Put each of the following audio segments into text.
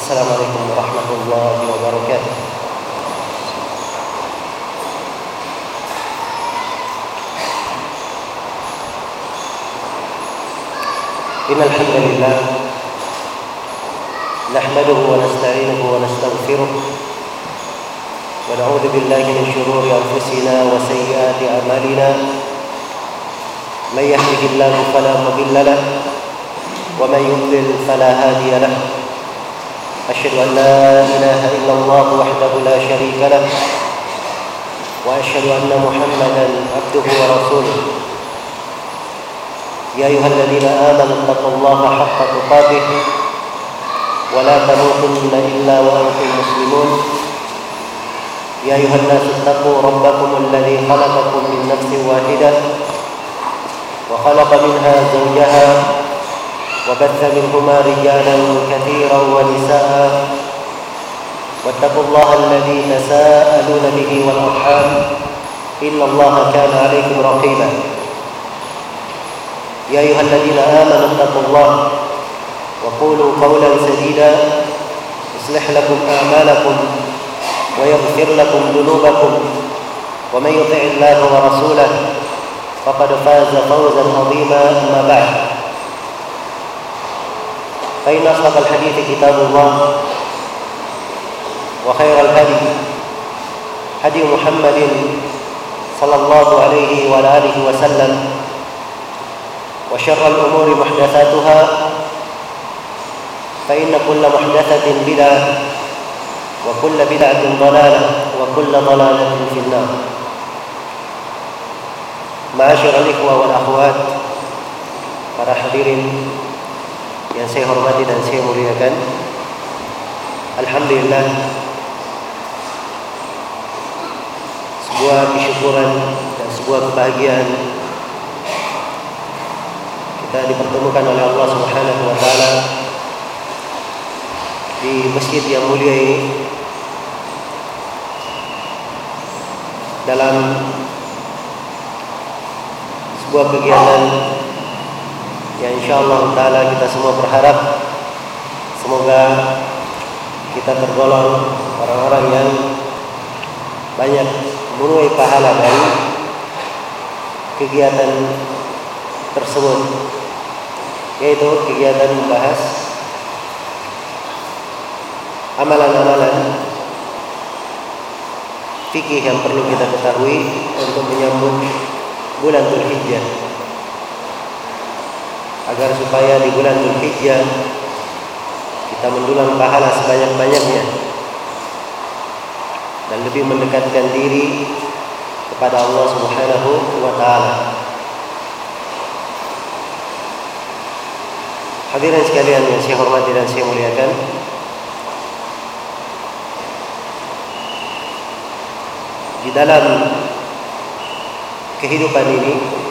Assalamualaikum warahmatullahi wabarakatuh. Innal hamdalillah nahmaduhu wa nasta'inuhu wa nastaghfiruh wa na'udzu billahi min shururi anfusina wa sayyiati a'malina. May yahdihillahu fala mudilla lahu wa may yudlil fala hadiya lahu. أشهد أن لا إله إلا الله وحده لا شريك له وأشهد أن محمدا عبده ورسوله يا أيها الذين آمنوا اتقوا الله حق تقاته ولا تموتن إلا وأنتم مسلمون يا أيها الناس اتقوا ربكم الذي خلقكم من نفس واحدة وخلق منها زوجها وبث منهما رجالا كثيرا ونساء واتقوا الله الذي تساءلون به والأرحام إن الله كان عليكم رقيبا يا أيها الذين آمنوا اتقوا الله وقولوا قولا سديدا يصلح لكم أعمالكم ويغفر لكم ذنوبكم ومن يطع الله ورسوله فقد فاز فوزا عظيما. أما بعد فإن أصدق الحديث كتاب الله وخير الهدي هدي محمد صلى الله عليه وعلى آله وسلم وشر الأمور محدثاتها فإن كل محدثة بدعة وكل بدعة ضلالة وكل ضلالة في النار. معاشر الإخوة والأخوات, para hadirin yang saya hormati dan saya muliakan, alhamdulillah, sebuah kesyukuran dan sebuah kebahagiaan kita dipertemukan oleh Allah Subhanahu wa taala di masjid yang mulia ini dalam sebuah kegiatan yang insyaallah ta'ala kita semua berharap semoga kita tergolong orang-orang yang banyak menuai pahala dari kegiatan tersebut, yaitu kegiatan membahas amalan-amalan fikih yang perlu kita ketahui untuk menyambut bulan Dzulhijjah, agar supaya di bulan Dzulhijjah kita mendulang pahala sebanyak-banyaknya dan lebih mendekatkan diri kepada Allah Subhanahu wa taala. Hadirin sekalian yang saya hormati dan saya muliakan, di dalam kehidupan ini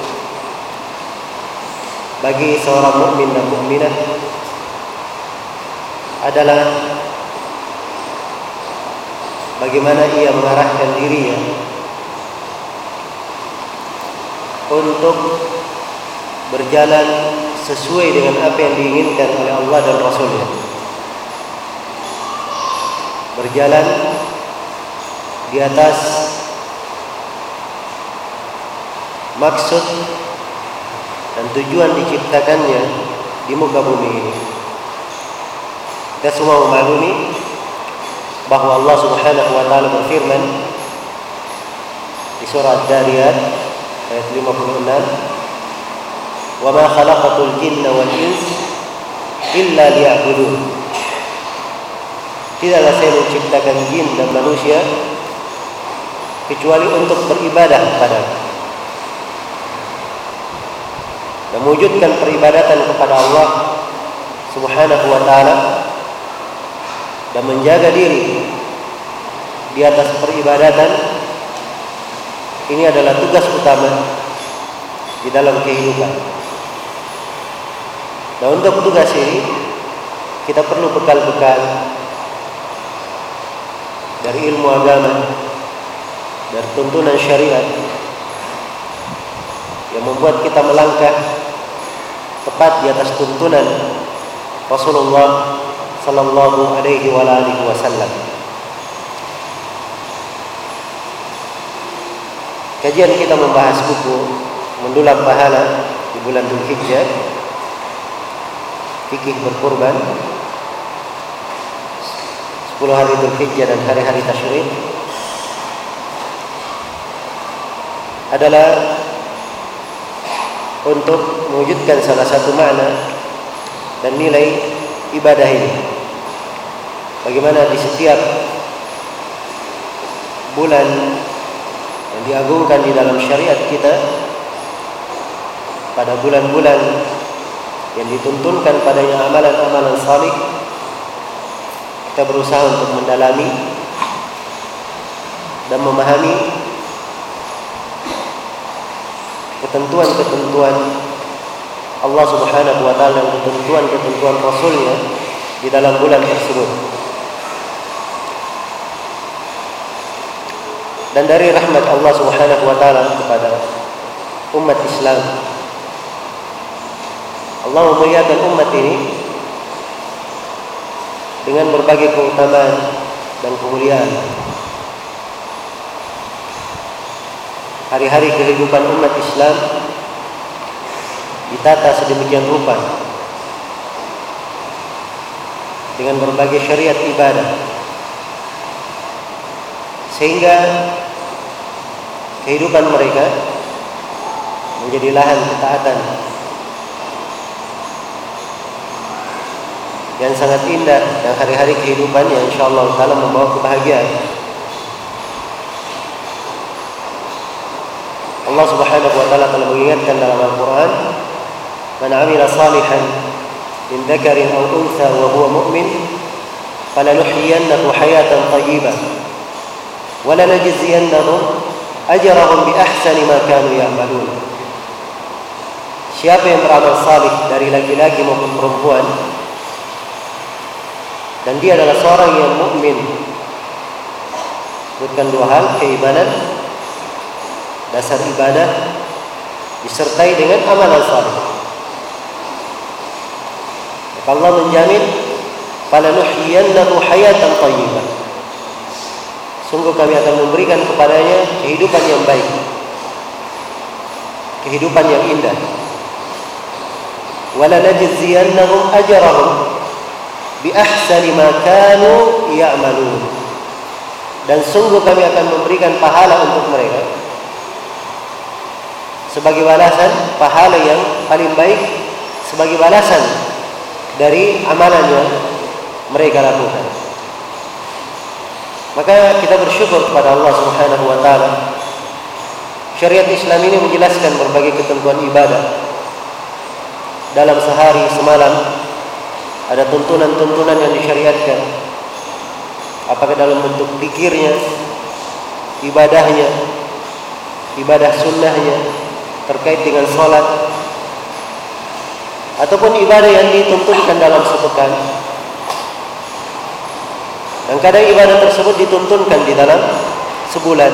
bagi seorang mukmin dan mukminah adalah bagaimana ia mengarahkan dirinya untuk berjalan sesuai dengan apa yang diinginkan oleh Allah dan Rasul-Nya, berjalan di atas maksud dan tujuan diciptakannya di muka bumi ini. Kita semua memaklumi bahwa Allah Subhanahu wa taala berfirman di surah Ad-Dariyat ayat 56, "Wa ma khalaqatul jinna wal insa illa liya'budun." Tidaklah saya menciptakan jin dan manusia kecuali untuk beribadah kepadaku. Dan mewujudkan peribadatan kepada Allah Subhanahu wa taala dan menjaga diri di atas peribadatan ini adalah tugas utama di dalam kehidupan. Dan untuk tugas ini kita perlu bekal-bekal dari ilmu agama, dari tuntunan syariat yang membuat kita melangkah tepat di atas tuntunan Rasulullah sallallahu alaihi wa alihi wasallam. Kajian kita membahas buku Mendulang Pahala di bulan Dzulhijjah, fikih berkurban, 10 hari Dzulhijjah dan hari-hari tasyrik, adalah untuk mewujudkan salah satu makna dan nilai ibadah ini. Bagaimana di setiap bulan yang diagungkan di dalam syariat kita, pada bulan-bulan yang dituntunkan padanya amalan-amalan salih, kita berusaha untuk mendalami dan memahami ketentuan-ketentuan Allah Subhanahu wa taala dan ketentuan-ketentuan Rasulnya di dalam bulan tersebut. Dan dari rahmat Allah Subhanahu wa taala kepada umat Islam, Allah memuliakan umat ini dengan berbagai keutamaan dan kemuliaan. Hari-hari kehidupan umat Islam ditata sedemikian rupa dengan berbagai syariat ibadah, sehingga kehidupan mereka menjadi lahan ketaatan yang sangat indah, dan hari-hari kehidupan yang insyaallah taala membawa kebahagiaan. Allah Subhanahu wa taala telah mengingatkan dalam Al-Qur'an, "Man 'amila salihan min dzakarin aw untha wa huwa mu'min, falanuhyiyannahu hayatan thayyibah wa lanajziyannahum ajrahum bi ahsani ma kanu ya'malun." Siapa yang beramal salih dari laki-laki maupun perempuan dan dia adalah seorang yang mukmin, bukan dua hal, keimanan, dasar ibadah, disertai dengan amalan saleh. Maka Allah menjamin, "Falanuhyiyannahu hayatan thayyibah." Sungguh kami akan memberikan kepadanya kehidupan yang baik, kehidupan yang indah. "Wa lanajziyannahum ajrahum bi ahsani ma kanu ya'malun." Dan sungguh kami akan memberikan pahala untuk mereka sebagai balasan, pahala yang paling baik sebagai balasan dari amalan yang mereka lakukan. Maka kita bersyukur kepada Allah Subhanahu wa taala. Syariat Islam ini menjelaskan berbagai ketentuan ibadah. Dalam sehari semalam ada tuntunan-tuntunan yang disyariatkan, apakah dalam bentuk zikirnya, ibadahnya, ibadah sunnahnya terkait dengan sholat, ataupun ibadah yang dituntunkan dalam sepekan. Dan kadang ibadah tersebut dituntunkan di dalam sebulan.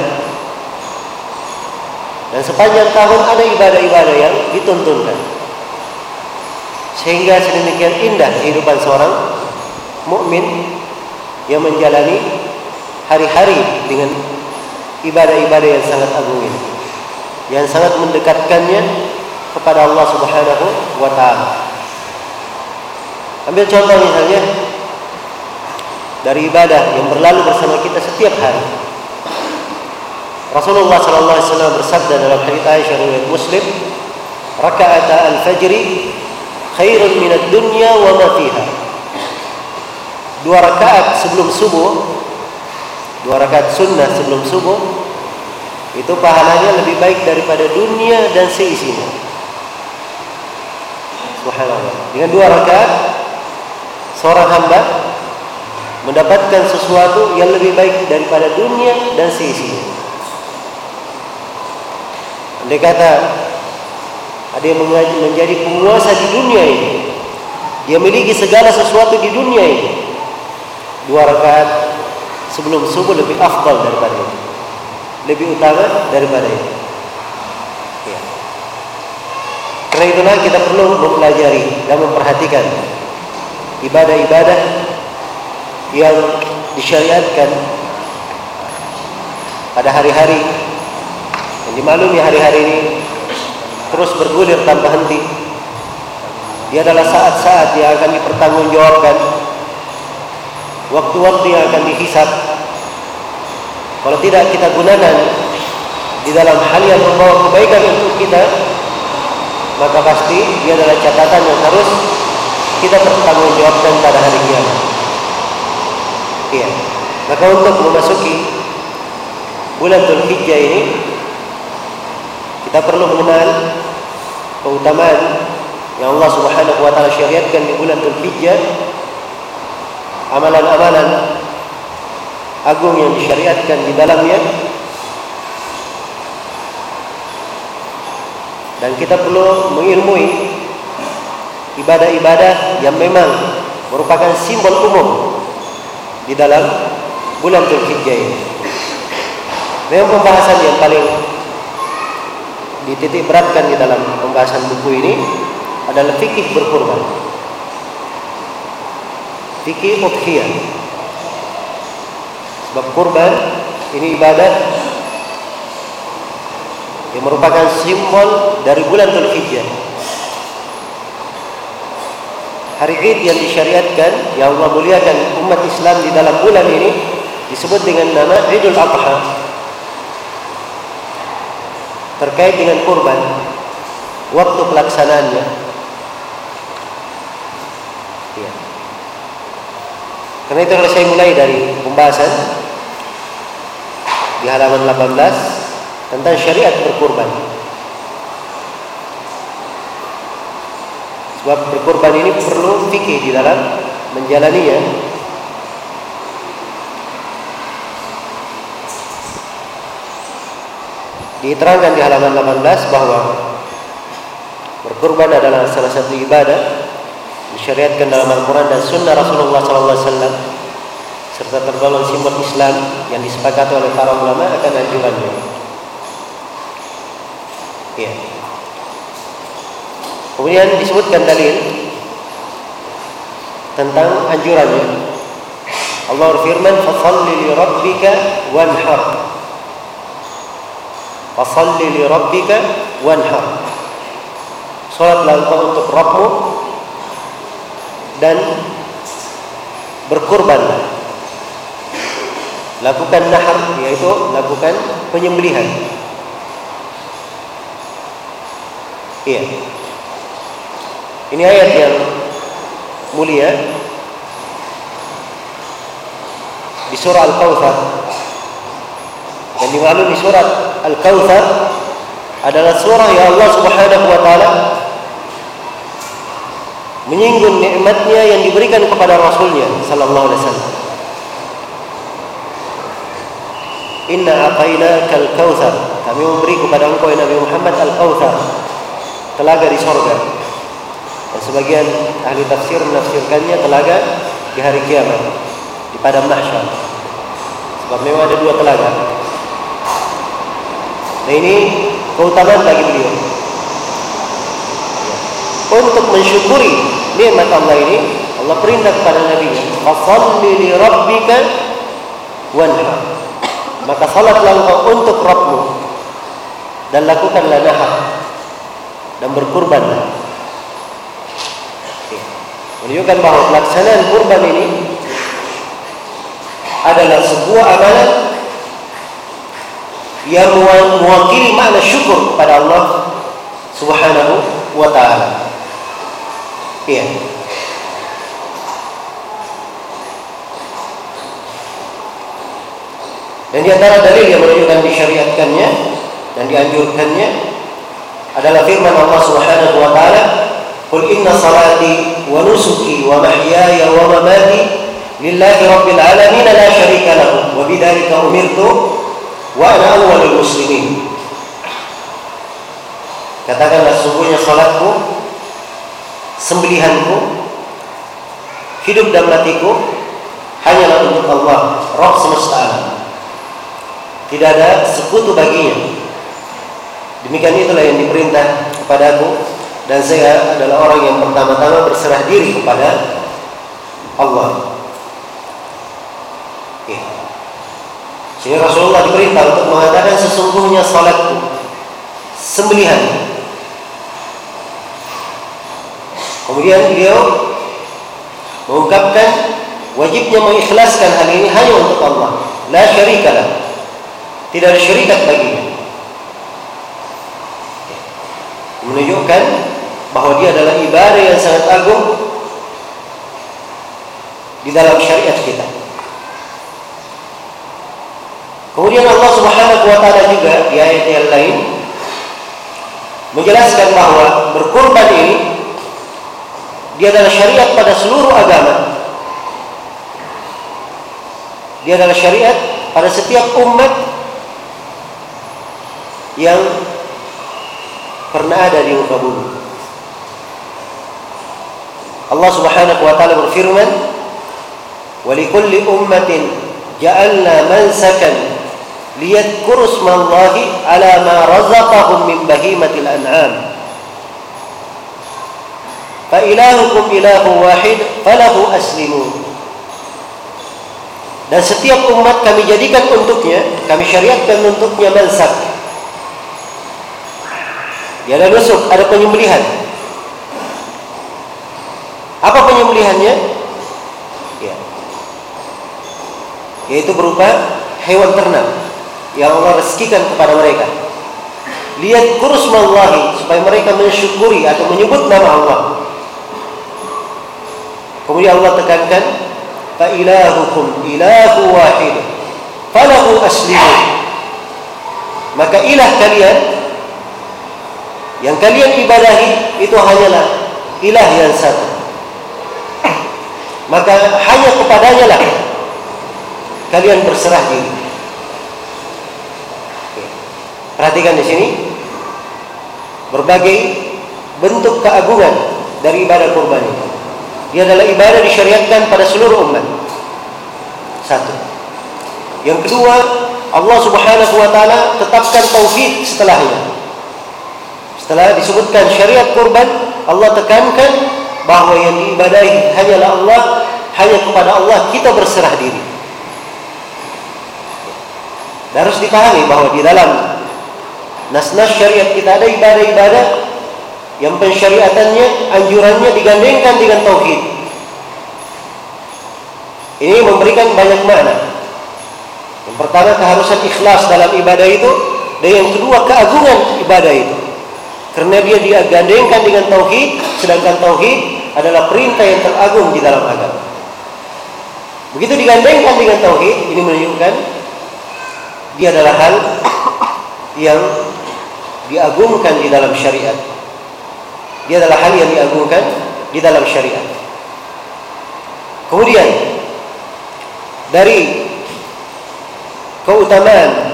Dan sepanjang tahun ada ibadah-ibadah yang dituntunkan. Sehingga sedemikian indah kehidupan seorang mukmin yang menjalani hari-hari dengan ibadah-ibadah yang sangat agung ini, yang sangat mendekatkannya kepada Allah Subhanahu wa taala. Ambil contoh misalnya dari ibadah yang berlalu bersama kita setiap hari. Rasulullah sallallahu alaihi wasallam bersabda dalam hadits Aisyah riwayat Muslim, "Raka'ata al-fajri khairun min ad-dunya wa ma fiha." 2 rakaat sebelum subuh, 2 rakaat sunnah sebelum subuh, itu pahalanya lebih baik daripada dunia dan seisinya. Subhanallah. Dengan 2 rakaat seorang hamba mendapatkan sesuatu yang lebih baik daripada dunia dan seisinya. Andai kata ada yang menjadi penguasa di dunia ini, dia memiliki segala sesuatu di dunia ini, 2 rakaat sebelum subuh lebih afdal daripada itu, lebih utama daripada itu. Ya. Karena itulah kita perlu mempelajari dan memperhatikan ibadah-ibadah yang disyariatkan pada hari-hari yang dimaklumi hari-hari ini terus bergulir tanpa henti. Dia adalah saat-saat yang akan dipertanggungjawabkan, waktu-waktu yang akan dihisab. Kalau tidak kita gunakan di dalam hal yang membawa kebaikan untuk kita, maka pasti dia adalah catatan yang harus kita pertanggungjawabkan pada hari kiamat. Iya. Maka untuk memasuki bulan Dzulhijjah ini, kita perlu mengenal keutamaan yang Allah Subhanahu wa taala syariatkan di bulan Dzulhijjah, amalan-amalan agung yang disyariatkan di dalamnya, dan kita perlu mengilmui ibadah-ibadah yang memang merupakan simbol umum di dalam bulan Dzulhijjah ini. Memang pembahasan yang paling dititik beratkan di dalam pembahasan buku ini adalah fikih berkurban, fikih udhiyah. Sebab kurban ini ibadah yang merupakan simbol dari bulan Dzulhijjah, hari Id yang disyariatkan, yang Allah muliakan umat Islam di dalam bulan ini, disebut dengan nama Idul Adha. Terkait dengan kurban, waktu pelaksanaannya, ya. Karena itu kalau saya mulai dari pembahasan di halaman 18 tentang syariat berkurban. Sebab berkurban ini perlu fikih di dalam menjalaninya. Diterangkan di halaman 18 bahwa berkurban adalah salah satu ibadah disyariatkan dalam Al-Quran dan Sunnah Rasulullah SAW, serta tergolong simbol Islam yang disepakati oleh para ulama akan anjurannya. Ya. Kemudian disebutkan dalil tentang anjurannya. Allah berfirman, "Fasholli li rabbika wanhar." Fasholli li rabbika wanhar. Salatlah engkau untuk Rabbmu dan berkurbanlah. Lakukan nahar, yaitu lakukan penyembelihan. Iya. Ini ayat yang mulia di surah Al-Kautsar. Dan dimaklumi surat Al-Kautsar adalah surah yang Allah Subhanahu wa taala menyinggung nikmatnya yang diberikan kepada Rasulnya sallallahu alaihi wasallam. Inna a'tainaka al-kautsar, kami memberi kepada engkau Nabi Muhammad al-Kautsar, telaga di surga. Dan sebagian ahli tafsir menafsirkannya telaga di hari kiamat, di padang mahsyar. Sebab memang ada dua telaga. Nah, ini keutamaan bagi beliau. Untuk mensyukuri nikmat Allah ini, Allah perintah kepada Nabi-Nya, "Fasholli li rabbika wanhar." Maka salatlah engkau untuk Rabbmu dan lakukanlah nahar dan berkurbanlah. Menunjukkan bahwa pelaksanaan kurban ini adalah sebuah amalan yang mewakili makna syukur kepada Allah Subhanahu wa taala. Iya. Dan di antara dalil yang menunjukkan disyariatkannya dan dianjurkannya adalah firman Allah Subhanahu wa taala, "Qul inna salati wa nusuki wa mahyaya wa mamati lillahi rabbil alamin la syarika lahu wa bidzalika umirtu wa ana awwalul muslimin." Katakanlah, sungguhnya salatku, sembelihanku, hidup dan matiku hanyalah untuk Allah, Rabb semesta alam. Tidak ada sekutu baginya. Demikian itulah yang diperintah kepadaku, dan saya adalah orang yang pertama-tama berserah diri kepada Allah. Sehingga Rasulullah diperintah untuk mengatakan sesungguhnya salatku, sembelihan. Kemudian beliau mengungkapkan wajibnya mengikhlaskan hal ini hanya untuk Allah. La syarikalah. Tidak ada syarikat baginya. Menunjukkan bahwa dia adalah ibadah yang sangat agung di dalam syariat kita. Kemudian Allah Subhanahu wa taala juga di ayat yang lain menjelaskan bahwa berkurban ini dia adalah syariat pada seluruh agama. Dia adalah syariat pada setiap umat yang pernah ada di muka bumi. Allah Subhanahu wa taala berfirman, "Wa likulli ummatin ja'alna mansakan liyadhkuru ismallahi 'ala ma razaqahum min bahimatil an'am. Fa ilahukum ilahu wahid falahu aslimun." Dan setiap umat kami jadikan untuknya, kami syariatkan untuknya mansak. Dia ada nusuk, ada penyembelihan. Apa penyembelihannya? Ya. Yaitu berupa hewan ternak yang Allah rezekikan kepada mereka. Lihat kurusmallahi, supaya mereka mensyukuri atau menyebut nama Allah. Kemudian Allah tekankan, fa ilahukum ilahu wahid falahu aslimu. Maka ilah kalian yang kalian ibadahi itu hanyalah ilah yang satu, maka hanya kepadanya lah kalian berserah diri. Perhatikan di sini berbagai bentuk keagungan dari ibadah kurban itu. Dia adalah ibadah disyariatkan pada seluruh umat. Satu. Yang kedua, Allah Subhanahu wa taala tetapkan tauhid setelahnya. Setelah disebutkan syariat kurban, Allah tekankan bahwa yang diibadahi hanyalah Allah, hanya kepada Allah kita berserah diri. Dan harus dipahami bahwa di dalam nas-nas syariat kita ada ibadah-ibadah yang pensyariatannya, anjurannya digandengkan dengan tauhid. Ini memberikan banyak makna. Yang pertama, keharusan ikhlas dalam ibadah itu, dan yang kedua, keagungan ibadah itu. Karena dia digandengkan dengan tauhid, sedangkan tauhid adalah perintah yang teragung di dalam agama. Begitu digandengkan dengan tauhid, ini menunjukkan dia adalah hal yang diagungkan di dalam syariat. Dia adalah hal yang diagungkan di dalam syariat. Kemudian dari keutamaan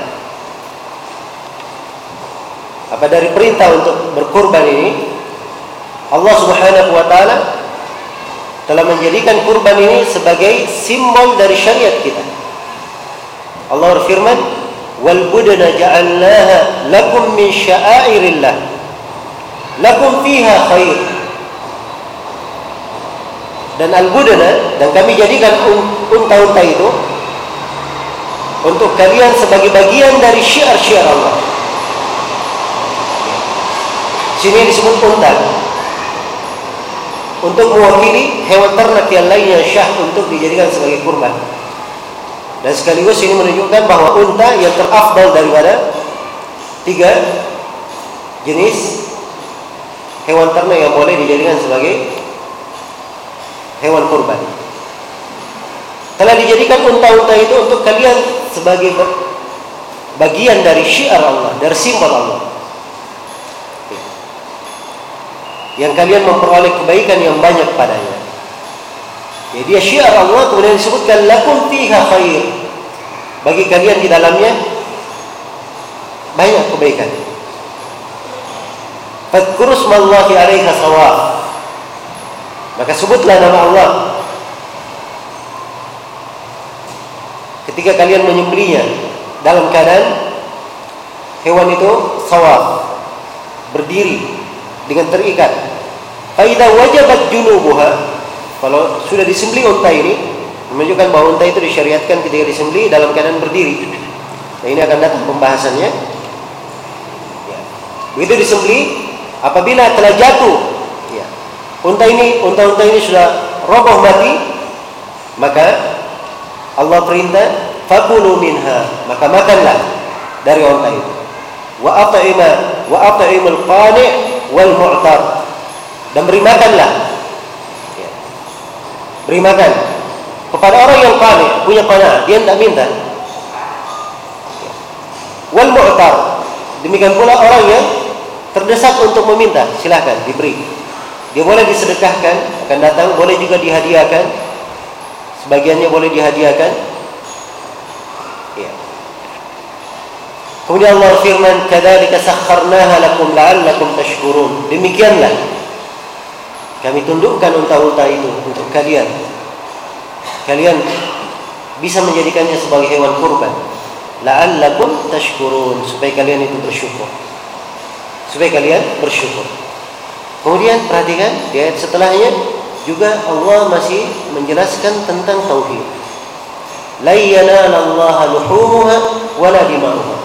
dari perintah untuk berkurban ini, Allah Subhanahu wa taala telah menjadikan kurban ini sebagai simbol dari syariat kita. Allah berfirman, "Wal budana ja'alnaha lakum min sya'airillah lakum fiha khair." Dan al-budana, dan kami jadikan unta-unta itu untuk kalian sebagai bagian dari syiar-syiar Allah. Sini disebut unta untuk mewakili hewan ternak yang lainnya syah untuk dijadikan sebagai kurban. Dan sekaligus ini menunjukkan bahwa unta yang terafdal daripada 3 jenis hewan ternak yang boleh dijadikan sebagai hewan kurban. Telah dijadikan unta-unta itu untuk kalian sebagai bagian dari syiar Allah, dari simbol Allah, yang kalian memperoleh kebaikan yang banyak padanya. Jadi dia syiar Allah, kemudian disebutkan lakum fiha khair, bagi kalian di dalamnya banyak kebaikan. Fadhkuru ismallahi 'alaiha shawaf, maka sebutlah nama Allah ketika kalian menyembelihnya dalam keadaan hewan itu shawaf, berdiri dengan terikat. Fa idza wajabat junubuha, kalau sudah disembelih unta ini, menunjukkan bahwa unta itu disyariatkan ketika disembelih dalam keadaan berdiri. Nah, ini akan datang pembahasannya. Ya. Begitu disembelih, apabila telah jatuh, ya, unta ini sudah roboh mati, maka Allah perintah, fakulu minha, maka makanlah dari unta itu. Wa at'imul qani' wal mu'tar, dan beri makanlah, ya, beri makan kepada orang yang qani', punya qanaah, dia tidak minta. Wal mu'tar, demikian pula orang yang terdesak untuk meminta, silakan diberi. Dia boleh disedekahkan, akan datang, boleh juga dihadiahkan. Sebagiannya boleh dihadiahkan. Ya. Kemudian Allah firman, kadzalika sakharnaha lakum la'allakum tashkurun. Demikianlah kami tundukkan unta-unta itu untuk kalian. Kalian bisa menjadikannya sebagai hewan kurban. La'allakum tashkurun, supaya kalian itu bersyukur. Supaya kalian bersyukur. Kemudian perhatikan di ayat setelahnya juga Allah masih menjelaskan tentang tauhid. La yanalallaha luhumuha wala dima'uha.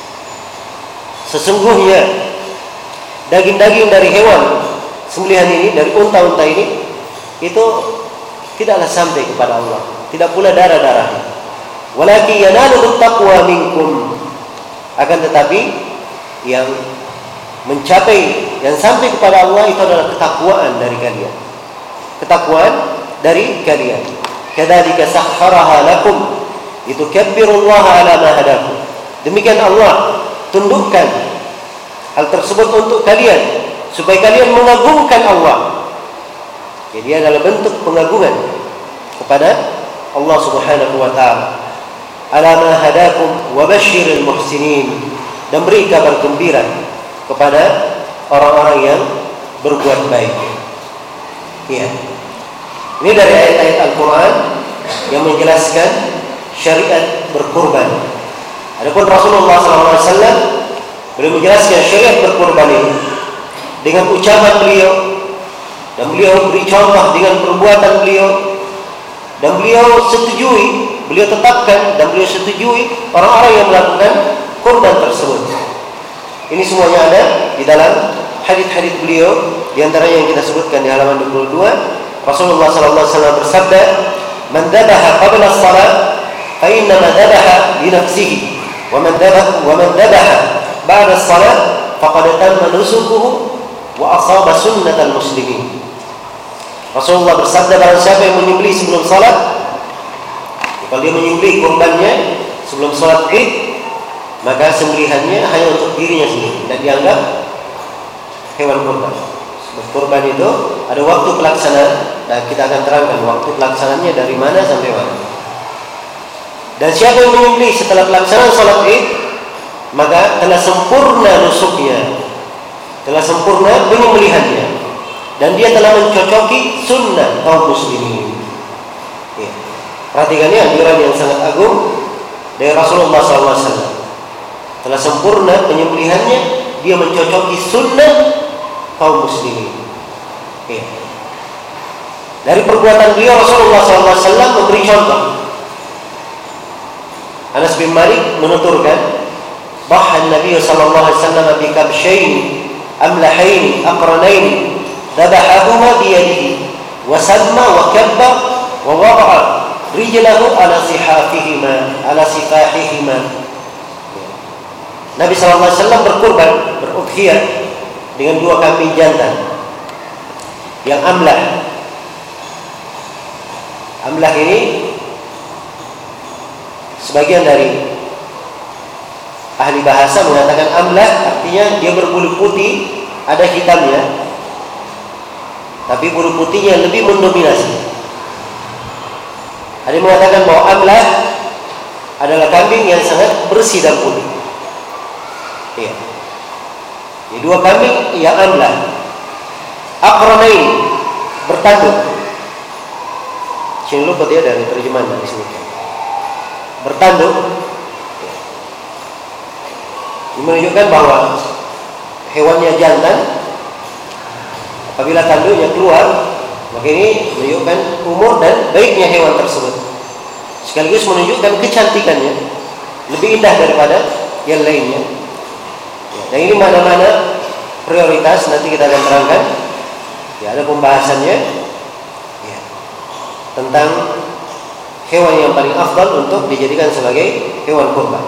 Sesungguhnya daging-daging dari hewan sembelihan ini, dari unta-unta ini, itu tidaklah sampai kepada Allah, tidak pula darah-darahnya. Walakin yanaluhu taqwa minkum, akan tetapi yang mencapai, yang sampai kepada Allah itu adalah ketakwaan dari kalian. Ketakwaan dari kalian. Kadzalika sakhkharaha lakum litukabbirullaha ala ma hadakum. Demikian Allah tundukkan hal tersebut untuk kalian, supaya kalian mengagungkan Allah. Jadi adalah bentuk pengagungan kepada Allah Subhanahu wa taala. Ala ma hadakum wa basyiril muhsinin, dan beri kabar gembira kepada orang-orang yang berbuat baik. Ya. Ini dari ayat-ayat Al-Quran yang menjelaskan syariat berkurban. Adapun Rasulullah SAW beliau menjelaskan syariat berkurban ini dengan ucapan beliau, dan beliau beri contoh dengan perbuatan beliau, dan beliau setujui, beliau tetapkan dan beliau setujui orang-orang yang melakukan kurban tersebut. Ini semuanya ada di dalam hadis-hadis beliau, di antaranya yang kita sebutkan di halaman 22. Rasulullah SAW bersabda, "Man dhabaha qabla as-salat fa inna ma dhabaha li nafsihi, wa man dhabaha ba'da as-salat faqad tamma nusukuhu wa asaba sunnatal muslimin." Rasulullah bersabda, barang siapa yang menyembelih sebelum salat, kalau dia menyembelih kurbannya sebelum salat Id, maka sembelihannya hanya untuk dirinya sendiri, dan dianggap hewan kurban. Kurban itu ada waktu pelaksanaan, dan kita akan terangkan waktu pelaksanaannya dari mana sampai mana. Dan siapa yang menyembelih setelah pelaksanaan salat Id, maka telah sempurna nusuknya, telah sempurna penyembelihannya, dan dia telah mencocoki sunnah kaum muslimin. Ya. Perhatikan ini anjuran yang sangat agung dari Rasulullah SAW. Telah sempurna penyembelihannya, dia mencocoki sunnah kaum muslimin. Ya. Dari perbuatan beliau Rasulullah SAW memberi contoh. Anas bin Malik menuturkan, bahwa Nabi SAW bi kabshain amlahain aqranain dabahahuma biyadihi wa samma wa kabba wa wada'a rijlahu ala sihafihima ala sifahihima. Nabi SAW berkurban, berudhiyah dengan 2 kambing jantan yang amlah. Amlah ini sebagian dari ahli bahasa mengatakan amlah artinya dia berbulu putih, ada hitamnya, tapi bulu putihnya lebih mendominasi. Ada yang mengatakan bahwa amlah adalah kambing yang sangat bersih dan putih. Iya. Jadi 2 kambing yang amlah. Aqranain, bertanduk. Sini lupa dia dari terjemahan dari sini. Bertanduk. Ini menunjukkan bahwa hewannya jantan, apabila tanduknya keluar, maka ini menunjukkan umur dan baiknya hewan tersebut. Sekaligus menunjukkan kecantikannya. lebih indah daripada yang lainnya. Dan ini mana-mana prioritas nanti kita akan terangkan. Ya, ada pembahasannya ya, tentang hewan yang paling afdal untuk dijadikan sebagai hewan kurban.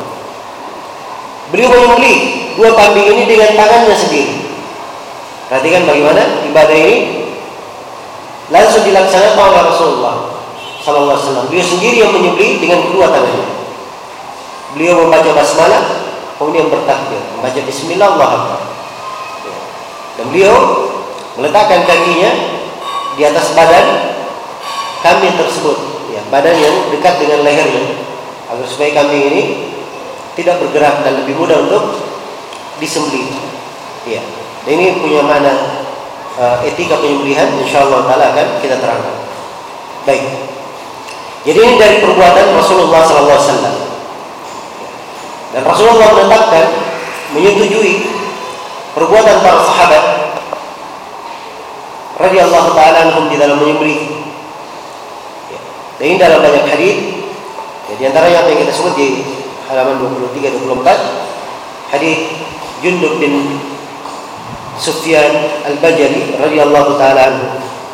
Beliau menyembelih 2 kambing ini dengan tangannya sendiri. Perhatikan bagaimana ibadah ini langsung dilaksanakan oleh Rasulullah sallallahu alaihi wasallam. Beliau sendiri yang menyembelih dengan kedua tangannya. Beliau membaca basmalah, kemudian bertakbir, membaca bismillah, Allahu akbar. Dan beliau meletakkan kakinya di atas badan kambing tersebut, ya, badan yang dekat dengan lehernya, agar supaya kambing ini tidak bergerak dan lebih mudah untuk disembelih. Ya, dan ini punya makna etika penyembelihan, insyaallah taala akan kita terangkan. Baik. Jadi ini dari perbuatan Rasulullah sallallahu alaihi wasallam. Dan Rasulullah menetapkan, menyetujui perbuatan para sahabat radhiyallahu taala anhum di dalam menyembelih. Ya. Dan ini dalam banyak hadis. Ya, di antara yang kita sebut di halaman 23-24, hadis Jundub bin Sufyan Al-Bajali radhiyallahu taala anhu.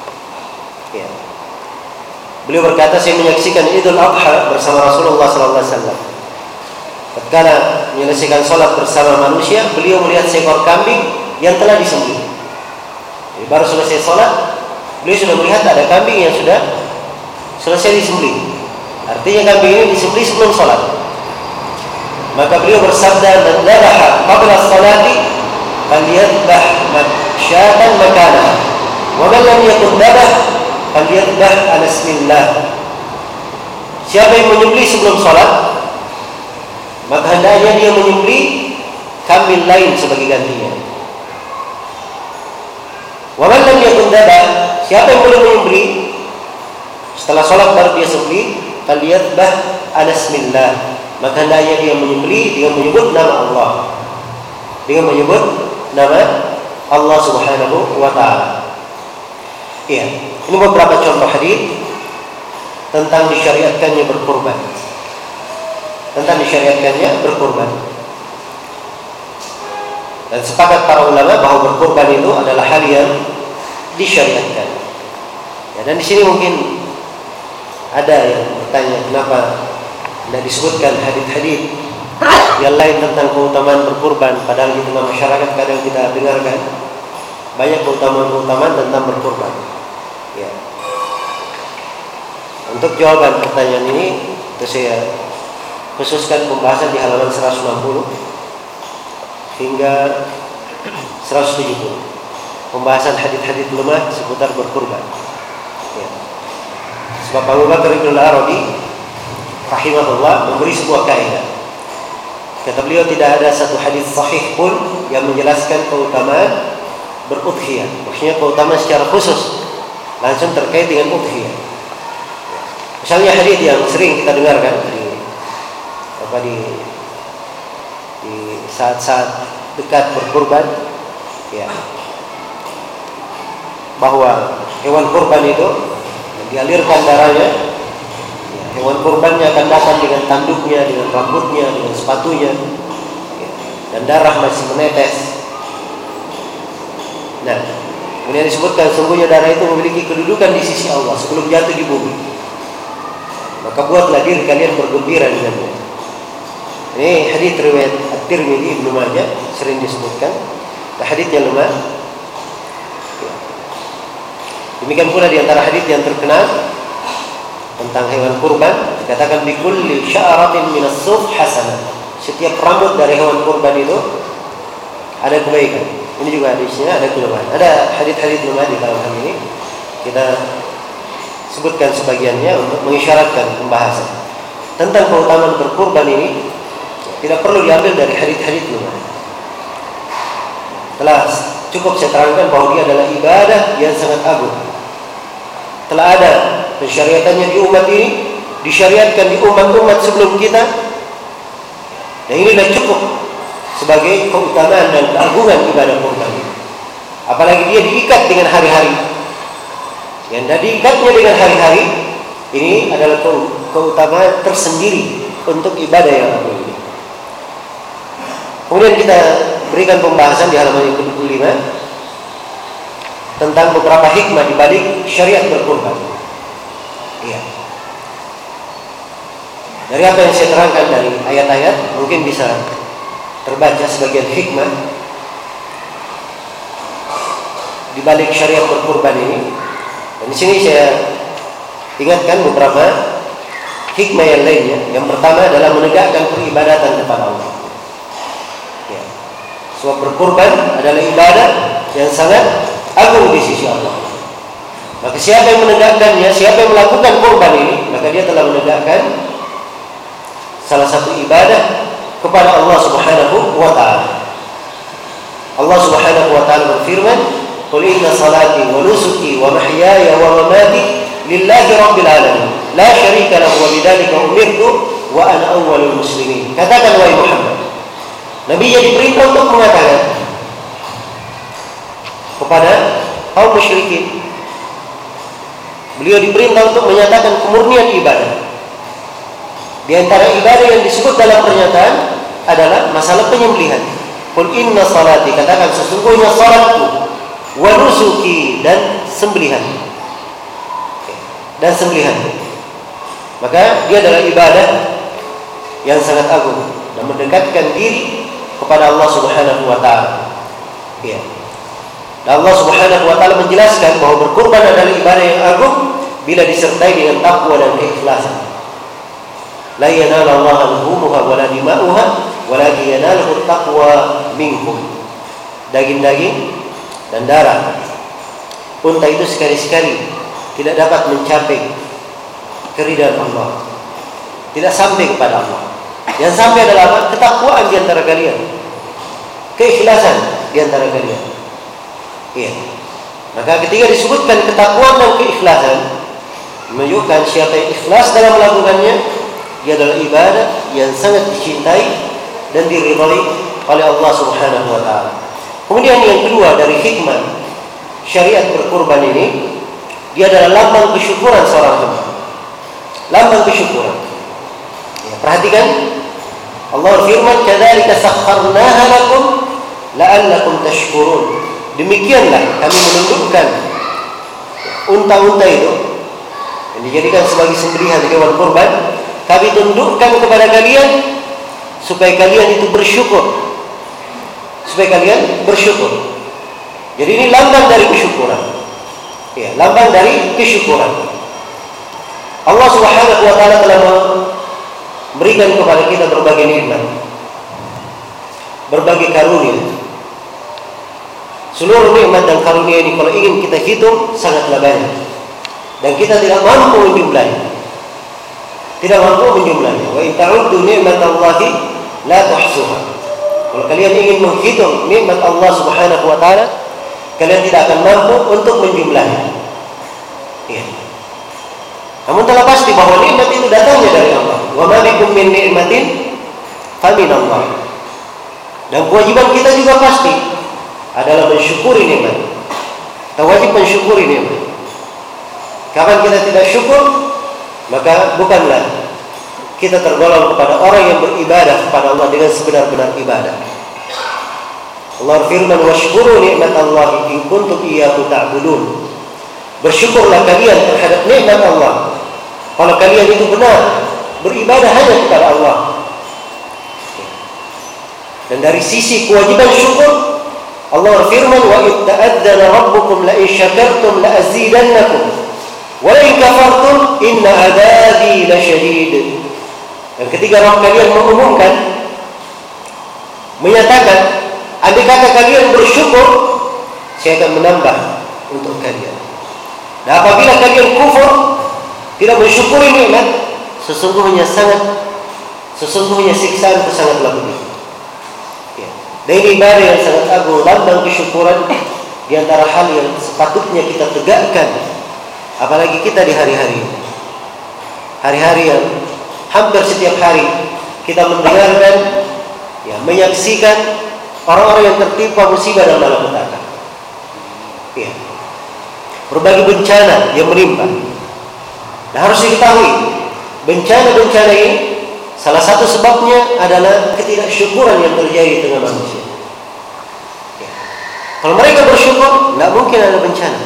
Ya. Beliau berkata, saya menyaksikan Idul Adha bersama Rasulullah sallallahu alaihi wasallam. Ketika menyelesaikan salat bersama manusia, beliau melihat seekor kambing yang telah disembelih. Jadi baru selesai salat, beliau sudah melihat ada kambing yang sudah selesai disembelih. Artinya kambing ini disembelih sebelum salat. Maka beliau bersabda, "Man dhabaha qabla as-salati falyadhbah syatan makanaha, wa man lam yakun dhabah falyadhbah ala ismillah." Siapa yang menyembelih sebelum salat, maka hendaknya dia menyembelih kambing lain sebagai gantinya. Wa man lam yakun dhabah, siapa yang belum menyembelih setelah salat baru dia sembelih, falyadhbah ala ismillah, maka hendaknya dia menyembelih dengan menyebut nama Allah, dengan menyebut nama Allah Subhanahu wa taala. Iya, ini beberapa contoh hadis tentang disyariatkannya berkurban. Tentang disyariatkannya berkurban. Dan sepakat para ulama bahwa berkurban itu adalah hal yang disyariatkan. Ya, dan di sini mungkin ada yang bertanya, kenapa tidak disebutkan hadis-hadis yang lain tentang keutamaan berkurban, padahal di tengah masyarakat kadang kita dengarkan banyak keutamaan-keutamaan tentang berkurban. Ya. Untuk jawaban pertanyaan ini, saya khususkan pembahasan di halaman 160 hingga 170, pembahasan hadis-hadis lemah seputar berkurban. Ya. Sebab Abu Bakar Ibn Al-Arabi rahimahullah memberi sebuah kaidah. Kata beliau, tidak ada satu hadis sahih pun yang menjelaskan keutamaan berudhiyah. Maksudnya keutamaan secara khusus langsung terkait dengan udhiyah. Misalnya hadis yang sering kita dengarkan di saat-saat dekat berkurban, ya, bahwa hewan kurban itu dialirkan darahnya, ya, hewan kurbannya akan datang dengan tanduknya, dengan rambutnya, dengan sepatunya, ya, dan darah masih menetes. Nah, kemudian disebutkan sungguhnya darah itu memiliki kedudukan di sisi Allah sebelum jatuh di bumi. Maka buatlah diri kalian bergembira dengannya. Ini hadis riwayat At-Tirmidzi, Ibnu Majah, sering disebutkan. Hadisnya lemah. Demikian pula di antara hadis yang terkenal tentang hewan kurban, dikatakan bikulli sya'ratin minas suf hasanah. Setiap rambut dari hewan kurban itu ada kebaikan. Ini juga hadisnya ada kelemahan. Ada hadis-hadis lemah di dalam hal ini. Kita sebutkan sebagiannya untuk mengisyaratkan pembahasan tentang keutamaan berkurban ini. Tidak perlu diambil dari hadis-hadis lemah. Telah cukup saya terangkan bahwa dia adalah ibadah yang sangat agung. Telah ada pensyariatannya di umat ini, disyariatkan di umat-umat sebelum kita. Dan inilah cukup sebagai keutamaan dan keagungan ibadah kurban ini. Apalagi dia diikat dengan hari-hari. Yang diikatnya dengan hari-hari, ini adalah keutamaan tersendiri untuk ibadah yang agung ini. Kemudian kita berikan pembahasan di halaman yang ke-25 tentang beberapa hikmah di balik syariat berkurban. Iya. Dari apa yang saya terangkan dari ayat-ayat, mungkin bisa terbaca sebagian hikmah di balik syariat berkurban ini. Dan di sini saya ingatkan beberapa hikmah yang lainnya. Yang pertama adalah menegakkan peribadatan kepada Allah. Ya. Sebab berkurban adalah ibadah yang sangat agung di sisi Allah. Maka siapa yang menegakkannya, siapa yang melakukan kurban ini, maka dia telah menegakkan salah satu ibadah kepada Allah Subhanahu wa ta'ala. Allah Subhanahu wa ta'ala berfirman, "Qul inna salati wa nusuki wa mahyaya wa mamati lillahi rabbil alamin, la syarika lahu wa bidzalika umirtu wa ana awwalul muslimin." Katakan wahai Muhammad. Nabi jadi perintah untuk mengatakan kepada kaum musyrikin. Beliau diperintah untuk menyatakan kemurnian ibadah. Di antara ibadah yang disebut dalam pernyataan adalah masalah penyembelihan. Qul inna salati, katakan sesungguhnya salatku, wa nusuki, dan sembelihan. Dan sembelihan. Maka dia adalah ibadah yang sangat agung dan mendekatkan diri kepada Allah Subhanahu wa ta'ala. Ya. Dan Allah Subhanahu wa ta'ala menjelaskan bahwa berkurban adalah ibadah yang agung bila disertai dengan takwa dan keikhlasan. La yanala Allah luhumuha wala dima'uha walakin yanaluhu taqwa minkum. Daging-daging dan darah unta itu sekali-sekali tidak dapat mencapai keridhaan Allah, tidak sampai kepada Allah. Yang sampai adalah apa? Ketakwaan di antara kalian, keikhlasan di antara kalian. Iya. Maka ketika disebutkan ketakwaan dan keikhlasan, menunjukkan siapa yang ikhlas dalam melakukannya, dia adalah ibadah yang sangat dicintai dan diridhai oleh Allah Subhanahu wa ta'ala. Kemudian yang kedua dari hikmah syariat berkurban ini, dia adalah lambang kesyukuran seorang hamba. Lambang kesyukuran. Ya, perhatikan Allah firman, "Kadzalika sakharnaha lakum la'allakum tashkurun." Demikianlah kami menundukkan unta-unta itu yang dijadikan sebagai sembelihan hewan kurban, kami tundukkan kepada kalian supaya kalian itu bersyukur. Supaya kalian bersyukur. Jadi ini lambang dari kesyukuran. Ya, lambang dari kesyukuran. Allah Subhanahu wa ta'ala telah memberikan kepada kita berbagai nikmat, berbagai karunia. Seluruh nikmat dan karunia ini kalau ingin kita hitung sangatlah banyak, dan kita tidak mampu menjumlahnya. Tidak mampu menjumlahnya. Wa in ta'uddu ni'matallahi la tuhsuha. Kalau kalian ingin menghitung nikmat Allah Subhanahu wa ta'ala, kalian tidak akan mampu untuk menjumlahnya. Ya. Namun telah pasti bahwa nikmat itu datangnya dari Allah. Wa ma bikum min ni'matin fa min Allah. Dan kewajiban kita juga pasti adalah mensyukuri nikmat. Kita wajib mensyukuri nikmat. Kapan kita tidak syukur, maka bukanlah kita tergolong kepada orang yang beribadah kepada Allah dengan sebenar-benar ibadah. Allah firman, "Washkuru ni'matallahi in kuntum iyyahu ta'budun." Bersyukurlah kalian terhadap nikmat Allah kalau kalian itu benar beribadah hanya kepada Allah. Dan dari sisi kewajiban syukur, Allah berfirman, "Wa id ta'adzana rabbukum la in syakartum la azidannakum wa la in kafartum inna 'adzabi lasyadid." Dan ketika Rabb kalian mengumumkan, menyatakan, andai kata kalian bersyukur, saya akan menambah untuk kalian. Dan apabila kalian kufur, tidak mensyukuri nikmat, sesungguhnya siksaan itu sangatlah pedih. Ya. Dan ini ibadah yang sangat agung, lambang kesyukuran di antara hal yang sepatutnya kita tegakkan, apalagi kita di hari-hari yang hampir setiap hari kita mendengarkan, ya, menyaksikan orang-orang yang tertimpa musibah dan malapetaka. Ya. Berbagai bencana yang menimpa. Nah, harus diketahui bencana-bencana ini Salah satu sebabnya adalah ketidaksyukuran yang terjadi di tengah manusia. Ya. Kalau mereka bersyukur, tidak mungkin ada bencana.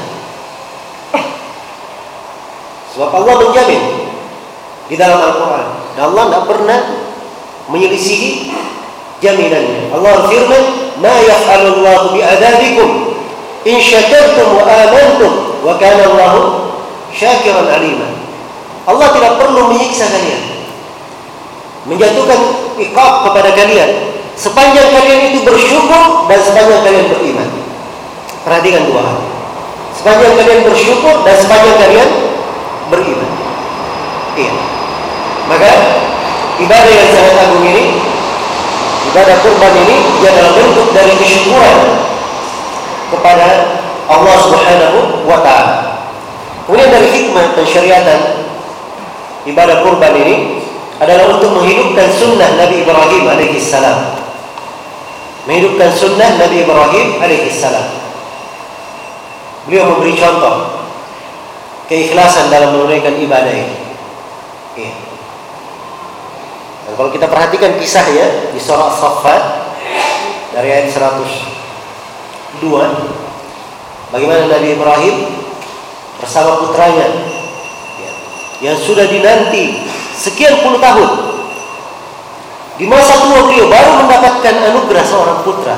Sebab Allah menjamin di dalam Al-Quran. Dan Allah tidak pernah menyelisihi jaminannya. Allah firman, "Ma yaf'alullahu bi'adabikum in syakartum wa amantum wa kana Allahu syakiran alima." Allah tidak perlu menyiksa kalian, menjatuhkan iqab kepada kalian sepanjang kalian itu bersyukur dan sepanjang kalian beriman. Perhatikan dua hal. Sepanjang kalian bersyukur dan sepanjang kalian beriman. Iya. Maka ibadah yang sangat agung ini, ibadah kurban ini, dia adalah bentuk dari kesyukuran kepada Allah Subhanahu wa ta'ala. Kemudian dari hikmah pensyariatan ibadah kurban ini adalah untuk menghidupkan sunnah Nabi Ibrahim alaihissalam. Menghidupkan sunnah Nabi Ibrahim alaihissalam. Beliau memberi contoh keikhlasan dalam menunaikan ibadah ini. Ya. Dan kalau kita perhatikan kisahnya di surah As-Saffat dari ayat 102, bagaimana Nabi Ibrahim bersama putranya yang sudah dinanti sekian puluh tahun, di masa tua beliau baru mendapatkan anugerah seorang putra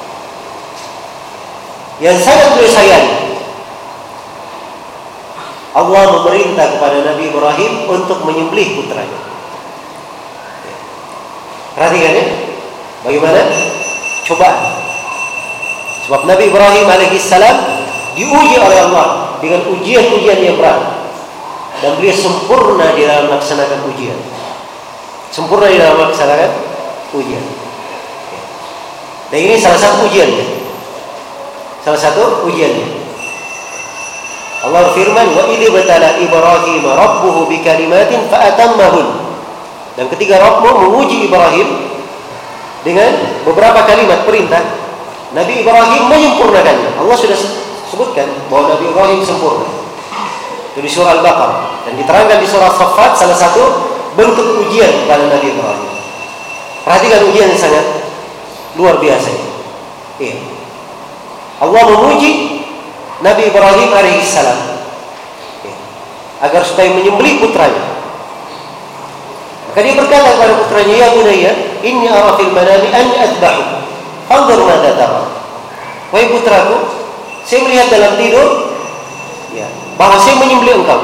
yang sangat beliau sayangi. Allah memerintah kepada Nabi Ibrahim untuk menyembelih putranya. Perhatikan ya, bagaimana cobaan. Sebab Nabi Ibrahim alaihissalam diuji oleh Allah dengan ujian-ujian yang berat, dan beliau sempurna di dalam melaksanakan ujian. Sempurna di dalam melaksanakan ujian. Dan ini salah satu ujiannya. Salah satu ujiannya. Allah firman, "Wa idh batala Ibrahim rabbuhu bikalimatin fa'atammahun." Dan ketika Rabbmu menguji Ibrahim dengan beberapa kalimat perintah, Nabi Ibrahim menyempurnakannya. Allah sudah sebutkan bahwa Nabi Ibrahim sempurna. Itu di surah Al-Baqarah, dan diterangkan di surah As-Saffat salah satu bentuk ujian kepada Nabi Ibrahim. Perhatikan ujian yang sangat luar biasa ini. Iya. Allah memuji Nabi Ibrahim alaihissalam agar supaya menyembelih putranya. Maka dia berkata kepada putranya, "Ya bunayya, inni ara fil manami an adbahu. Fanzur madza tara." Wahai putraku, saya melihat dalam tidur bahwa saya menyembelih engkau.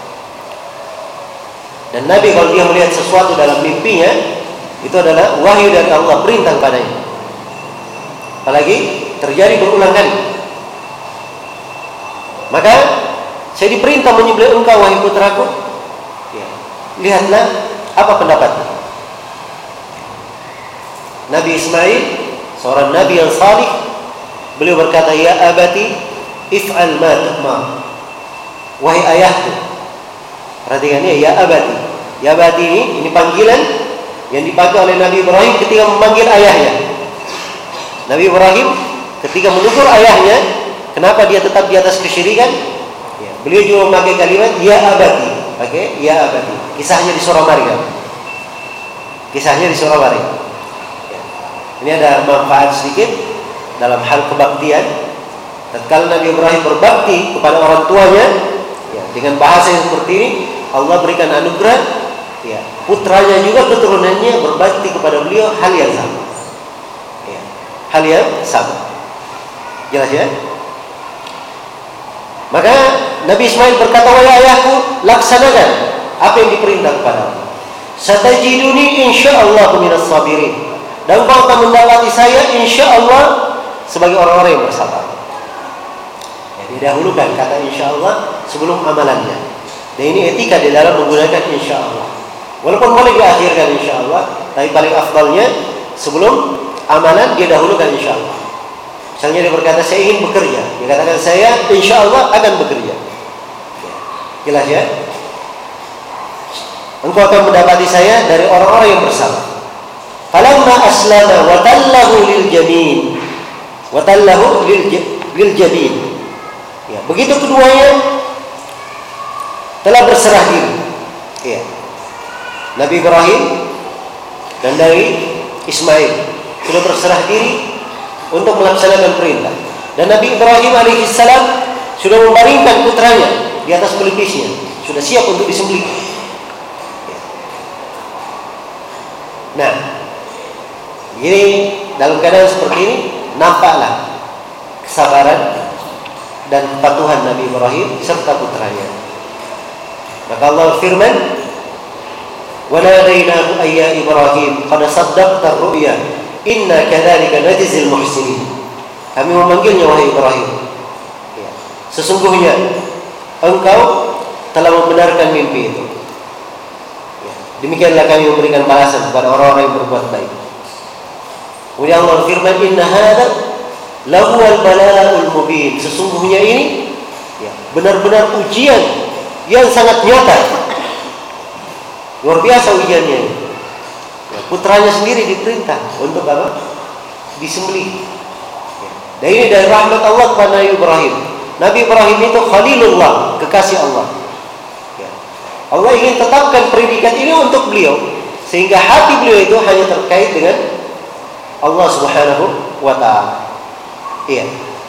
Dan Nabi kalau dia melihat sesuatu dalam mimpinya, itu adalah wahyu dari Allah, perintah padanya. Apalagi terjadi berulang kali. Maka saya diperintah menyembelih engkau wahai putraku. Lihatlah apa pendapatnya. Nabi Ismail, seorang nabi yang salih, beliau berkata, "Ya abati, if'al ma tu'mar." Wahai ayahku. Perhatikan ya abati. Ya abati ini panggilan yang dipakai oleh Nabi Ibrahim ketika memanggil ayahnya. Nabi Ibrahim ketika menegur ayahnya, kenapa dia tetap di atas kesyirikan? Beliau juga memakai kalimat ya abati. Oke, ya abati. Kisahnya di surah Maryam. Kisahnya di surah Maryam. Ini ada manfaat sedikit dalam hal kebaktian. Tatkala Nabi Ibrahim berbakti kepada orang tuanya, dengan bahasa yang seperti ini, Allah berikan anugerah, putranya juga keturunannya berbakti kepada beliau hal yang sama. Hal yang sama. Jelas ya? Maka Nabi Ismail berkata, "Wahai ayahku, laksanakan apa yang diperintah kepadamu. Satajiduni insyaallah minas sabirin." Dan kau akan mendapati saya insyaallah sebagai orang-orang yang bersabar. Didahulukan kata insyaallah sebelum amalannya. Dan ini etika di dalam menggunakan insyaallah. Walaupun boleh diakhirkan insyaallah, tapi paling afdalnya sebelum amalan dia dahulukan insyaallah. Misalnya dia berkata saya ingin bekerja, dia katakan saya insyaallah akan bekerja. Jelas ya? Engkau akan mendapati saya dari orang-orang yang bersabar. Falamma aslama wa tallahu lil jamin. Wa tallahu lil jabin. Begitu keduanya telah berserah diri. Nabi Ibrahim dan dari Ismail sudah berserah diri untuk melaksanakan perintah. Dan Nabi Ibrahim alaihissalam sudah membaringkan putranya di atas pelipisnya, sudah siap untuk disembelih. Nah, jadi dalam keadaan seperti ini nampaklah kesabaran dan kepatuhan Nabi Ibrahim serta putranya. Maka Allah firman, "Wanadainahu ayya Ibrahim qad saddaqta ar-ru'ya inna kadzalika najzil muhsinin." Kami memanggilnya, wahai Ibrahim, sesungguhnya engkau telah membenarkan mimpi itu. Demikianlah kami memberikan balasan kepada orang-orang yang berbuat baik. Kemudian Allah firman, "Inna hadza lahuwal bala'ul mubin." Sesungguhnya ini benar-benar ujian yang sangat nyata. Luar biasa ujiannya. Putranya sendiri diperintah untuk apa? Disembelih. Dan ini dari rahmat Allah kepada Nabi Ibrahim. Nabi Ibrahim itu Khalilullah, kekasih Allah. Allah ingin tetapkan predikat ini untuk beliau, sehingga hati beliau itu hanya terkait dengan Allah Subhanahu wa ta'ala. Iya.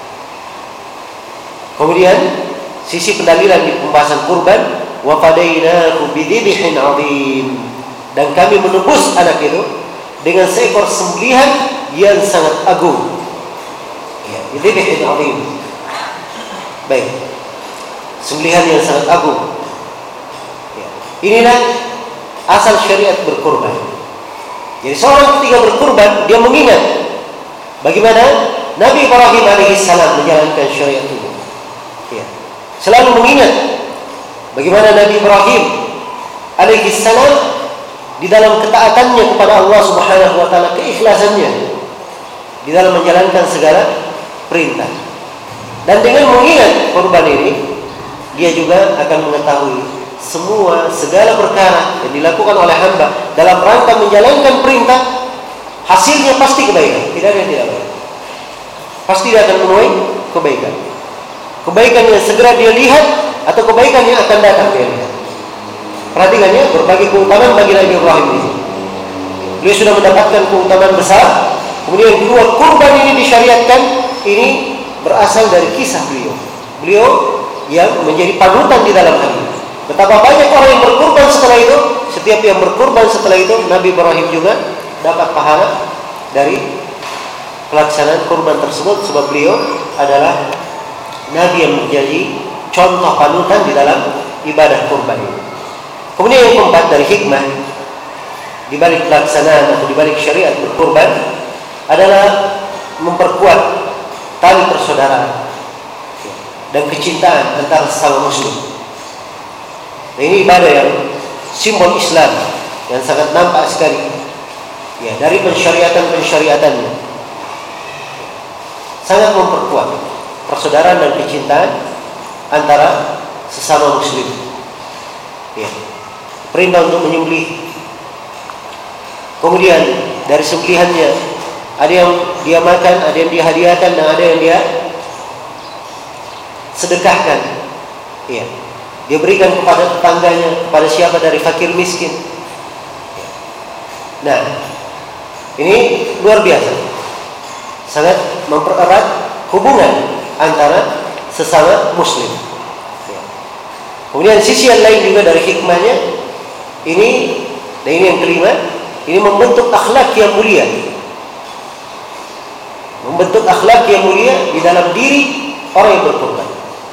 Kemudian sisi pendalilan di pembahasan kurban, wa fadainahu bidzibhin 'adzim, dan kami menebus anak itu dengan seekor sembelihan yang sangat agung. Ya, bidzibhin 'adzim. Baik. Sembelihan yang sangat agung. Ya. Inilah asal syariat berkurban. Jadi seorang ketika berkurban, dia mengingat bagaimana Nabi Ibrahim alaihissalam menjalankan syariat itu. Ya. Selalu mengingat bagaimana Nabi Ibrahim alaihissalam di dalam ketaatannya kepada Allah Subhanahu wa ta'ala, keikhlasannya di dalam menjalankan segala perintah. Dan dengan mengingat kurban ini, dia juga akan mengetahui segala perkara yang dilakukan oleh hamba dalam rangka menjalankan perintah, hasilnya pasti kebaikan, tidak ada yang tidak baik. Pasti dia akan menuai kebaikan. Kebaikan yang segera dia lihat atau kebaikan yang akan datang dia lihat. Perhatikan ya, berbagai keutamaan bagi Nabi Ibrahim ini. Beliau sudah mendapatkan keutamaan besar. Kemudian yang kedua, kurban ini disyariatkan, ini berasal dari kisah beliau. Beliau yang menjadi panutan di dalam hal ini. Betapa banyak orang yang berkurban setelah itu. Setiap yang berkurban setelah itu, Nabi Ibrahim juga dapat pahala dari pelaksanaan kurban tersebut, sebab beliau adalah Nabi yang menjadi contoh panutan di dalam ibadah kurban ini. Kemudian yang keempat, dari hikmah di balik pelaksanaan atau di balik syariat berkurban adalah memperkuat tali persaudaraan dan kecintaan antara sesama muslim. Dan ini ibadah yang simbol Islam yang sangat nampak sekali ya, dari pensyariatan-pensyariatannya. Sangat memperkuat persaudaraan dan kecintaan antara sesama muslim. Ya. Perintah untuk menyembelih. Kemudian dari sembelihannya ada yang dia makan, ada yang dia hadiahkan, dan ada yang dia sedekahkan. Ya. Dia berikan kepada tetangganya, kepada siapa dari fakir miskin. Nah, ini luar biasa. Sangat mempererat hubungan antara sesama muslim. Kemudian sisi yang lain juga dari hikmahnya ini, dan ini yang kelima, ini membentuk akhlak yang mulia. Membentuk akhlak yang mulia di dalam diri orang yang berkurban.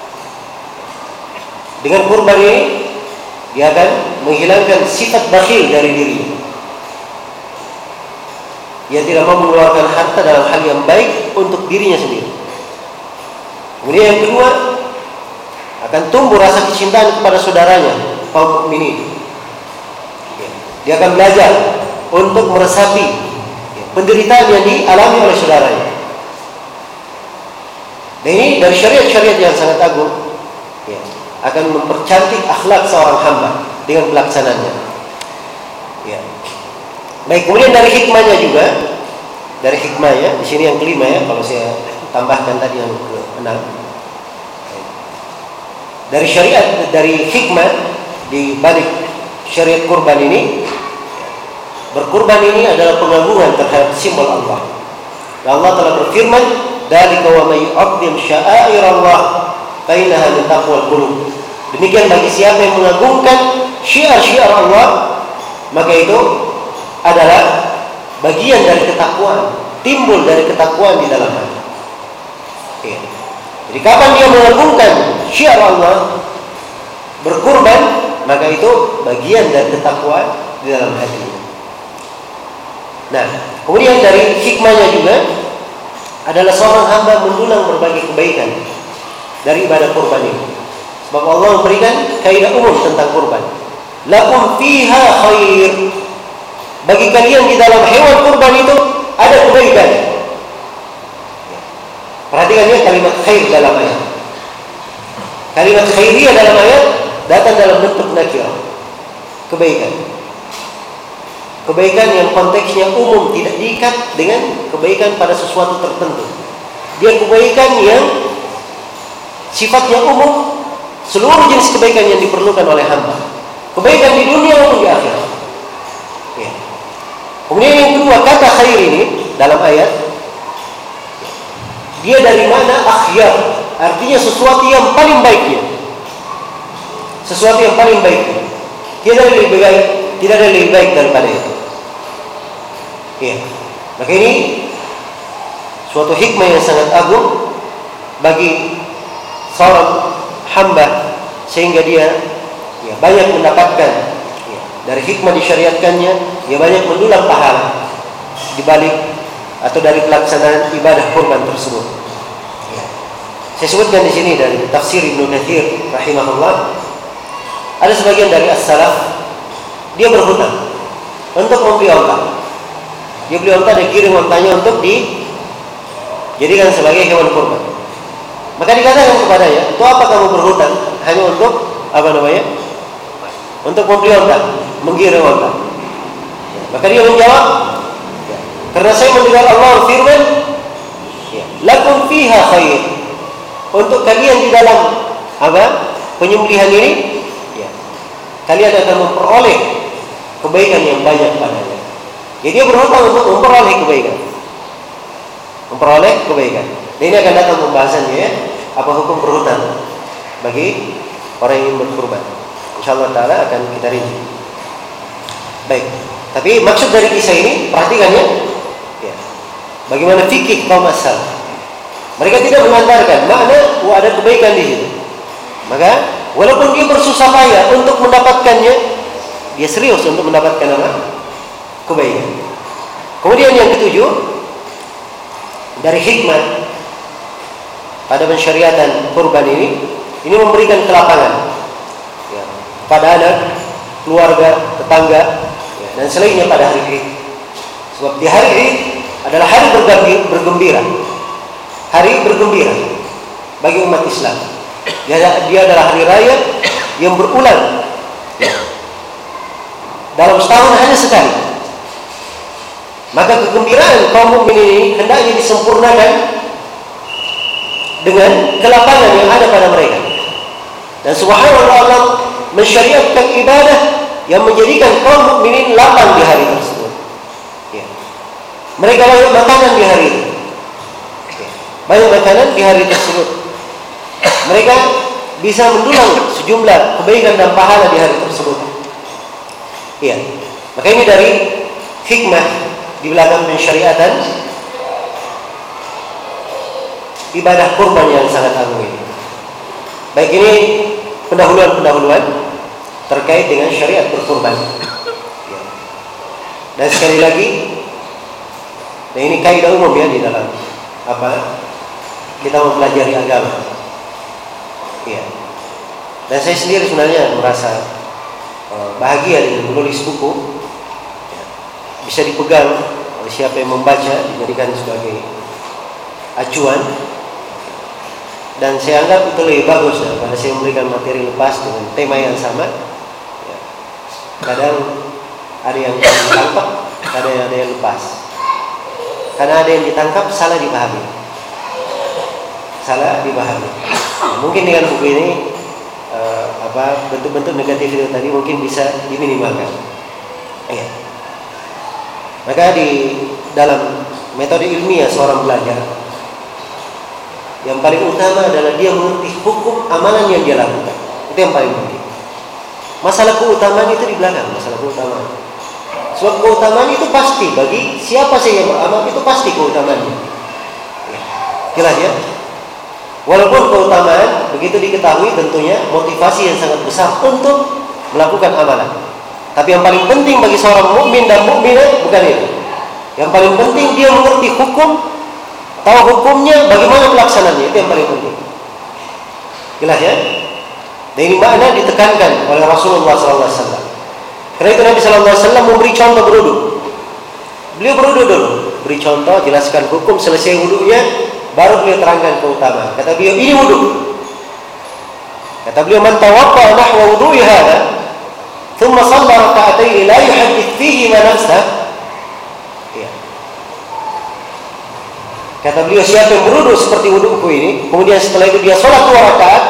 Dengan kurban ini dia akan menghilangkan sifat bakhil dari dirinya. Dia tidak mau mengeluarkan harta dalam hal yang baik untuk dirinya sendiri. Kemudian yang kedua, akan tumbuh rasa kecintaan kepada saudaranya, kaum mukminin. Dia akan belajar untuk meresapi penderitaan yang dialami oleh saudaranya. Dan ini dari syariat-syariat yang sangat agung, akan mempercantik akhlak seorang hamba dengan pelaksanaannya. Ya. Baik, kemudian dari hikmahnya juga, dari hikmahnya di sini yang kelima ya, kalau saya tambahkan tadi yang ke-6. Dari syariat, dari hikmah di balik syariat kurban ini, Berkurban ini adalah pengagungan terhadap simbol Allah. Dan Allah telah berfirman, "Dzalika wa may yu'azzim sya'airallah fa innaha min taqwal qulub." Demikian bagi siapa yang mengagungkan syiar-syiar Allah, maka itu adalah bagian dari ketakwaan, timbul dari ketakwaan di dalam hati. Ya. Jadi kapan dia mengagungkan syiar Allah, berkurban, maka itu bagian dari ketakwaan di dalam hati. Nah, kemudian dari hikmahnya juga adalah seorang hamba mendulang berbagai kebaikan dari ibadah kurban ini. Sebab Allah memberikan kaidah umum tentang kurban. Lakum fiha khair. Bagi kalian di dalam hewan kurban itu ada kebaikan. Perhatikan ya kalimat khair dalam ayat. Kalimat khairiyah dalam ayat datang dalam bentuk nakirah. Kebaikan. Kebaikan yang konteksnya umum, tidak diikat dengan kebaikan pada sesuatu tertentu. Dia kebaikan yang sifatnya umum, seluruh jenis kebaikan yang diperlukan oleh hamba. Kebaikan di dunia maupun di akhirat. Ya. Kemudian yang kedua, kata khair ini dalam ayat, dia dari mana akhyar, artinya sesuatu yang paling baiknya. Sesuatu yang paling baiknya. Tidak ada lebih baik daripada itu. Ya. Maka ini suatu hikmah yang sangat agung bagi seorang hamba, sehingga dia banyak mendapatkan dari hikmah disyariatkannya, dia banyak mendulang pahala di balik atau dari pelaksanaan ibadah kurban tersebut. Saya sebutkan di sini dari tafsir Ibnu Katsir rahimahullah, ada sebagian dari as-salaf dia berhutang untuk membeli onta. Dia beli onta dan kirim ontanya untuk dijadikan sebagai hewan kurban. Maka dikatakan kepadanya, "Untuk apa kamu berhutang? Hanya untuk untuk membeli onta, menggiring onta." Maka dia menjawab, "Karena saya mendengar Allah firman, lakum fiha khair." Untuk kalian di dalam penyembelihan ini, kalian akan memperoleh kebaikan yang banyak padanya. Jadi dia berhutang untuk memperoleh kebaikan. Memperoleh kebaikan. Dan ini akan datang pembahasannya, apa hukum berhutang bagi orang yang ingin berkurban. InsyaAllah ta'ala akan kita rinci. Baik. Tapi maksud dari kisah ini, perhatikan ya, bagaimana fikih kaum as-salaf. Mereka tidak mengantarkan makna ada kebaikan di situ. Maka walaupun dia bersusah payah untuk mendapatkannya, dia serius untuk mendapatkan kebaikan. Kemudian yang ketujuh, dari hikmah pada pensyariatan kurban ini memberikan kelapangan pada anak, keluarga, tetangga, dan selainnya pada hari Id. Sebab di hari Id adalah hari bergembira, hari bergembira bagi umat Islam. Dia adalah hari raya yang berulang dalam setahun hanya sekali. Maka kegembiraan kaum mukminin ini hendaknya disempurnakan dengan kelapangan yang ada pada mereka. Dan subhanallah, Allah mensyariatkan ibadah yang menjadikan kaum mukminin lapang di hari tersebut. Mereka banyak makanan di hari itu. Banyak makanan di hari tersebut. Mereka bisa mendulang sejumlah kebaikan dan pahala di hari tersebut. Maka ini dari hikmah di belakang pensyariatan ibadah kurban yang sangat agung ini. Baik, ini pendahuluan terkait dengan syariat berkurban. Dan sekali lagi, nah ini kaidah umum ya di dalam kita mempelajari agama. Dan saya sendiri sebenarnya merasa bahagia dengan menulis buku, bisa dipegang oleh siapa yang membaca, dijadikan sebagai acuan. Dan saya anggap itu lebih bagus daripada saya memberikan materi lepas dengan tema yang sama. Kadang ada yang ditangkap, kadang ada yang lepas. Karena ada yang ditangkap salah dipahami. Mungkin dengan buku ini bentuk-bentuk negatif itu tadi mungkin bisa diminimalkan. Maka di dalam metode ilmiah seorang belajar, yang paling utama adalah dia mengerti hukum amalan yang dia lakukan. Itu yang paling penting. Masalah keutamaan itu di belakang, masalah keutamaan. Sebab keutamaan itu pasti bagi siapa saja yang beramal, itu pasti keutamaannya. Jelas ya? Walaupun keutamaan begitu diketahui, tentunya motivasi yang sangat besar untuk melakukan amalan. Tapi yang paling penting bagi seorang mukmin dan mukminah bukan itu. Yang paling penting dia mengerti hukum, tahu hukumnya, bagaimana pelaksanaannya, itu yang paling penting. Jelas ya? Dan ini makna ditekankan oleh Rasulullah SAW. Karena itu Nabi SAW memberi contoh berwudu. Beliau berwudu dulu, beri contoh, jelaskan hukum, selesai wudunya, baru beliau terangkan keutamaan. Kata beliau, ini wudu. Kata beliau, man tawadda'a nahwa wudu'i hadha, thumma shalla raka'atayn la yuhaddits fihi ma nafsah. Kata beliau, siapa yang berwudu seperti wuduku ini, kemudian setelah itu dia sholat 2 rakaat,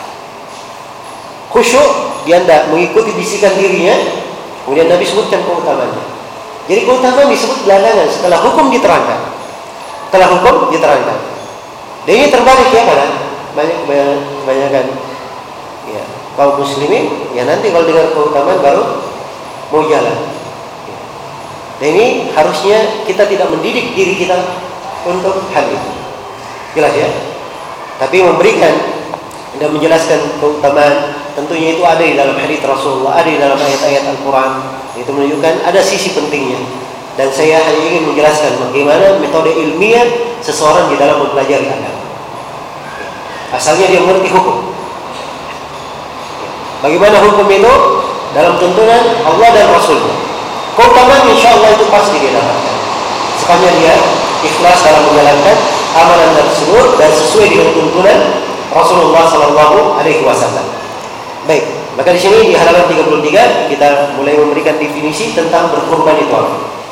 khusyuk, dia tidak mengikuti bisikan dirinya, kemudian Nabi sebutkan keutamaannya. Jadi keutamaan disebut belakangan setelah hukum diterangkan. Setelah hukum diterangkan. Dan ini terbalik ya, karena kebanyakan ya, kaum muslimin ya nanti kalau dengar keutamaan baru mau jalan. Dan ini harusnya kita tidak mendidik diri kita untuk hal itu. Jelas ya? Tapi memberikan dan menjelaskan keutamaan, tentunya itu ada di dalam hadits Rasulullah, ada di dalam ayat-ayat Al-Quran. Itu menunjukkan ada sisi pentingnya. Dan saya hanya ingin menjelaskan bagaimana metode ilmiah seseorang di dalam mempelajari agama. Asalnya dia mengerti hukum. Bagaimana hukum itu dalam tuntunan Allah dan Rasulnya. Keutamaan insya Allah itu pasti dia dapatkan. Sekalian dia ikhlas dalam menjalankan amalan tersebut dan sesuai dengan tuntunan Rasulullah SAW. Baik, maka di sini di halaman 33 kita mulai memberikan definisi tentang berkurban itu apa.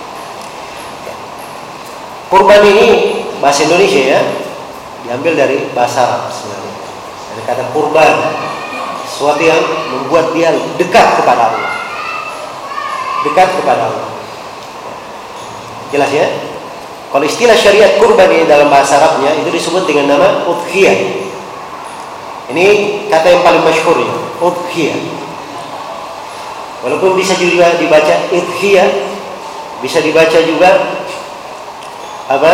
Kurban ini bahasa Indonesia ya, diambil dari bahasa Arab sebenarnya. Dari kata kurban, sesuatu yang membuat dia dekat kepada Allah. Dekat kepada Allah. Jelas ya? Kalau istilah syariat kurban ini dalam bahasa Arabnya itu disebut dengan nama udhiyah. Ini kata yang paling masyhur ya, udhiyah. Walaupun bisa juga dibaca udhiyah, bisa dibaca juga apa?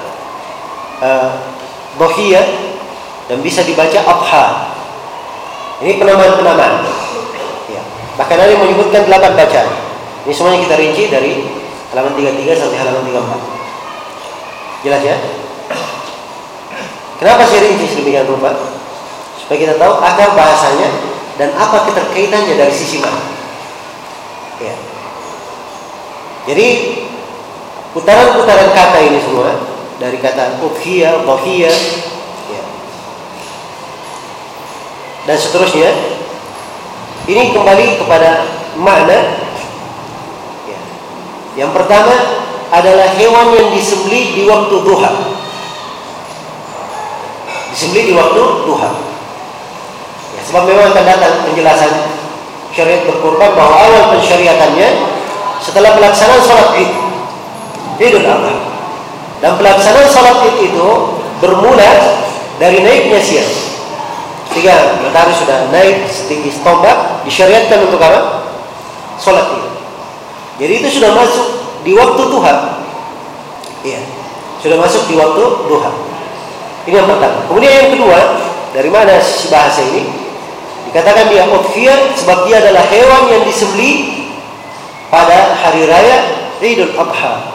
Dohiyah, dan bisa dibaca adha. Ini penamaan-penamaan. Ya. Bahkan ada yang menyebutkan 8 bacaan. Ini semuanya kita rinci dari halaman 33 sampai halaman 34. Jelas ya? Kenapa saya rinci sedemikian rupa? Supaya kita tahu akar bahasanya dan apa keterkaitannya dari sisi mana. Ya. Jadi putaran-putaran kata ini semua dari kata udhiyah, dohiyah, ya, dan seterusnya, ini kembali kepada makna. Ya. Yang pertama adalah hewan yang disembelih di waktu duha. Disembelih di waktu duha. Ya, sebab memang akan datang penjelasan syariat berkurban bahwa awal pensyariatannya setelah pelaksanaan sholat Id, Idul Adha. Dan pelaksanaan sholat Id itu bermula dari naiknya siang. Ketika matahari sudah naik setinggi tombak, disyariatkan untuk apa? Sholat Id. Jadi itu sudah masuk di waktu duha. Iya, sudah masuk di waktu duha. Ini yang pertama. Kemudian yang kedua, dari mana sisi bahasa ini? Dikatakan dia udhiyah sebab dia adalah hewan yang disembelih pada hari raya Idul Adha.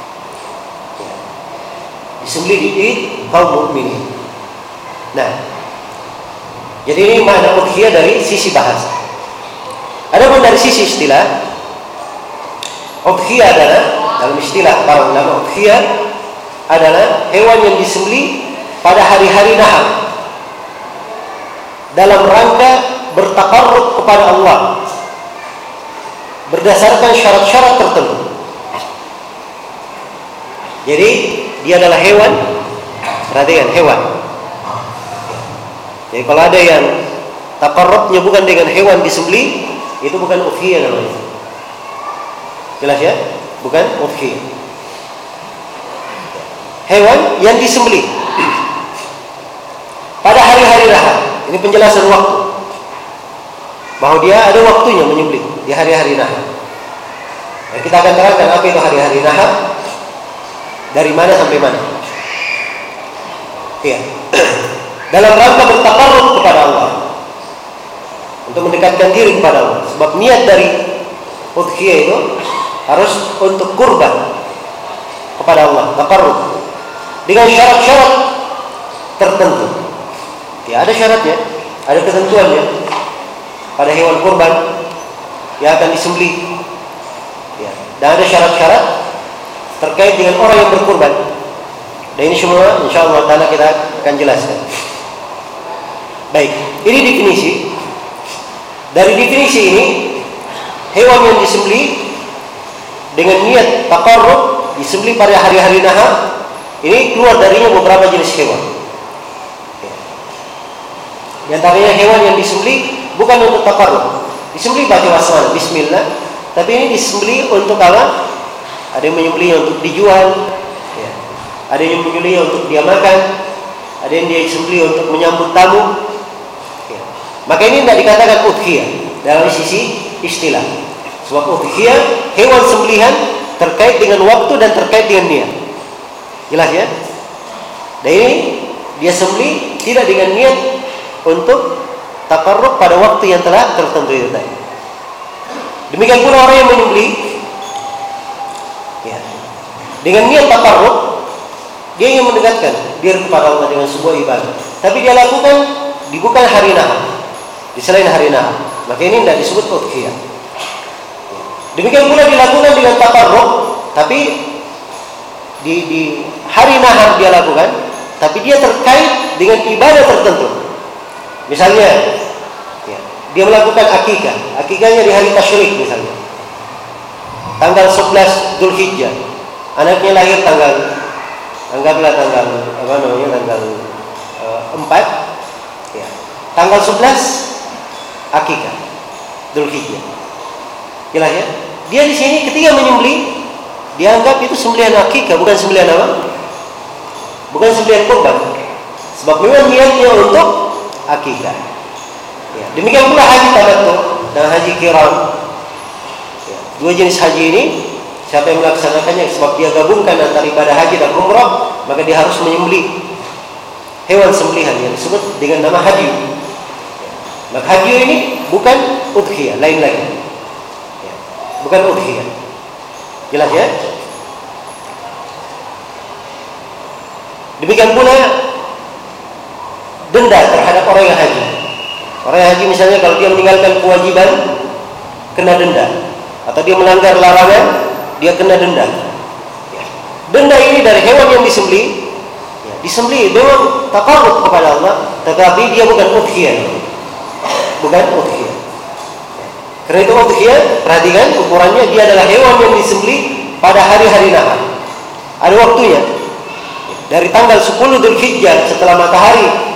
Disembelih di Id kaum mukminin. Nah, jadi ini makna udhiyah dari sisi bahasa. Adapun dari sisi istilah, udhiyah adalah dalam istilah para ulama, udhiyah adalah hewan yang disembelih pada hari-hari nahar dalam rangka bertaqarrub kepada Allah berdasarkan syarat-syarat tertentu. Jadi dia adalah hewan, perhatikan, hewan. Jadi kalau ada yang taqarrubnya bukan dengan hewan disembelih, itu bukan udhiyah namanya. Jelas ya? bukan udhiyah. Hewan yang disembelih pada hari-hari Nahar. Ini penjelasan waktu, bahwa dia ada waktunya menyembelih di hari-hari Nahar. Nah, kita akan terangkan apa itu hari-hari Nahar, dari mana sampai mana. Iya. Dalam rangka bertaqarrub kepada Allah, untuk mendekatkan diri kepada Allah. Sebab niat dari udhiyah itu harus untuk kurban kepada Allah, taqarrub, dengan syarat-syarat tertentu. Ya, ada syaratnya, ada ketentuannya pada hewan kurban yang akan disembelih. Ya, dan ada syarat-syarat terkait dengan orang yang berkurban. Dan ini semua insyaallah taala kita akan jelaskan. Baik, ini definisi. Dari definisi ini, hewan yang disembelih dengan niat taqarrub, disembelih pada hari-hari Nahar, ini keluar darinya beberapa jenis hewan. Di antaranya hewan yang disembelih bukan untuk taqarrub, disembelih baca basmalah, bismillah, tapi ini disembelih untuk apa? Ada yang menyembelih untuk dijual, ya. Ada yang menyembelih untuk dia makan, ada yang dia sembelih untuk menyambut tamu. Ya. Maka ini tidak dikatakan udhiyah dalam sisi istilah. Sebab udhiyah hewan sembelihan terkait dengan waktu dan terkait dengan niat. Jelas ya? Dan ini dia sembelih tidak dengan niat untuk taqarrub pada waktu yang telah tertentu itu tadi. Demikian pula orang yang menyembelih, ya, dengan niat taqarrub, dia ingin mendekatkan diri kepada Allah dengan sebuah ibadah, tapi dia lakukan di bukan hari Nahar, di selain hari Nahar, maka ini tidak disebut udhiyah. Demikian pula dilakukan dengan taqarrub, tapi di hari Nahar dia lakukan, tapi dia terkait dengan ibadah tertentu. Misalnya, ya, dia melakukan akikah, akikahnya di hari tasyrik misalnya, tanggal 11 Dzulhijjah, anaknya lahir tanggal 4, ya, tanggal 11 akikah Dzulhijjah. Jelas ya? Dia di sini ketika menyembelih, dianggap itu sembelihan akikah, bukan sembelihan apa? Bukan sembelihan kurban. Sebab memang niatnya untuk akikah. Ya, demikian pula haji tamattu dan haji qiran. Ya, dua jenis haji ini, siapa yang melaksanakannya, sebab dia gabungkan antara ibadah haji dan umrah, maka dia harus menyembelih hewan sembelihan yang disebut dengan nama haji. Ya, maka haji ini bukan udhiyah, lain lagi. Ya, bukan udhiyah. Jelas ya? Demikian pula denda terhadap orang yang haji. Orang yang haji misalnya kalau dia meninggalkan kewajiban, kena denda. Atau dia melanggar larangan, dia kena denda. Ya. Denda ini dari hewan yang disembelih, ya, disembelih memang taqarrub kepada Allah, tetapi dia bukan udhiyah. Bukan udhiyah. Karena itu udhiyah, perhatikan ukurannya, dia adalah hewan yang disembelih pada hari-hari Nahar. Ada waktunya. Dari tanggal 10 Dzulhijjah setelah matahari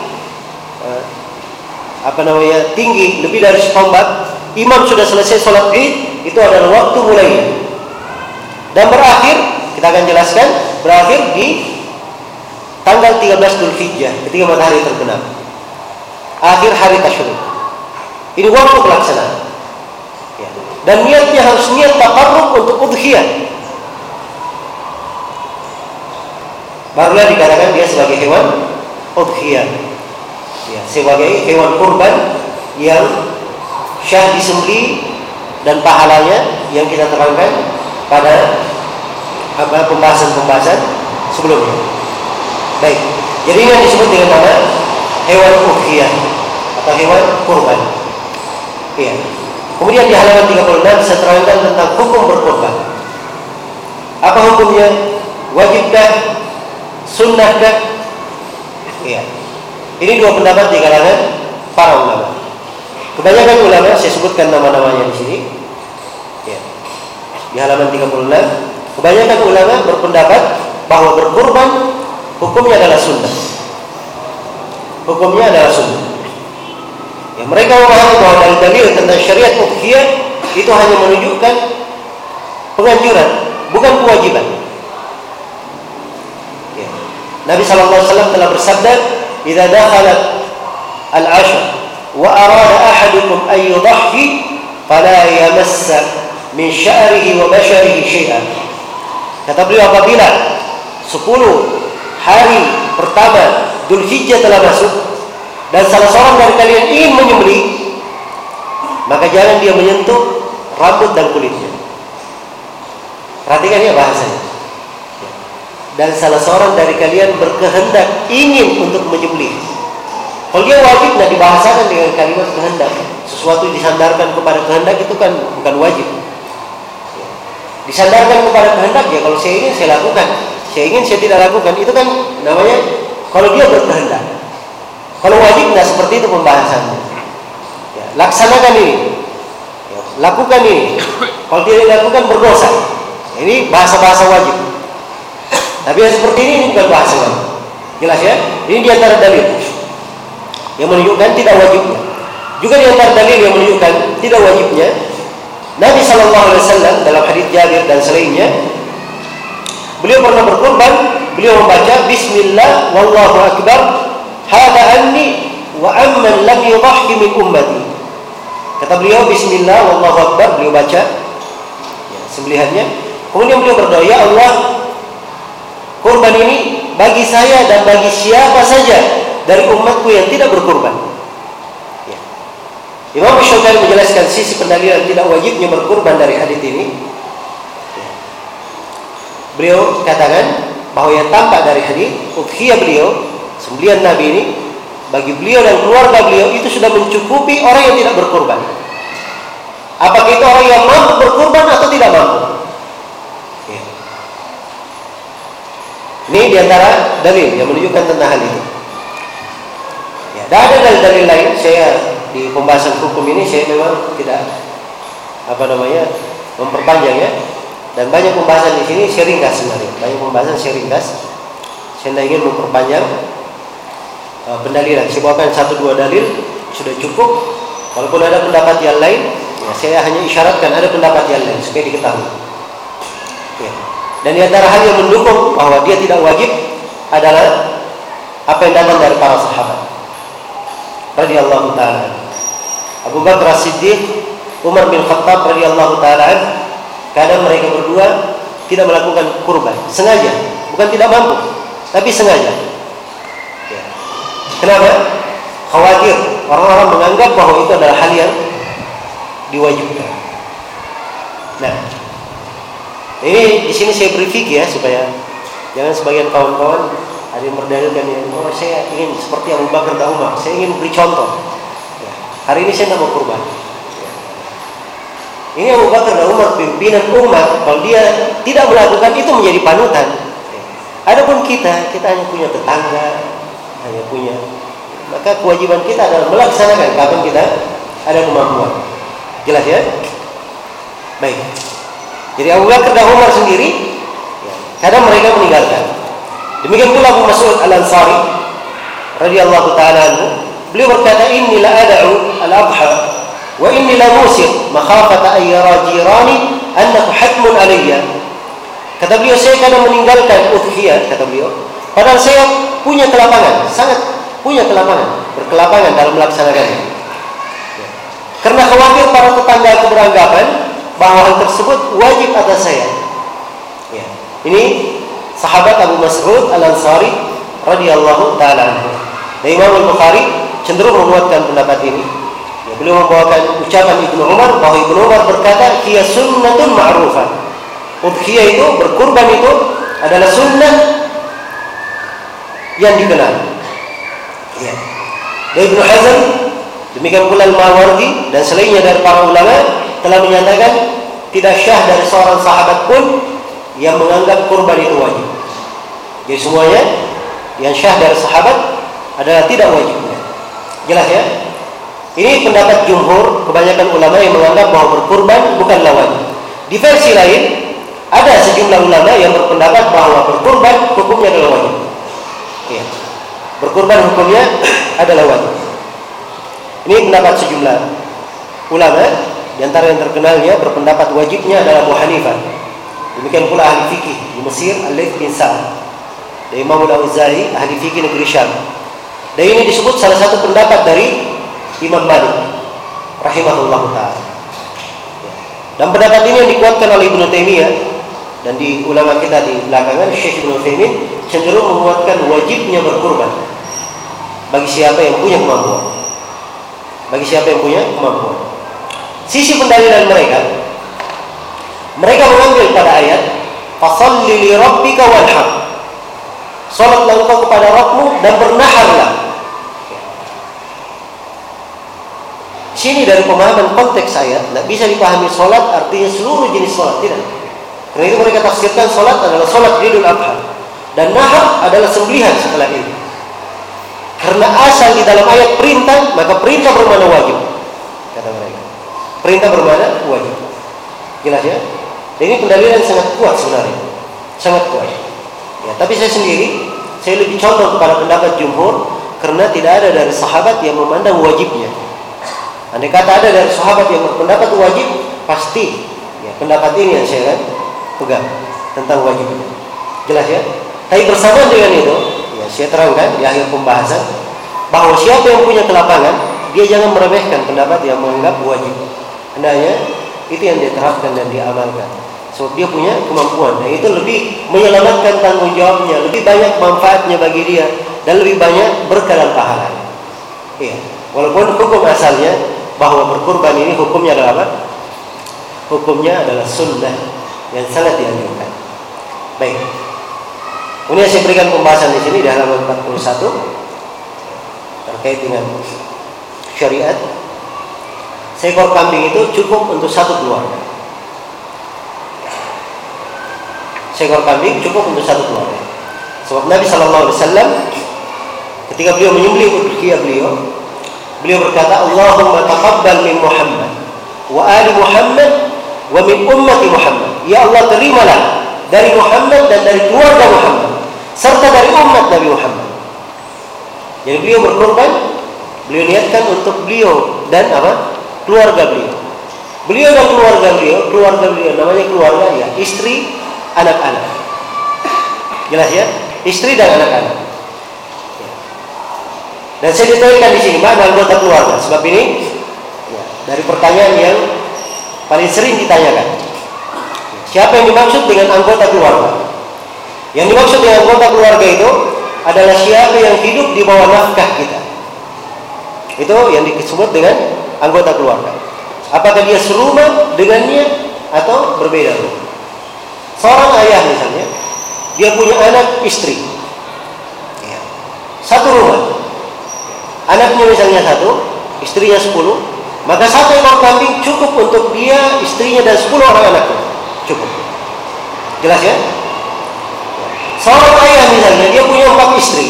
tinggi lebih dari setombak, imam sudah selesai sholat Id, itu adalah waktu mulainya. Dan berakhir, kita akan jelaskan, berakhir di tanggal 13 Dzulhijjah ketika matahari terbenam. Akhir hari tasyrik. Ini waktu pelaksanaan. Ya. Dan niatnya harus niat taqarrub untuk udhiyah. Barulah dikatakan dia sebagai hewan udhiyah. Ya, sebagai hewan kurban yang syah disembelih dan pahalanya yang kita terangkan pada pembahasan-pembahasan sebelumnya. Baik. Jadi ini yang disebut dengan nama hewan udhiyah atau hewan kurban. Iya. Kemudian di halaman 36 saya terangkan tentang hukum berkurban. Apa hukumnya? Wajibkah? Sunnahkah? Iya. Ini dua pendapat di kalangan para ulama. Kebanyakan ulama, saya sebutkan nama-namanya di sini. Ya. Di halaman 36, kebanyakan ulama berpendapat bahwa berkurban hukumnya adalah sunnah. Hukumnya adalah sunnah. Ya, mereka memahami bahwa dalil tentang syariat udhiyah itu hanya menunjukkan penganjuran, bukan kewajiban. Ya. Nabi SAW telah bersabda, "Idza dakhalat al-'ashr wa arada ahadukum an yudahhi fala yamassa min sya'rihi wa basharihi syai'an." Kata beliau, apabila 10 hari pertama Dzulhijjah telah masuk dan salah seorang dari kalian ingin menyembelih, maka jangan dia menyentuh rambut dan kulitnya. Perhatikan ya bahasanya. Dan salah seorang dari kalian berkehendak ingin untuk menyembelih. Kalau dia wajib, tidak dibahasakan dengan kalimat kehendak. Sesuatu disandarkan kepada kehendak itu kan bukan wajib. Disandarkan kepada kehendak, ya kalau saya ingin saya lakukan, saya ingin saya tidak lakukan, itu kan namanya kalau dia berkehendak. Kalau wajib tidak seperti itu pembahasannya. Ya, laksanakan ini, ya, lakukan ini. Kalau tidak dilakukan berdosa. Ini bahasa-bahasa wajib. Tapi yang seperti ini bukan bahasa wajib. Jelas ya? Ini di antara dalil yang menunjukkan tidak wajibnya. Juga di antara dalil yang menunjukkan tidak wajibnya, Nabi SAW dalam hadits Jabir dan selainnya, beliau pernah berkurban, beliau membaca Bismillah wallahu akbar, hada anni wa amman lam yudahhi min ummati. Kata beliau Bismillah wallahu akbar, beliau baca ya, sembelihannya. Kemudian beliau berdoa, ya Allah, kurban ini bagi saya dan bagi siapa saja dari umatku yang tidak berkurban. Ya. Imam Syaukani menjelaskan sisi pendalilan tidak wajibnya berkurban dari hadits ini. Ya. Beliau katakan bahwa yang tampak dari hadits udhiyah beliau, sembelihan Nabi ini, bagi beliau dan keluarga beliau itu sudah mencukupi orang yang tidak berkurban. Apakah itu orang yang mampu berkurban atau tidak mampu? Ya. Ini diantara dalil yang menunjukkan tentang hal ini. Ya, dan ada dalil-dalil lain. Saya di pembahasan hukum ini saya memang tidak memperpanjang ya. Dan banyak pembahasan di sini saya ringkas sebenarnya. Banyak pembahasan saya ringkas. Saya tidak ingin memperpanjang pendalilan. Saya bawakan 1-2 dalil sudah cukup. Walaupun ada pendapat yang lain, ya, saya hanya isyaratkan ada pendapat yang lain supaya diketahui. Ya. Dan di antara hal yang mendukung bahwa dia tidak wajib adalah apa yang datang dari para sahabat radhiyallahu taala. Abu Bakar As-Siddiq, Umar bin Khattab radhiyallahu taala, kadang mereka berdua tidak melakukan kurban sengaja, bukan tidak mampu, tapi sengaja. Ya. Kenapa? Khawatir orang-orang menganggap bahwa itu adalah hal yang diwajibkan. Nah, ini di sini saya beri fikih ya, supaya jangan sebagian kawan-kawan ada yang berdalilkan ya, oh saya ingin seperti Abu Bakar dan Umar, saya ingin beri contoh. Ya. Hari ini saya tidak mau kurban. Ya. Ini Abu Bakar dan Umar pimpinan umat, kalau dia tidak melakukan itu menjadi panutan. Ya. Adapun kita hanya punya tetangga, hanya punya, maka kewajiban kita adalah melaksanakan kapan kita ada kemampuan. Jelas ya? Baik. Jadi Abu Bakar dan Umar sendiri, ya, kadang mereka meninggalkan. Demikian pula Abu Mas'ud Al-Ansari radhiyallahu ta'ala anhu, beliau berkata, inni la ad'u al-adha wa inni la musir makhafata an yara jirani annahu hatmun alayya. Kata beliau, saya kadang meninggalkan udhiyah, kata beliau, padahal saya punya kelapangan, sangat punya kelapangan, berkelapangan dalam melaksanakannya. Ya. Karena khawatir para tetangga itu beranggapan bahwa hal tersebut wajib atas saya. Ya. Ini sahabat Abu Mas'ud Al-Ansari radhiyallahu ta'ala anhu. Dan Imam Al-Bukhari cenderung menguatkan pendapat ini. Ya, beliau membawakan ucapan Ibnu Umar bahwa Ibnu Umar berkata, "Hiya sunnatun ma'rufah." Udhiyah itu, berkurban itu adalah sunnah yang dikenal. Ya. Dan Ibnu Hazm, demikian pula Al-Mawardi dan selainnya dari para ulama telah menyatakan tidak syah dari seorang sahabat pun yang menganggap kurban itu wajib. Jadi semuanya yang syah dari sahabat adalah tidak wajibnya. Jelas ya? Ini pendapat jumhur, kebanyakan ulama yang menganggap bahwa berkurban bukanlah wajib. Di versi lain ada sejumlah ulama yang berpendapat bahwa berkurban hukumnya adalah wajib. Ya. Berkurban hukumnya adalah wajib. Ini pendapat sejumlah ulama. Di antara yang terkenalnya berpendapat wajibnya adalah Abu Hanifah Demikian pula ahli fikih di Mesir, Al-Laits bin Sa'ad. Dan Imam Al-Auza'i, ahli fikih negeri Syam. Dan ini disebut salah satu pendapat dari Imam Malik rahimahullahu ta'ala. Dan pendapat ini yang dikuatkan oleh Ibnu Taimiyah, dan di ulama kita di belakangan, Syekh Ibnu Utsaimin cenderung menguatkan wajibnya berkurban bagi siapa yang punya kemampuan. Bagi siapa yang punya kemampuan. Sisi pendalilan mereka mengambil pada ayat fasholli li rabbika wanhar. Salatlah engkau kepada Rabbmu dan bernaharlah. Sini dari pemahaman konteks ayat tidak bisa dipahami salat artinya seluruh jenis salat, tidak. Karena itu mereka tafsirkan salat adalah salat Idul Adha dan nahar adalah sembelihan setelah itu. Karena asal di dalam ayat perintah, maka perintah bermakna wajib, kata mereka. Perintah bermakna wajib. Jelas ya? Dan ini pendalilan sangat kuat sebenarnya, sangat kuat. Ya, tapi saya lebih condong kepada pendapat jumhur karena tidak ada dari sahabat yang memandang wajibnya. Andai kata ada dari sahabat yang berpendapat wajib, pasti ya, pendapat ini yang saya pegang tentang wajibnya. Jelas ya? Tapi bersamaan dengan itu, ya, saya terangkan di akhir pembahasan bahwa siapa yang punya kelapangan, dia jangan meremehkan pendapat yang menganggap wajib. Hendaknya itu yang dia terapkan dan diamalkan. Sebab dia punya kemampuan, dan itu lebih menyelamatkan tanggung jawabnya, lebih banyak manfaatnya bagi dia, dan lebih banyak berkah dan pahala. Iya. Walaupun hukum asalnya bahwa berkurban ini hukumnya adalah apa? Hukumnya adalah sunnah yang sangat dianjurkan. Baik. Kemudian saya berikan pembahasan di sini di halaman 41 terkait dengan syariat. Seekor kambing itu cukup untuk satu keluarga. Seekor kambing cukup untuk satu keluarga. Sebab Nabi SAW ketika beliau menyembelih udhiyah beliau berkata, Allahumma taqabbal min Muhammad wa ali Muhammad wa min ummati Muhammad. Ya Allah, terimalah dari Muhammad dan dari keluarga Muhammad serta dari umat Nabi Muhammad. Jadi beliau berkorban, beliau niatkan untuk beliau dan keluarga beliau. Beliau dan keluarga beliau namanya keluarga ya, istri, anak-anak. Jelas ya? Istri dan anak-anak. Dan saya detailkan di sini mana anggota keluarga. Sebab ini ya, dari pertanyaan yang paling sering ditanyakan. Siapa yang dimaksud dengan anggota keluarga? Yang dimaksud dengan anggota keluarga itu adalah siapa yang hidup di bawah nafkah kita. Itu yang disebut dengan anggota keluarga. Apakah dia serumah dengannya atau berbeda rumah? Seorang ayah misalnya, dia punya anak istri, satu rumah. Anaknya misalnya 1, istrinya 10, maka 1 ekor kambing cukup untuk dia, istrinya dan 10 orang anaknya. Cukup. Jelas ya? Seorang ayah misalnya, dia punya 4 istri.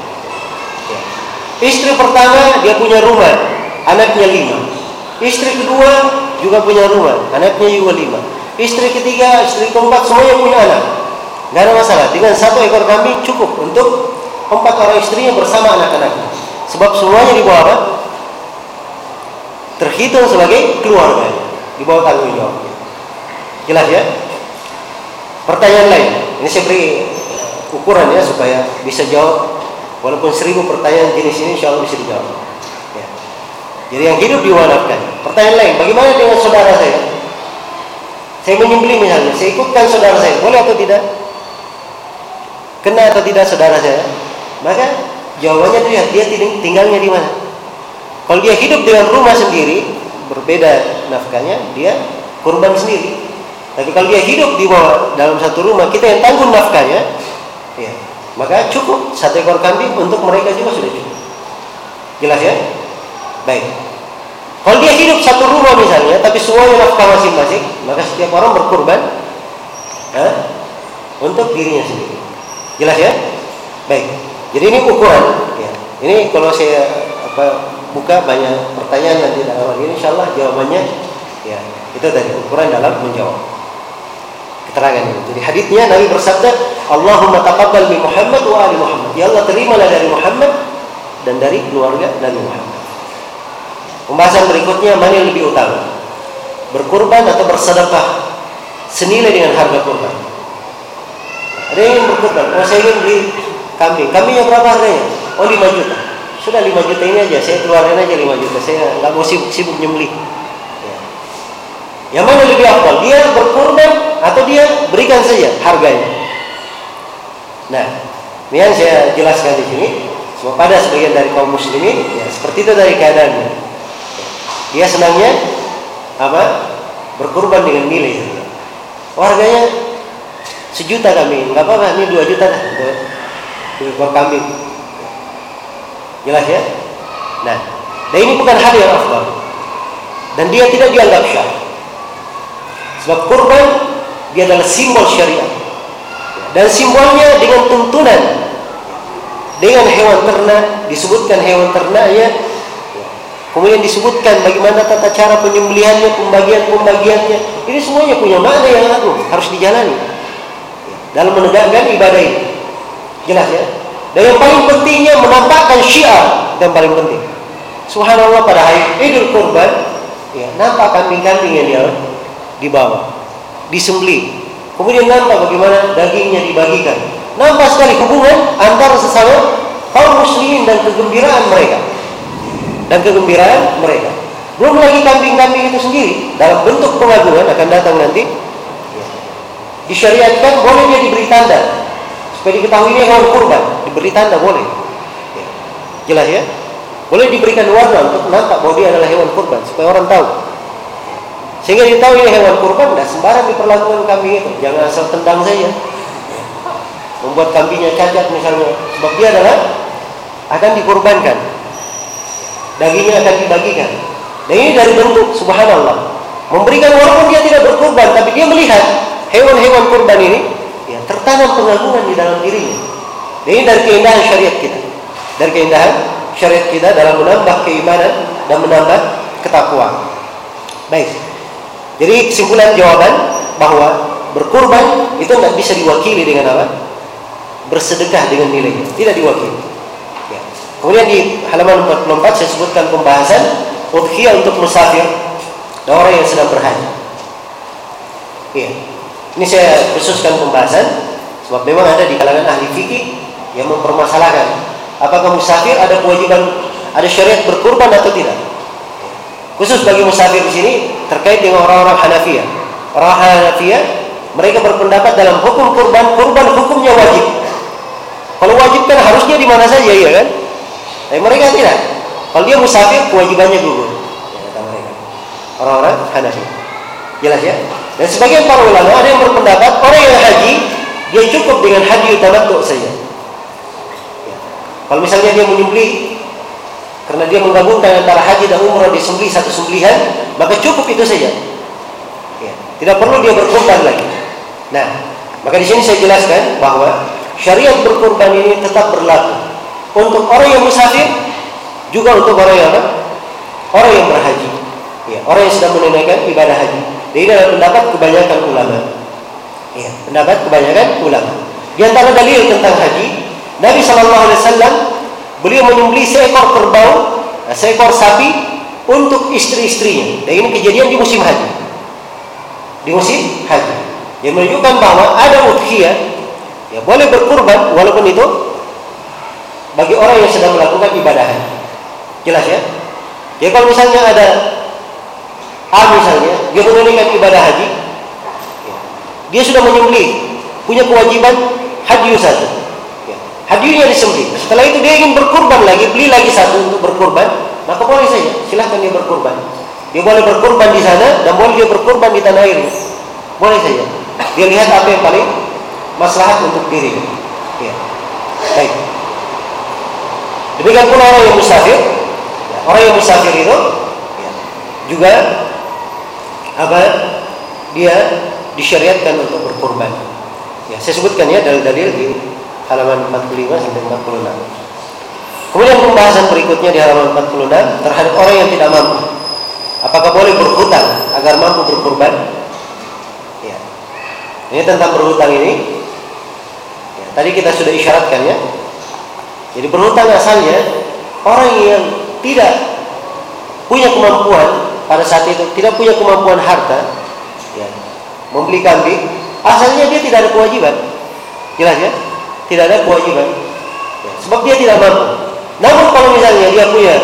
Istri pertama dia punya rumah, anaknya 5. Istri kedua juga punya rumah, anaknya juga 5. Istri ketiga, istri keempat semuanya punya anak. Tidak ada masalah. Dengan 1 ekor kambing cukup untuk 4 orang istrinya bersama anak-anaknya. Sebab semuanya di bawah apa? Terhitung sebagai keluarga, di bawah tanggung jawab. Jelas ya? Pertanyaan lain. Ini saya beri ukuran ya supaya bisa jawab. Walaupun 1000 pertanyaan jenis ini, insya Allah bisa dijawab. Ya. Jadi yang hidup diwanafkan. Pertanyaan lain. Bagaimana dengan saudara saya? Saya menyembelih misalnya, saya ikutkan saudara saya, boleh atau tidak? Kena atau tidak saudara saya? Maka jawabannya dia tinggalnya di mana. Kalau dia hidup dengan rumah sendiri, berbeda nafkahnya, dia kurban sendiri. Tapi kalau dia hidup di bawah dalam satu rumah, kita yang tanggung nafkahnya, ya, maka cukup 1 ekor kambing untuk mereka juga sudah cukup. Jelas ya? Baik. Kalau dia hidup satu rumah misalnya, tapi semuanya nafkah masing-masing, maka setiap orang berkurban untuk dirinya sendiri. Jelas ya? Baik. Jadi ini ukuran. Ya. Ini kalau saya buka banyak pertanyaan nanti dalam hal ini, insyaallah jawabannya ya itu dari ukuran dalam menjawab keterangan ini. Jadi hadisnya Nabi bersabda, Allahumma taqabbal min Muhammad wa ali Muhammad. Ya Allah, terimalah dari Muhammad dan dari keluarga Nabi Muhammad. Pembahasan berikutnya, mana yang lebih utama? Berkurban atau bersedekah senilai dengan harga kurban. Ada yang ingin berkurban, saya ingin beli kambing. Kambingnya berapa harganya? 5 juta. Sudah 5 juta ini aja, saya keluarin aja 5 juta. Saya nggak mau sibuk nyembelih. Yang mana lebih afdal? Dia berkurban atau dia berikan saja harganya? Nah, ini yang saya jelaskan di sini. Sebab pada sebagian dari kaum muslimin, seperti itu dari keadaannya. Dia senangnya berkurban dengan nilai. Harganya 1 juta kambing, nggak apa-apa, ini 2 juta dah untuk ekor kambing. Jelas ya? Nah, dan ini bukan hal yang afdal. Dan dia tidak dianggap syah. Sebab kurban dia adalah simbol syariat. Dan simbolnya dengan tuntunan. Dengan hewan ternak, disebutkan hewan ternaknya. Kemudian disebutkan bagaimana tata cara penyembelihannya, pembagian-pembagiannya. Ini semuanya punya makna yang agung, harus dijalani dalam menegakkan ibadah ini. Jelas ya? Dan yang paling pentingnya menampakkan syiar, yang paling penting. Subhanallah, pada hari Idul Kurban, nampak kambing-kambing yang dia dibawa, disembelih. Kemudian nampak bagaimana dagingnya dibagikan. Nampak sekali hubungan antara sesama kaum muslimin dan kegembiraan mereka. Belum lagi kambing-kambing itu sendiri dalam bentuk pengagungan akan datang nanti. Disyariatkan boleh dia diberi tanda supaya diketahui ini hewan kurban, diberi tanda boleh. Jelas ya? Boleh diberikan warna untuk nampak bahwa dia adalah hewan kurban supaya orang tahu. Sehingga dia tahu ini hewan kurban, tidak sembarang diperlakukan kambing itu. Jangan asal tendang saja, membuat kambingnya cacat misalnya, sebab dia adalah akan dikurbankan, dagingnya akan dibagikan. Dan ini dari bentuk subhanallah, memberikan walaupun dia tidak berkurban, tapi dia melihat hewan-hewan kurban ini tertanam pengagungan di dalam dirinya. Dan ini dari keindahan syariat kita, dalam menambah keimanan dan menambah ketakwaan. Baik. Jadi kesimpulan jawaban bahwa berkurban itu tidak bisa diwakili dengan apa? Bersedekah dengan nilainya, tidak diwakili. Kemudian di halaman 44 saya sebutkan pembahasan udhiyah untuk musafir dan orang yang sedang berhaji. Ini saya khususkan pembahasan sebab memang ada di kalangan ahli fikih yang mempermasalahkan apakah musafir ada kewajiban, ada syariat berkurban atau tidak. Khusus bagi musafir di sini terkait dengan orang-orang Hanafiyah. Orang Hanafiyah mereka berpendapat dalam hukum kurban hukumnya wajib. Kalau wajib kan harusnya di mana saja, ya kan? Tapi mereka tidak. Kalau dia musafir kewajibannya gugur. Kata mereka. Orang-orang Hanafi. Jelas ya? Dan sebagian para ulama ada yang berpendapat orang yang haji dia cukup dengan haji tamattu saja. Kalau misalnya dia menyembelih karena dia menggabungkan antara haji dan umrah, disembelih satu sembelihan, maka cukup itu saja. Tidak perlu dia berkurban lagi. Nah, maka di sini saya jelaskan bahwa syariat berkurban ini tetap berlaku untuk orang yang musafir, juga untuk orang yang orang yang berhaji, orang yang sedang menunaikan ibadah haji. Ini adalah pendapat kebanyakan ulama. Pendapat kebanyakan ulama. Di antara dalil tentang haji, Nabi SAW beliau menyembelih seekor kerbau, seekor sapi untuk istri-istrinya. Dan ini kejadian di musim haji. Yang menunjukkan bahwa ada udhiyah, boleh berkurban walaupun itu bagi orang yang sedang melakukan ibadah haji. Jelas ya? Jadi kalau misalnya ada misalnya dia menunaikan ibadah haji, dia sudah menyembelih, punya kewajiban hadyu satu. Hadyunya disembelih. Setelah itu dia ingin berkurban lagi, beli lagi satu untuk berkurban, maka boleh saja, silahkan dia berkurban. Dia boleh berkurban di sana dan boleh dia berkurban di tanah air. Boleh saja. Dia lihat apa yang paling maslahat untuk dirinya. Baik. Demikian pula orang yang musafir. Orang yang musafir itu juga dia disyariatkan untuk berkurban. Saya sebutkan ya dalil-dalil di halaman 45 sampai 46. Kemudian pembahasan berikutnya di halaman 46 terhadap orang yang tidak mampu. Apakah boleh berhutang agar mampu berkurban? Ini tentang berhutang ini. Tadi kita sudah isyaratkan ya. Jadi berhutang asalnya orang yang tidak punya kemampuan pada saat itu, tidak punya kemampuan harta, membeli kambing, asalnya dia tidak ada kewajiban. Jelas ya? Tidak ada kewajiban. Ya, sebab dia tidak mampu. Namun kalau misalnya dia punya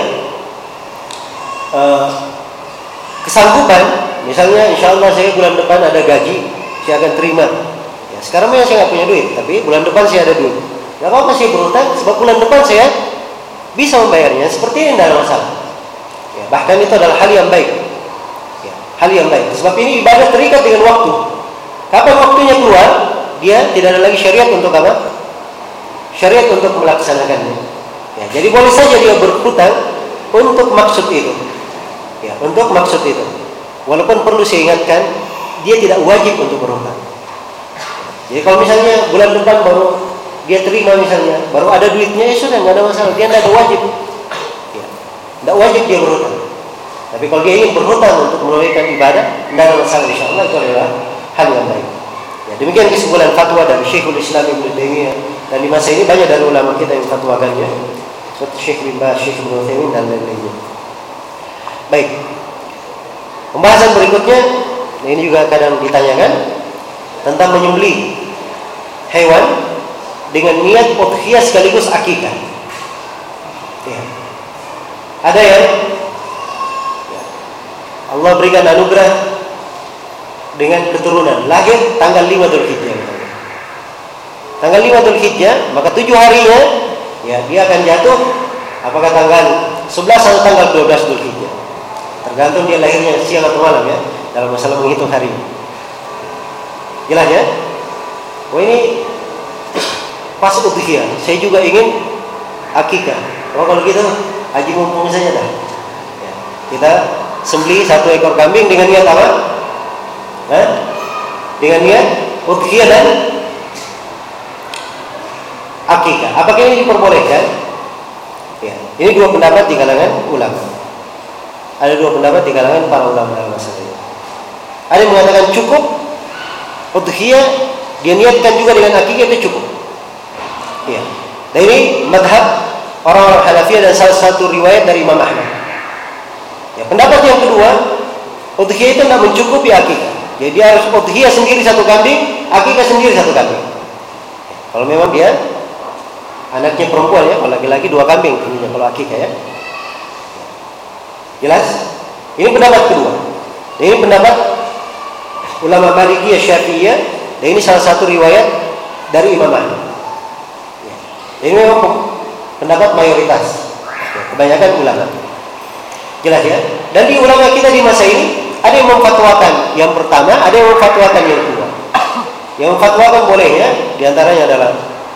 kesanggupan, misalnya insya Allah saya bulan depan ada gaji, saya akan terima. Ya, sekarang memang saya nggak punya duit, tapi bulan depan saya ada duit. Nggak apa-apa saya berhutang, sebab bulan depan saya bisa membayarnya. Seperti ini tidak ada masalah. Ya, bahkan itu adalah hal yang baik. Ya, hal yang baik. Sebab ini ibadah terikat dengan waktu. Kapan waktunya keluar, dia tidak ada lagi syariat untuk apa? Syariat untuk melaksanakannya. Ya, jadi boleh saja dia berhutang untuk maksud itu. Ya, untuk maksud itu. Walaupun perlu saya ingatkan, dia tidak wajib untuk berhutang. Jadi kalau misalnya bulan depan baru dia terima misalnya, baru ada duitnya, ya sudah, nggak ada masalah. Dia tidak ada wajib. Ya, tidak wajib dia berhutang. Tapi kalau dia ingin berhutang untuk menunaikan ibadah, tidak ada masalah. Insyaallah itu adalah hal yang baik. Ya, demikian kesimpulan fatwa dari Syekhul Islam Ibnu Taimiyah, dan di masa ini banyak dari ulama kita yang fatwakannya, seperti Syekh bin Baz, Syekh Ibnu Utsaimin dan lain-lainnya. Baik. Pembahasan berikutnya, ini juga kadang ditanyakan tentang menyembelih hewan dengan niat udhiyah sekaligus akikah. Ya. Ada yang Allah berikan anugerah dengan keturunan, lahir tanggal 5 Dzulhijjah. Tanggal 5 Dzulhijjah, maka 7 harinya ya dia akan jatuh apakah tanggal 11 atau tanggal 12 Dzulhijjah. Tergantung dia lahirnya siang atau malam ya, dalam masalah menghitung hari. Jelas ya? Oh ini pas udhiyah, saya juga ingin akikah. Oh kalau gitu haji mumpung saja dah. Ya, kita sembelih 1 ekor kambing dengan niat apa? Dengan niat udhiyah dan akikah. Apakah ini diperbolehkan? Ya, ini 2 pendapat di kalangan ulama. Ada 2 pendapat di kalangan para ulama dalam masalah ini. Ada yang mengatakan cukup udhiyah, dia niatkan juga dengan akikah itu cukup. Ya. Dan ini madhab orang-orang Hanafiyah dan salah satu riwayat dari Imam Ahmad. Ya, pendapat yang kedua, udhiyah itu tidak mencukupi akikah. Jadi dia harus udhiyah sendiri 1 kambing, akikah sendiri 1 kambing. Kalau memang dia anaknya perempuan ya, kalau laki-laki 2 kambing kalau akikah ya. Jelas? Ini pendapat kedua. Ini pendapat ulama Malikiyah, Syafi'iyah, dan ini salah satu riwayat dari Imam Ahmad. Ya. Ini memang pendapat mayoritas. Ya, kebanyakan ulama. Jelas ya? Dan di ulama kita di masa ini ada yang memfatwakan yang pertama, ada yang memfatwakan yang kedua. Yang memfatwakan bolehnya diantaranya adalah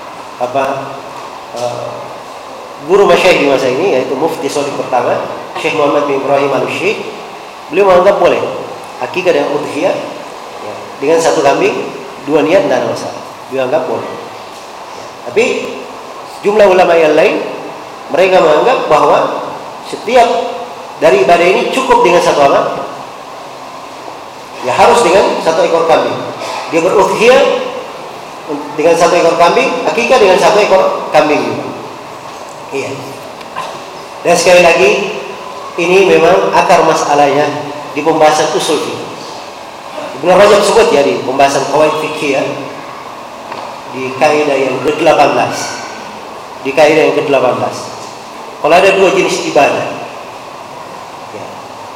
guru masyayikh di masa ini, yaitu Mufti Shalih pertama, Syekh Muhammad bin Ibrahim Al-Syekh. Beliau menganggap boleh akikah dan udhiyah ya, dengan 1 kambing 2 niat tidak ada masalah. Beliau anggap boleh. Ya, tapi jumlah ulama yang lain mereka menganggap bahwa setiap dari ibadah ini cukup dengan 1 apa? Ya harus dengan 1 ekor kambing. Dia berudhiyah dengan 1 ekor kambing, akikah dengan 1 ekor kambing. Iya. Dan sekali lagi ini memang akar masalahnya di pembahasan usul fikih. Ibnu Rajab sebut ya di pembahasan qawaid fikih ya, di kaidah yang ke-18. Di kaidah yang ke-18. Kalau ada 2 jenis ibadah. Ya.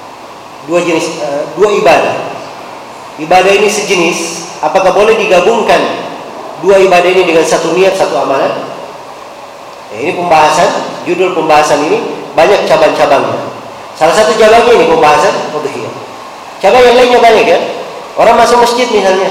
2 ibadah. Ibadah ini sejenis, apakah boleh digabungkan 2 ibadah ini dengan 1 niat, 1 amalan? Ya, ini pembahasan, judul pembahasan ini banyak cabang-cabangnya. Salah satu cabangnya ini pembahasan udhiyah. Cabang yang lainnya banyak ya. Orang masuk masjid misalnya,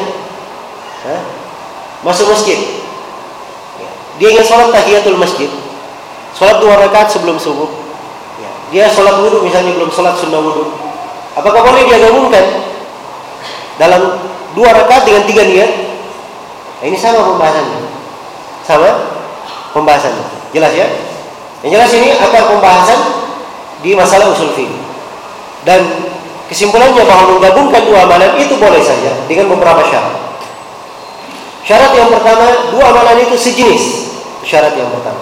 masuk masjid, ya. Dia ingin sholat tahiyatul masjid, sholat 2 rakaat sebelum subuh. Ya. Dia sholat wudu misalnya belum sholat sunnah wudu. Apakah boleh dia gabungkan dalam 2 rakaat dengan 3 niat? Nah, ini sama pembahasannya, sama pembahasannya. Jelas ya? Yang jelas ini akar pembahasan di masalah usul fikih. Dan kesimpulannya bahwa menggabungkan 2 amalan itu boleh saja dengan beberapa syarat. Syarat yang pertama, 2 amalan itu sejenis. Syarat yang pertama,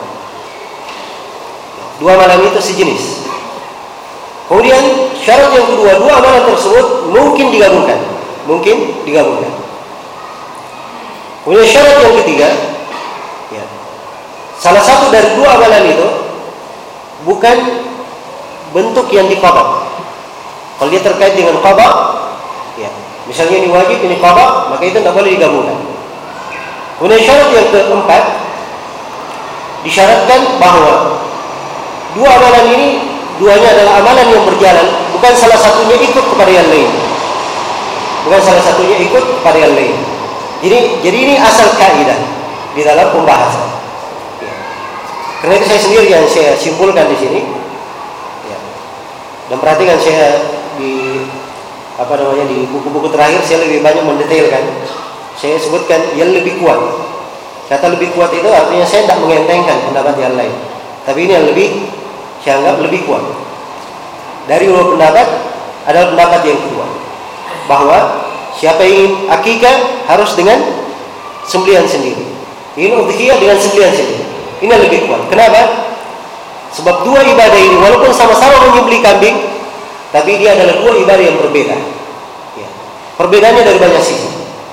2 amalan itu sejenis. Kemudian syarat yang kedua, 2 amalan tersebut mungkin digabungkan. mungkin digabungkan. Kemudian syarat yang ketiga, ya, salah satu dari dua amalan itu bukan bentuk yang diqadha. Kalau dia terkait dengan qadha, ya, misalnya ini wajib, ini qadha, maka itu tidak boleh digabungkan. Kemudian syarat yang keempat, disyaratkan bahwa dua amalan ini, duanya adalah amalan yang berjalan, bukan salah satunya ikut kepada yang lain. Bukan salah satunya ikut kepada yang lain. Jadi ini asal kaidah di dalam pembahasan. Ya. Karena itu saya sendiri yang saya simpulkan di sini. Ya. Dan perhatikan saya di di buku-buku terakhir saya lebih banyak mendetailkan. Saya sebutkan yang lebih kuat. Kata lebih kuat itu artinya saya tidak mengentengkan pendapat yang lain. Tapi ini yang lebih saya anggap lebih kuat. Dari dua pendapat adalah pendapat yang kedua, bahwa siapa yang ingin akikah harus dengan sembelihan sendiri. Ingin udhiyah dengan sembelihan sendiri. Ini yang lebih kuat. Kenapa? Sebab dua ibadah ini walaupun sama-sama menyembelih kambing, tapi dia adalah dua ibadah yang berbeda. Ya. Perbedaannya dari banyak sisi.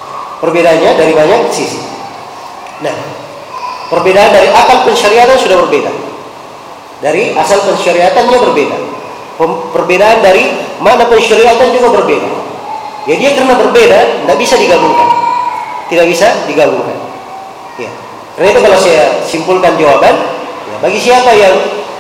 Nah, perbedaan dari akal pensyariatan sudah berbeda. Dari asal pensyariatannya berbeda. Perbedaan dari makna pensyariatan juga berbeda. Ya, dia karena berbeda tidak bisa digabungkan. Tidak bisa digabungkan. Ya. Karena itu kalau saya simpulkan jawaban, ya, bagi siapa yang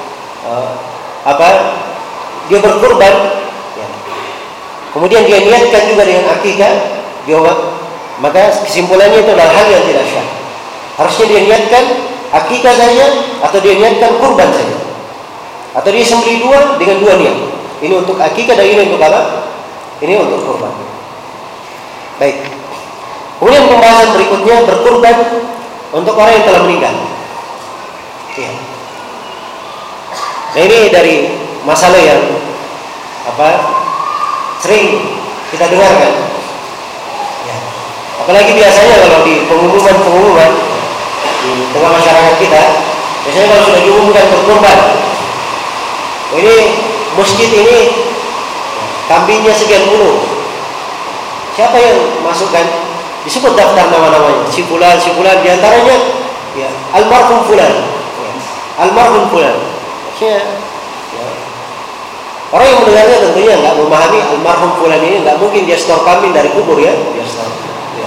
dia berkurban, ya, kemudian dia niatkan juga dengan akikah, jawab, maka kesimpulannya itu adalah hal yang tidak syah. Harusnya dia niatkan akikah saja, atau dia niatkan kurban saja, atau dia sembelih dua dengan dua niat. Ini untuk akikah dan ini untuk apa? Ini untuk kurban. Baik. Kemudian pembahasan berikutnya berkurban untuk orang yang telah meninggal. Ya. Nah, ini dari masalah yang sering kita dengarkan. Ya. Apalagi biasanya kalau di pengumuman di tengah masyarakat kita, biasanya kalau sudah diumumkan berkurban, ini masjid ini kambingnya sekian puluh. Siapa yang masukkan? Disebut daftar nama-namanya. Si fulan, diantaranya ya, almarhum fulan. Ya, almarhum fulan. Ya, orang yang mendengarnya tentunya nggak memahami almarhum fulan ini, nggak mungkin dia setor kambing dari kubur ya. Dia setor. Ya.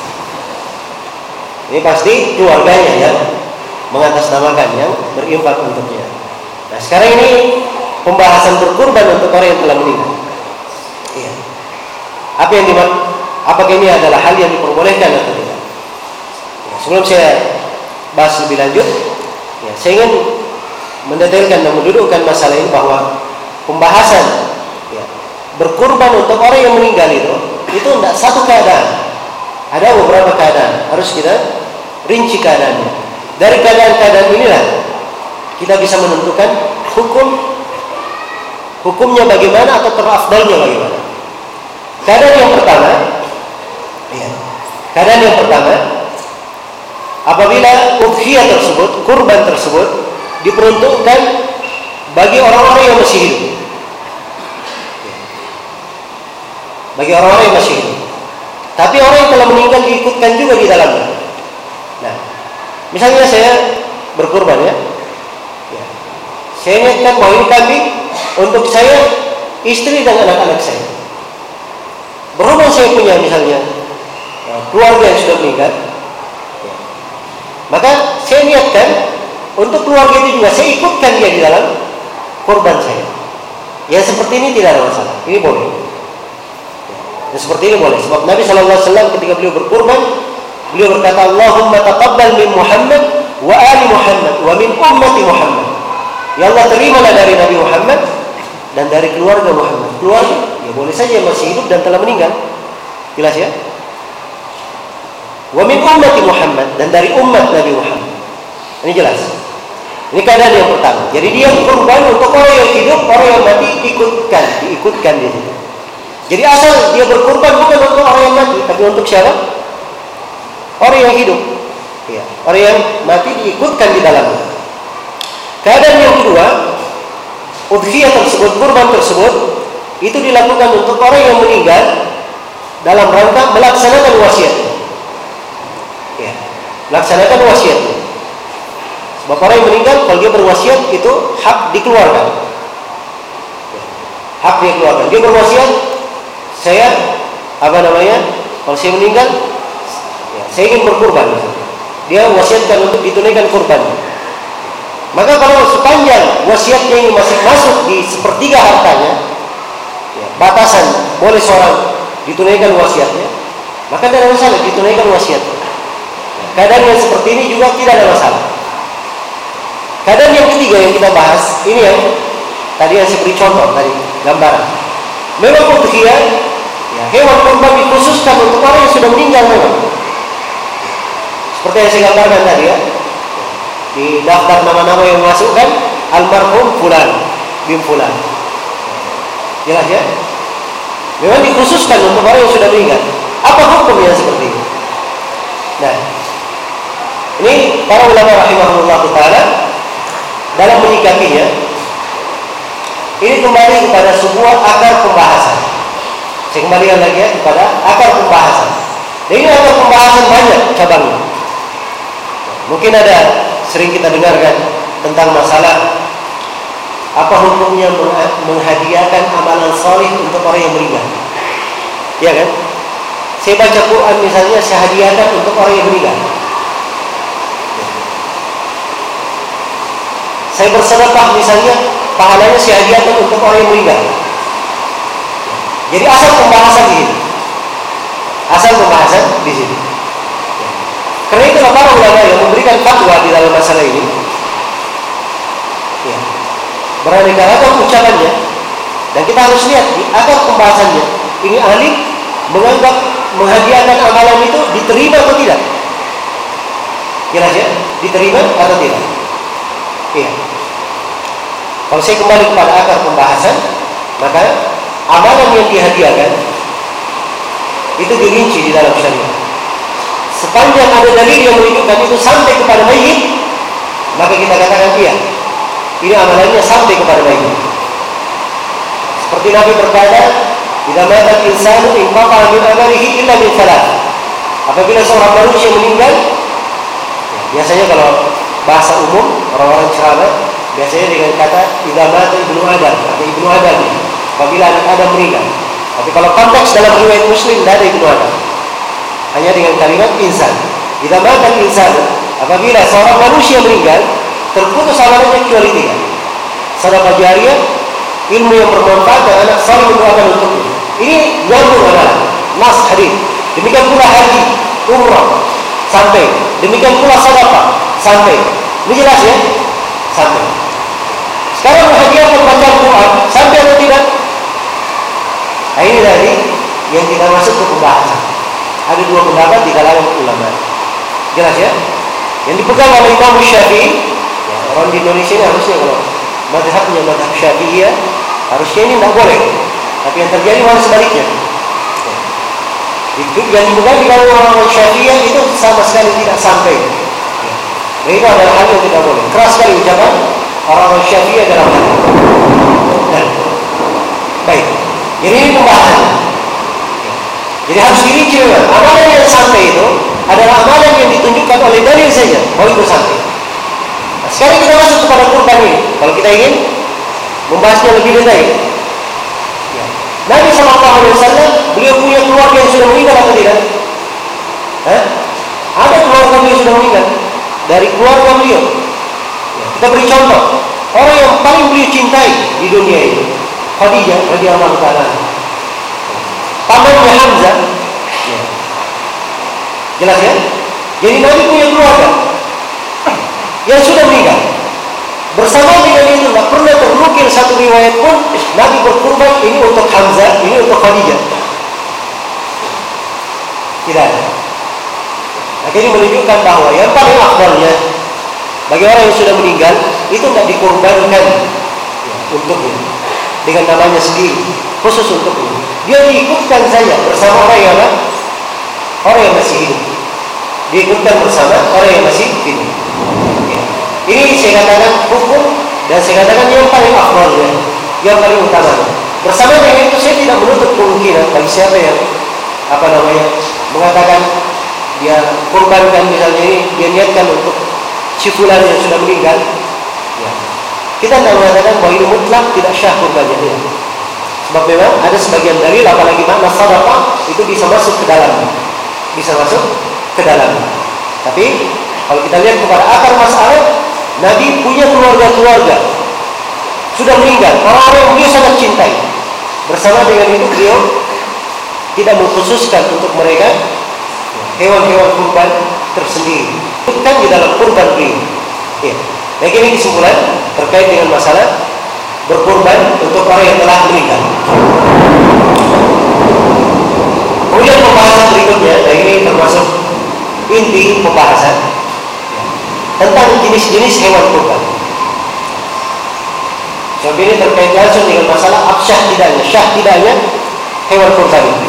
Ini pasti keluarganya yang mengatasnamakan, yang berinfak untuknya. Nah, sekarang ini pembahasan berkurban untuk orang yang telah meninggal. Iya. Apa yang apakah ini adalah hal yang diperbolehkan atau tidak? Ya, sebelum saya bahas lebih lanjut, ya, saya ingin mendetailkan dan mendudukkan masalah ini bahwa pembahasan ya, berkurban untuk orang yang meninggal itu tidak satu keadaan. Ada beberapa keadaan, harus kita rinci keadaannya. Dari keadaan-keadaan inilah kita bisa menentukan hukumnya bagaimana atau terafdalnya bagaimana. Keadaan yang pertama, apabila udhiyah tersebut, kurban tersebut diperuntukkan bagi orang-orang yang masih hidup. Bagi orang-orang yang masih hidup. Tapi orang yang telah meninggal diikutkan juga di dalamnya. Nah, misalnya saya berkurban ya. Saya niatkan bahwa ini kambing untuk saya, istri dan anak-anak saya. Berhubung saya punya misalnya keluarga yang sudah meninggal, maka saya niatkan untuk keluarga itu juga saya ikutkan dia di dalam kurban saya. Ya seperti ini tidak ada masalah, ini boleh. Ya, seperti ini boleh. Sebab Nabi SAW ketika beliau berkurban, beliau berkata, Allahumma taqabbal min Muhammad wa ali Muhammad wa min ummati Muhammad. Ya Allah, terimalah dari Nabi Muhammad dan dari keluarga Muhammad. Keluarga ya boleh saja masih hidup dan telah meninggal. Jelas ya? Wa min ummati Muhammad, dan dari umat Nabi Muhammad. Ini jelas. Ini keadaan yang pertama. Jadi dia kurban untuk orang yang hidup, orang yang mati diikutkan di situ. Jadi asal dia berkurban bukan untuk orang yang mati, tapi untuk siapa? Orang yang hidup. Ya, orang yang mati diikutkan di dalamnya. Keadaan yang kedua, udhiyah tersebut, kurban tersebut, itu dilakukan untuk orang yang meninggal dalam rangka melaksanakan wasiat. Ya, melaksanakan wasiat. Sebab orang yang meninggal kalau dia berwasiat itu hak dikeluarkan. Ya, hak dia keluarkan. Dia berwasiat, saya kalau saya meninggal, ya, saya ingin berkurban. Dia wasiatkan untuk ditunaikan kurban. Maka kalau sepanjang wasiatnya ini masih masuk di sepertiga hartanya, ya, batasan boleh seorang ditunaikan wasiatnya, maka tidak ada masalah ditunaikan wasiatnya. Ya, keadaan yang seperti ini juga tidak ada masalah. Keadaan yang ketiga yang kita bahas, ini yang tadi yang saya beri contoh tadi gambaran. Memang udhiyah, ya, hewan kurban dikhususkan untuk orang yang sudah meninggal memang. Seperti yang saya gambarkan tadi ya. Di daftar nama-nama yang masukkan almarhum fulan bin fulan. Jelas ya? Memang dikhususkan untuk orang yang sudah meninggal. Apa hukumnya seperti ini? Nah, ini para ulama rahimahullah taala dalam menyikapinya ini kembali kepada sebuah akar pembahasan. Saya kembalikan lagi ya kepada akar pembahasan. Dan ini akar pembahasan banyak cabangnya. Mungkin ada sering kita dengarkan tentang masalah apa hukumnya menghadiahkan amalan salih untuk orang yang meninggal. Ya kan? Saya baca Quran misalnya, saya hadiahkan untuk orang yang meninggal. Saya bersedekah misalnya, pahalanya saya hadiahkan untuk orang yang meninggal. Jadi asal pembahasan di sini. Asal pembahasan di sini. Karena itu para ulama yang memberikan fatwa di dalam masalah ini, ya, beraneka ragam ucapannya, dan kita harus lihat di akar pembahasannya. Ini ahli menganggap menghadiahkan amalan itu diterima atau tidak? Jelas ya? Diterima atau tidak? Iya. Kalau saya kembali kepada akar pembahasan, maka amalan yang dihadiahkan itu dirinci di dalam syariat. Sepanjang ada dalil yang menunjukkan itu sampai kepada mayit, maka kita katakan iya, ini amalannya sampai kepada mayit. Seperti Nabi berkata, "Idza mata al-insanu inqata'a min amalihi illa min thalath." Apabila seorang manusia meninggal, biasanya kalau bahasa umum orang-orang ceramah biasanya dengan kata "idza mata ibnu Adam" atau ibnu Adam, apabila anak Adam meninggal. Tapi kalau konteks dalam riwayat Muslim tidak ada ibnu Adam. Hanya dengan kalimat insan. Idza mata al-insan, apabila seorang manusia meninggal, terputus amalannya kecuali 3. Sedekah jariyah, ilmu yang bermanfaat, dan anak saleh mendoakan untuknya. Ini nyambung amalan. Nas hadis. Demikian pula haji, umrah, sampai. Demikian pula sedekah, sampai. Ini jelas ya? Sampai. Sekarang menghadiahkan baca Quran, sampai atau tidak? Nah, ini tadi yang kita masuk ke pembahasan. Ada 2 pendapat di kalangan ulama. Jelas ya? Yang dipegang oleh Imam Syafi'i, ya, orang di Indonesia ini harusnya kalau mazhabnya mazhab Syafi'iyah, harusnya ini tidak boleh. Tapi yang terjadi malah sebaliknya. Yang dipegang di kalangan orang Syafi'iyah itu sama sekali tidak sampai. Dan itu adalah hal yang tidak boleh. Keras sekali ucapan orang Syafi'iyah dalam hal ini. Baik. Jadi ini pembahasan. Jadi harus dirinci memang. Amalan yang sampai itu adalah amalan yang ditunjukkan oleh dalil saja. Oh, itu sampai. Nah, sekarang kita masuk kepada kurban ini. Kalau kita ingin membahasnya lebih detail. Ya. Nabi SAW, beliau punya keluarga yang sudah meninggal atau tidak? Ada keluarga beliau sudah meninggal. Dari keluarga beliau. Ya. Kita beri contoh. Orang yang paling beliau cintai di dunia ini, Khadijah radhiyallahu ta'ala. Pamannya Hamzah, ya. Jelas ya? Jadi Nabi punya keluarga yang sudah meninggal. Bersama dengan itu, tak pernah ternukil satu riwayat pun Nabi berkurban ini untuk Hamzah, ini untuk Khadijah. Tidak ada. Nah, ini menunjukkan bahwa yang paling afdalnya bagi orang yang sudah meninggal itu tidak dikorbankan ya, untuknya dengan namanya sendiri, khusus untuknya. Dia diikutkan saja bersama orang yang masih hidup. Diikutkan bersama orang yang masih hidup. Ya. Ini saya katakan hukum dan saya katakan yang paling afdalnya, yang paling utama. Bersama dengan itu saya tidak menutup kemungkinan bagi siapa yang mengatakan dia korbankan, misalnya ini dia niatkan untuk si fulan yang sudah meninggal, ya. Kita tidak mengatakan bahwa ini mutlak tidak syah kurbannya, ya. Sebab memang ada sebagian dalil, apalagi makna sedekah itu bisa masuk ke dalamnya, Tapi kalau kita lihat kepada akar masalah, Nabi punya keluarga sudah meninggal, orang-orang yang beliau sangat cintai. Bersama dengan itu beliau tidak mengkhususkan untuk mereka hewan-hewan kurban tersendiri, bukan di dalam kurban beliau. Ya. Nah, ini kesimpulan terkait dengan masalah berkurban untuk orang yang telah meninggal. Kemudian pembahasan berikutnya, nah ini termasuk inti pembahasan tentang jenis-jenis hewan kurban. Sebab ini terkait langsung dengan masalah syah tidaknya hewan kurban itu.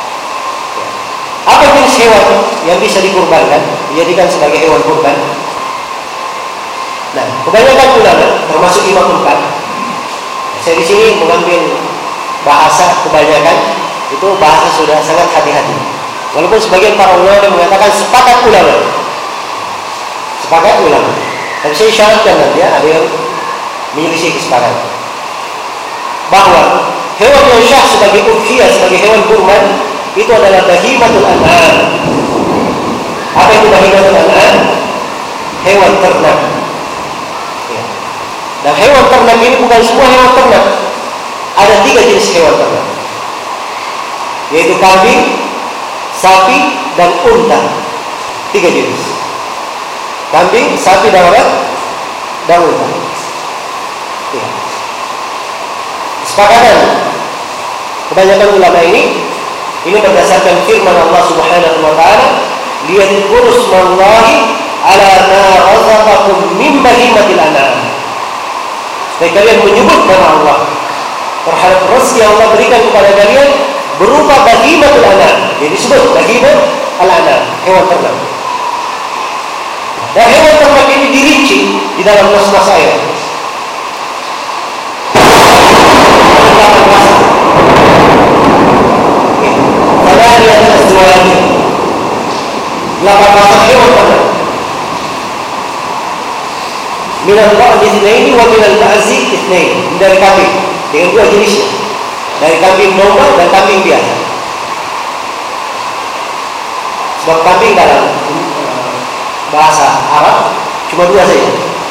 Apa jenis hewan yang bisa dikurbankan, dijadikan sebagai hewan kurban? Nah, kebanyakan ulama, termasuk Imam Bukhari, saya di sini mengambil bahasa kebanyakan, itu bahasa sudah sangat hati-hati. Walaupun sebagian para ulama yang mengatakan sepakat ulama. Tapi saya syaratkan nanti ada yang menyelisih kesepakatan bahwa hewan yang syah sebagai udhiyah, sebagai hewan kurban itu adalah bahimatul an'am. Apa itu bahimatul an'am? Hewan ternak. Ya. Dan hewan ternak ini bukan semua hewan ternak. Ada 3 jenis hewan ternak, yaitu kambing, sapi, dan unta. 3 jenis: kambing, sapi, dan unta. Ya. Kesepakatan kebanyakan ulama ini berdasarkan firman Allah Subhanahu wa taala, liyadhkuru ismallahi ala ma razaqakum min bahimatil an'am. Supaya kalian menyebut nama Allah terhadap rezeki yang Allah berikan kepada kalian berupa bahimatul an'am. Jadi disebut bahimatul an'am, hewan ternak. Dan hewan ternak ini dirinci di dalam nas-nas ayat. hewan ternak. Minal ba'di itsnaini wa minal ba'zi itsnaini. Dari kambing dengan 2 jenisnya. Dari kambing domba dan kambing biasa. Sebab kambing dalam bahasa Arab cuma 2 saja.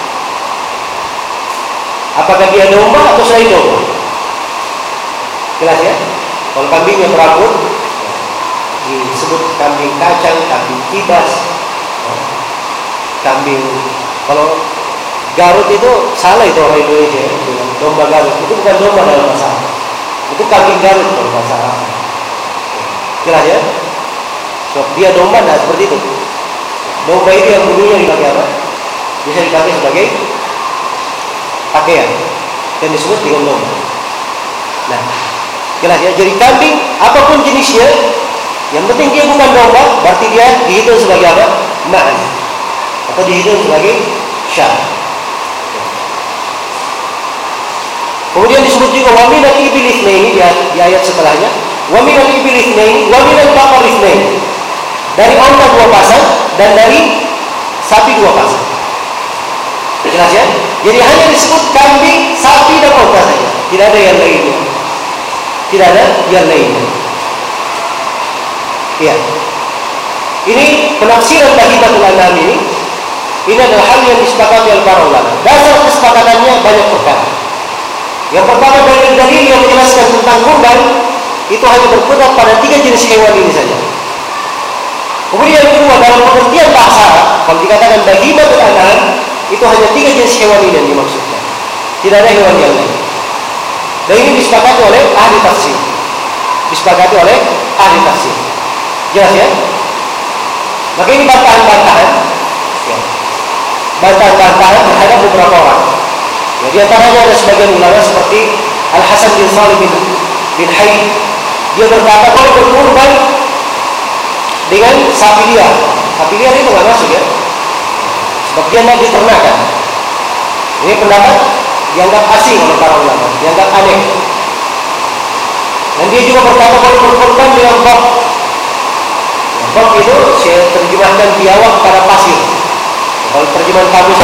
Apakah dia domba atau selain domba? Jelas ya? Kalau kambingnya berambut disebut kambing kacang, kambing kibas, kambing. Kalau Garut itu salah itu orang Indonesia, domba Garut itu bukan domba dalam bahasa Arab, itu kambing Garut dalam bahasa Arab. Jelas ya? So, dia domba tidak seperti itu. Domba itu yang bulunya dipakai apa? Bisa dipakai sebagai pakaian dan disebut dengan domba. Nah, jelas ya. Jadi kambing apapun jenisnya, yang penting dia bukan domba, berarti dia dihitung sebagai apa? Ma'an, atau dihitung sebagai syah. Kemudian disebut juga wa minal ibil itsnaini di ayat setelahnya, wa minal ibil itsnaini wa minal baqar itsnaini. Dari onta 2 pasang dan dari sapi 2 pasang. Jelas ya? Jadi hanya disebut kambing, sapi dan onta saja. Tidak ada yang lainnya. Tidak ada yang lainnya. Iya. Ini penafsiran bahimatul an'am ini adalah hal yang disepakati oleh para ulama. Dasar kesepakatannya banyak perkara. Yang pertama, dari dalil yang menjelaskan tentang kurban itu hanya berkutat pada 3 jenis hewan ini saja. Kemudian yang kedua, dalam pengertian bahasa Arab, kalau dikatakan bahimatul an'am, itu hanya 3 jenis hewan ini yang dimaksudkan. Tidak ada hewan yang lain. Dan ini disepakati oleh ahli tafsir. Jelas ya? Maka ini bantahan-bantahan terhadap beberapa orang. Ya, di antaranya ada sebagian ulama seperti Al-Hasan bin Salih bin Hayy. Dia berkata kalau berkurban dengan sapi liar. Sapi liar itu nggak masuk ya, sebab dia tidak diternakan. Ini pendapat dianggap asing oleh para ulama, dianggap aneh. Dan dia juga berkata kalau berkurban dengan bab, Bak itu saya terjemahkan biawak pada pasir. Kalau terjemahan kamus,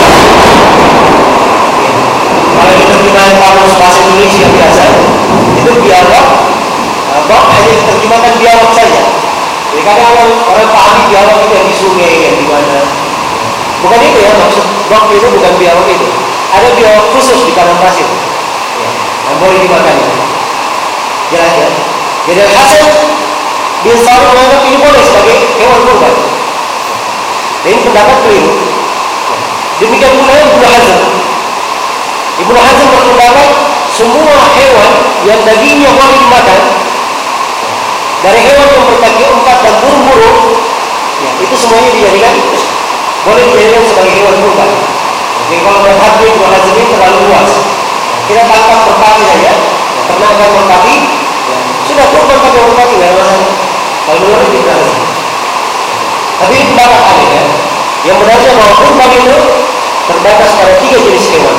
kalau terjemahan kamus bahasa Indonesia biasa, itu biawak. Bak hanya terjemahkan biawak saja. Jadi kadang orang pahami biawak itu yang di sungai, yang di mana. Bukan itu ya maksud bak itu, bukan biawak itu. Ada biawak khusus di padang pasir yang boleh dimakan. Jelas ya. Jadi Hasan bin Sabit menganggap ini boleh sebagai hewan kurban. Dan ini pendapat keliru. Demikian pula Ibnu Hazm. Ibnu Hazm berpendapat semua hewan yang dagingnya boleh dimakan, dari hewan yang berkaki empat dan burung-burung, ya, itu semuanya dijadikan boleh dijadikan sebagai hewan kurban. Jadi kalau mazhab Ibnu Hazm ini terlalu luas, kita tangkap merpati saja, ternakan merpati, ya, sudah kurban pakai merpati, nggak ada masalah. Kalau menurut Ibnu Hazm. Tapi ini pendapat aneh ya. Yang benarnya bahwa kurban itu terbatas pada 3 jenis hewan.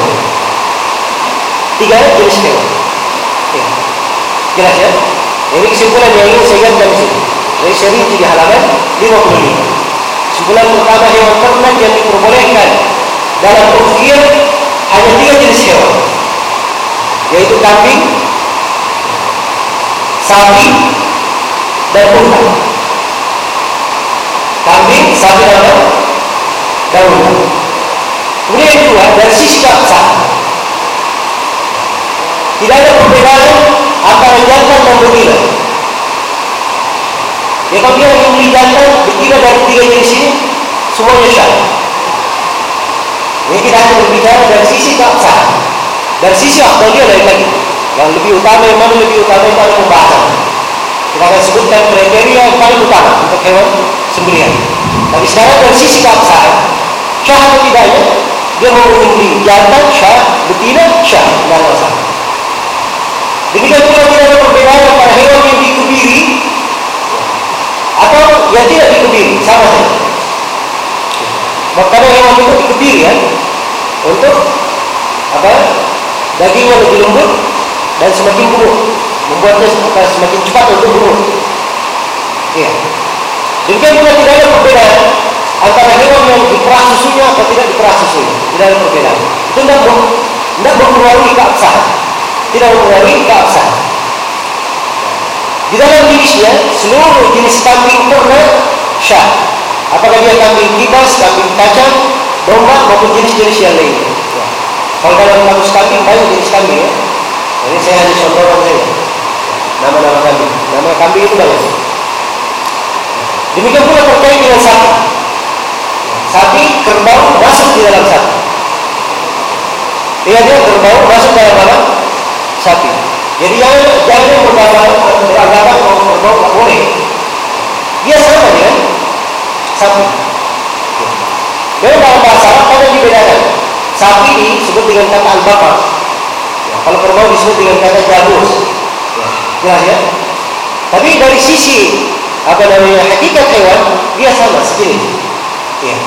3 jenis hewan. Ya. Jelas ya? Ini kesimpulan yang ingin saya ganti di sini. Jadi saya rinci di halaman 55. Kesimpulan pertama, hewan ternak yang diperbolehkan dalam udhiyah hanya 3 jenis hewan, yaitu kambing, sapi, dan unta. Kambing, sapi, dan unta. Kemudian yang kedua, dari sisi keabsahan, tidak ada perbedaan antara jantan dan betina. Ya, kalau dia yang beli jantan, betina dari 3 jenis ini semuanya syah. Ini kita hanya berbicara dari sisi keabsahan. Dari sisi afdaliyah lain lagi. Yang lebih utama, yang mana lebih utama itu ada pembahasan. Kita akan sebutkan kriteria yang paling utama untuk hewan sembelihan. Tapi sekarang dari sisi keabsahan, syah atau tidaknya, dia mau membeli jantan syah, betina syah, tidak ada masalah. Demikian pula tidak ada perbedaan antara hewan yang dikebiri atau yang tidak dikebiri, sama saja. Makanya hewan itu dikebiri ya, untuk apa? Dagingnya lebih lembut dan semakin gemuk, membuatnya semakin cepat untuk gemuk. Iya. Demikian pula tidak ada perbedaan antara hewan yang diperas susunya atau tidak diperas susunya. Tidak ada perbedaan. Itu tidak mempengaruhi keabsahan. Tidak mempengaruhi keabsahan. Di dalam jenisnya, seluruh jenis kambing ternak syah. Apakah dia kambing kibas, kambing kacang, domba maupun jenis-jenis yang lain. Ya. Kalau dalam kamus kambing banyak jenis kambing ya. Jadi saya hanya contohkan saja nama-nama kambing. Nama kambing itu banyak. Demikian pula terkait dengan sapi. Sapi, kerbau masuk di dalam sapi. Dia kerbau masuk dalam mana? Sapi. Jadi jangan beranggapan kalau kerbau tak boleh. Dia sama dengan sapi. Memang dalam bahasa Arab kadang dibedakan. Sapi disebut dengan kata al-baqar. Kalau kerbau disebut dengan kata jabus. Jelas ya? Tapi dari sisi hakikat hewan dia sama sejenis. Ya.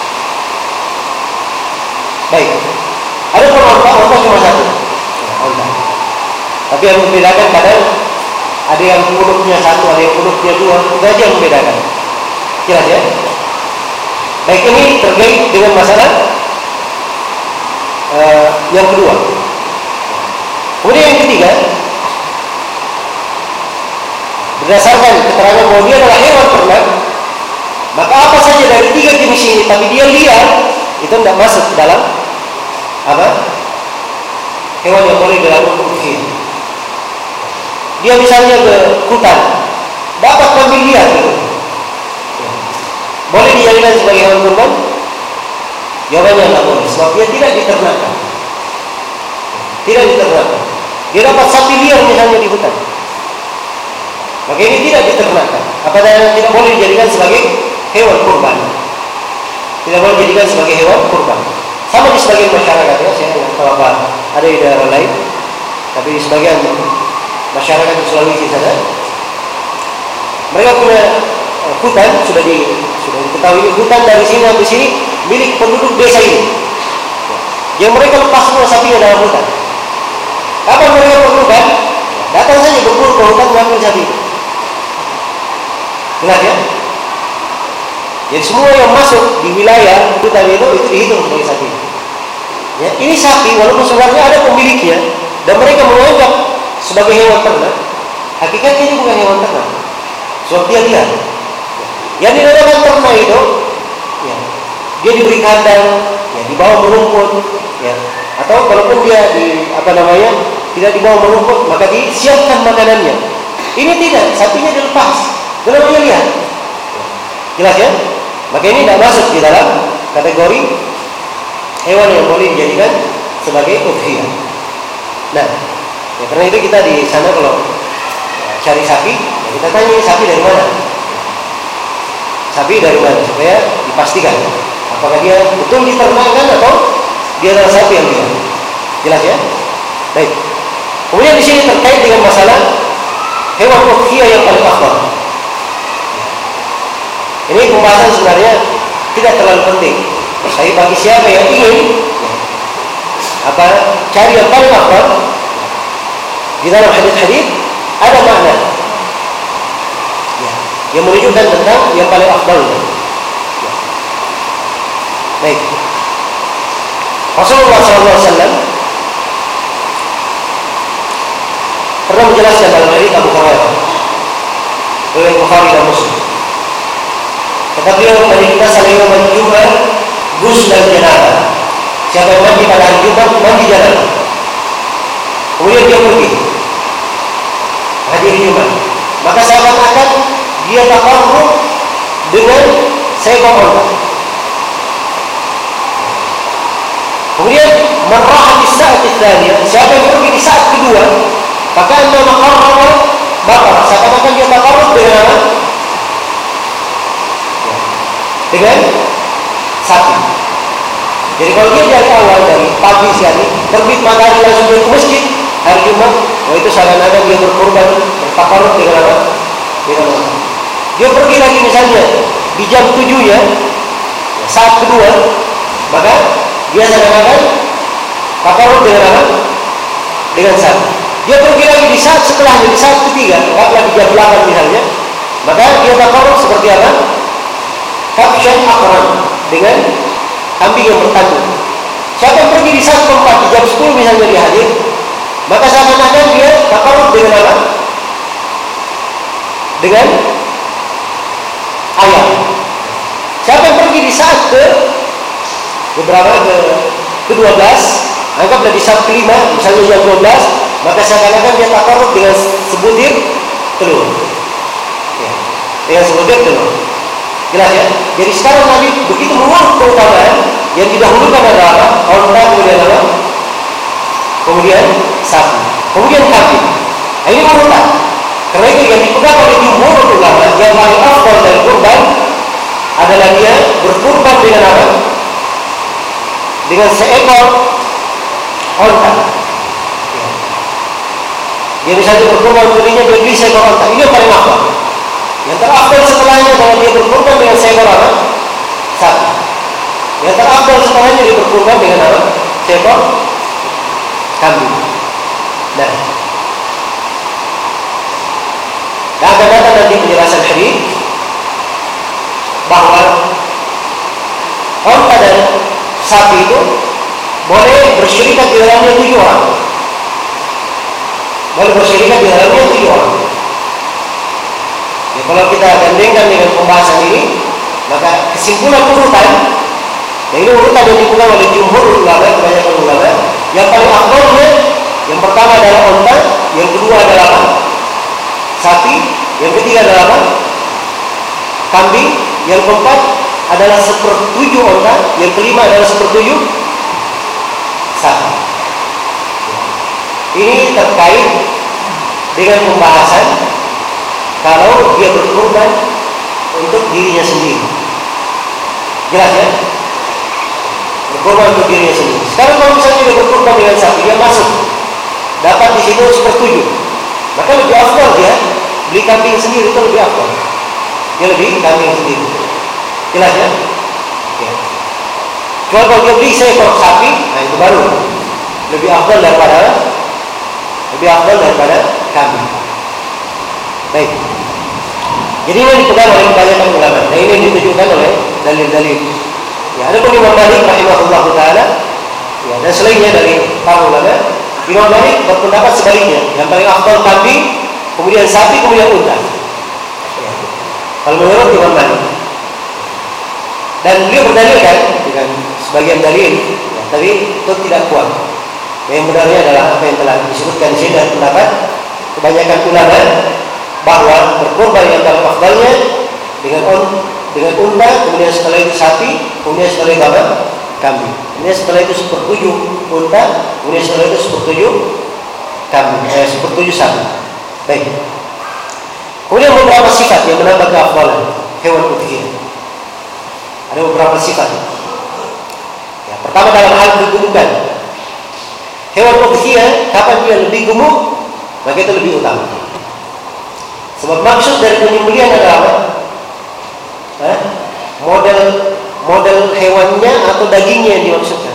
Baik. Ada onta cuma satu. Onta. Tapi yang membedakan kadang ada yang kuluknya satu, ada yang kuluknya dua. Itu aja yang membedakan. Jelas ya? Baik, ini terkait dengan masalah yang kedua. Kemudian yang ketiga, berdasarkan keterangan bahwa dia adalah hewan ternak, maka apa saja dari 3 jenis ini tapi dia liar, itu tidak masuk ke dalam hewan yang boleh dilakukan udhiyah. Dia misalnya ke hutan, dapat kambing liar gitu, boleh dijadikan sebagai hewan kurban? Jawabannya tidak boleh, sebab dia tidak diternakkan. Tidak diternakkan. Dia dapat sapi liar misalnya di hutan, maka ini tidak diternakkan. Apakah tidak boleh dijadikan sebagai hewan kurban? Tidak boleh dijadikan sebagai hewan kurban. Sama di sebagian masyarakat ya, saya tidak tahu apa ada di daerah lain, tapi di sebagian masyarakat di Sulawesi sana, mereka punya hutan sudah diketahui, hutan dari sini sampai sini milik penduduk desa ini. Yang mereka lepas semua sapinya dalam hutan. Kapan mereka perlukan? Datang saja berburu ke hutan mengambil sapi. Jelas ya? Jadi semua yang masuk di wilayah hutan itu dihitung sebagai sapi. Ya, ini sapi walaupun sebenarnya ada pemiliknya dan mereka menganggap sebagai hewan ternak, hakikatnya ini bukan hewan ternak. Sebab dia lihat. Yang dinamakan ternak itu, ya, dia diberi kandang, ya, dibawa merumput, ya, atau kalaupun dia tidak dibawa merumput, maka disiapkan makanannya. Ini tidak, sapinya dilepas, kenapa dia lihat? Jelas ya? Maka ini tidak masuk di dalam kategori hewan yang boleh dijadikan sebagai udhiyah. Nah, ya, karena itu kita di sana kalau cari sapi, ya kita tanya sapi dari mana? Sapi dari mana? Supaya dipastikan apakah dia betul diternakkan atau dia adalah sapi yang liar. Jelas ya? Baik. Kemudian di sini terkait dengan masalah hewan udhiyah yang paling afdal. Ini pembahasan sebenarnya tidak terlalu penting. Tapi bagi siapa yang ingin cari yang paling afdal, di dalam hadis-hadis ada makna yang menunjukkan tentang yang paling afdal. Baik. Rasulullah SAW pernah menjelaskan dalam hadis Abu Hurairah oleh Bukhari dan Muslim. Kata beliau, "Man iktasala yawmal Jum'ah ghuslan janabah." Siapa yang mandi pada hari Jumat, mandi janabah. Kemudian dia pergi hadir Jumat, maka seakan-akan dia takarrub dengan seekor unta. Kemudian marrah di saat tsaniyah, siapa yang pergi di saat kedua, maka anda maqarraba bakar, seakan-akan dia takarrub dengan apa? Dengan sapi. Jadi kalau dia dari awal, dari pagi siang, terbit matahari langsung ke masjid hari Jumat, itu seakan-akan dia berkorban, bertakarrub dengan apa? Dengan apa? Dia pergi lagi misalnya di jam 7 ya, saat kedua, maka dia seakan-akan takarrub dengan apa? Dengan sapi. Dia pergi lagi di saat setelahnya, di saat ketiga, katakanlah di jam 8 misalnya, maka dia takarrub seperti apa? Kabsyan akram, dengan kambing yang bertanduk. Siapa yang pergi di saat keempat, di jam 10 misalnya dia hadir, maka seakan-akan dia takarrub dengan apa? Dengan ayam. Siapa yang pergi di saat ke-12, anggaplah di saat ke-5, misalnya jam 12, maka seakan-akan dia takarrub dengan sebutir telur. Ya, dengan sebutir telur. Jelas ya? Jadi sekarang Nabi begitu mengurut keutamaan, yang didahulukan adalah unta, kemudian apa? Kemudian sapi, kemudian kambing. Nah, ini urutan. Karena itu yang dipegang oleh jumhur ulama, yang paling afdal dari kurban adalah dia berkurban dengan apa? Dengan seekor unta. Dia misalnya berkurban dirinya, dia beli seekor unta. Ini yang paling afdal. Yang terafdal setelahnya adalah dia berkurban dengan seekor apa? Sapi. Yang terafdal setelahnya dia berkurban dengan apa? Seekor kambing. Nah, akan datang nanti penjelasan hadis bahwa unta dan sapi itu boleh bersyirikat di dalamnya 7 orang. Boleh bersyirikat di dalamnya 7 orang. Ya, kalau kita gandengkan dengan pembahasan ini, maka kesimpulan urutan, yang ini urutan yang dipegang oleh jumhur ulama, kebanyakan ulama, yang paling afdalnya, yang pertama adalah unta, yang kedua adalah apa? Sapi, yang ketiga adalah apa? Kambing, yang keempat adalah 1/7 unta, yang kelima adalah 1/7 sapi. Ini terkait dengan pembahasan kalau dia berkorban untuk dirinya sendiri. Jelas ya? Berkorban untuk dirinya sendiri. Sekarang kalau misalnya dia berkorban dengan sapi, dia masuk dapat di situ 1/7, maka lebih afdal dia beli kambing sendiri, itu lebih afdal. Dia lebih kambing sendiri. Jelas ya? Ya. Cuma kalau dia beli seekor sapi, nah itu baru lebih afdal daripada kambing. Baik. Jadi ini dipegang oleh kebanyakan ulama. Nah ini ditujukan oleh dalil-dalil. Ya, ada pun Imam Malik rahimahullah taala. Ya, dan selainnya dari para ulama, Imam Malik berpendapat sebaliknya. Yang paling afdal kambing, kemudian sapi, kemudian unta. Ya. Kalau menurut Imam Malik. Dan beliau berdalilkan dengan sebagian dalil, ya, tapi itu tidak kuat. Yang benarnya adalah apa yang telah disebutkan di sini dan pendapat kebanyakan ulama bahwa berkorban yang paling afdalnya dengan unta, kemudian setelah itu sapi, kemudian setelah itu apa? Kambing. Kemudian setelah itu 1/7 unta, kemudian setelah itu 1/7 kambing, 1/7 sapi. Baik. Kemudian beberapa sifat yang menambah keafdalan hewan udhiyah. Ada beberapa sifat. Ya, pertama dalam hal kegemukan. Hewan udhiyah kapan dia lebih gemuk, maka itu lebih utama. Sebab maksud dari penyembelihan adalah apa? Model hewannya atau dagingnya yang dimaksudkan.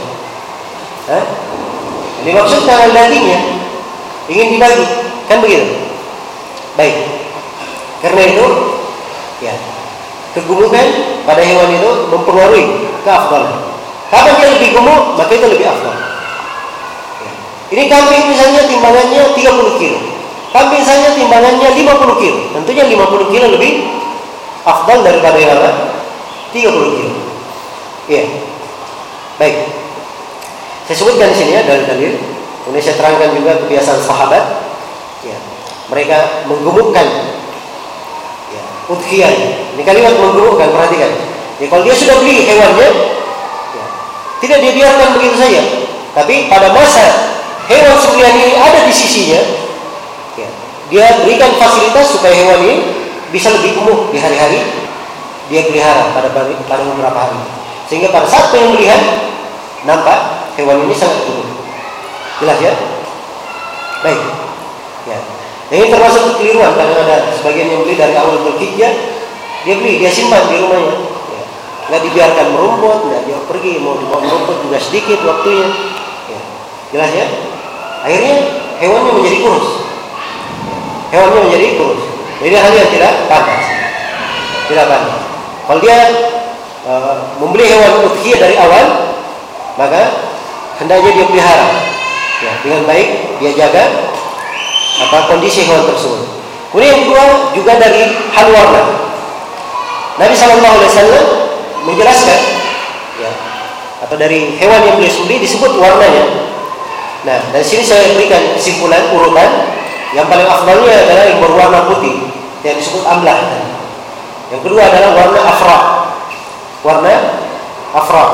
Yang dimaksudkan adalah dagingnya, ingin dibagi, kan begitu? Baik. Karena itu, ya, kegemukan pada hewan itu mempengaruhi keafdalan. Kapan dia lebih gemuk, maka itu lebih afdal. Ya. Ini kambing misalnya timbangannya 30 kilo. Kambing saya timbangannya 50 kilo. Tentunya 50 kilo lebih afdal daripada yang apa? 30 kilo. Iya. Baik. Saya sebutkan di sini ya dalil-dalil. Kemudian saya terangkan juga kebiasaan sahabat. Ya. Mereka menggemukkan ya, udhiyah. Ini kalimat menggemukkan, perhatikan. Ya, kalau dia sudah beli hewannya, ya, tidak dia biarkan begitu saja. Tapi pada masa hewan sembelihan ini ada di sisinya, ya, dia berikan fasilitas supaya hewan ini bisa lebih gemuk di hari-hari dia pelihara pada beberapa hari. Sehingga pada saat penyembelihan nampak hewan ini sangat gemuk. Jelas ya? Baik. Ya. Ini termasuk kekeliruan karena ada sebagian yang beli dari awal Dzulhijjah, dia simpan di rumahnya. Ya. Nggak dibiarkan merumput, nggak dia pergi, mau dibawa merumput juga sedikit waktunya. Ya. Jelas ya? Akhirnya hewannya menjadi kurus. Hewannya menjadi kurus. Jadi hal yang tidak pantas. Tidak pantas. Kalau dia membeli hewan udhiyah dari awal, maka hendaknya dia pelihara. Ya, dengan baik dia jaga kondisi hewan tersebut. Kemudian yang kedua juga dari hal warna. Nabi SAW menjelaskan, ya, atau dari hewan yang beliau sembelih disebut warnanya. Nah, dari sini saya berikan kesimpulan urutan. Yang paling afdalnya adalah yang berwarna putih, yang disebut amlah. Yang kedua adalah warna afra. Warna afra.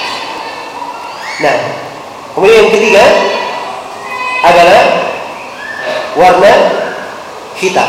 Nah, kemudian yang ketiga adalah warna hitam.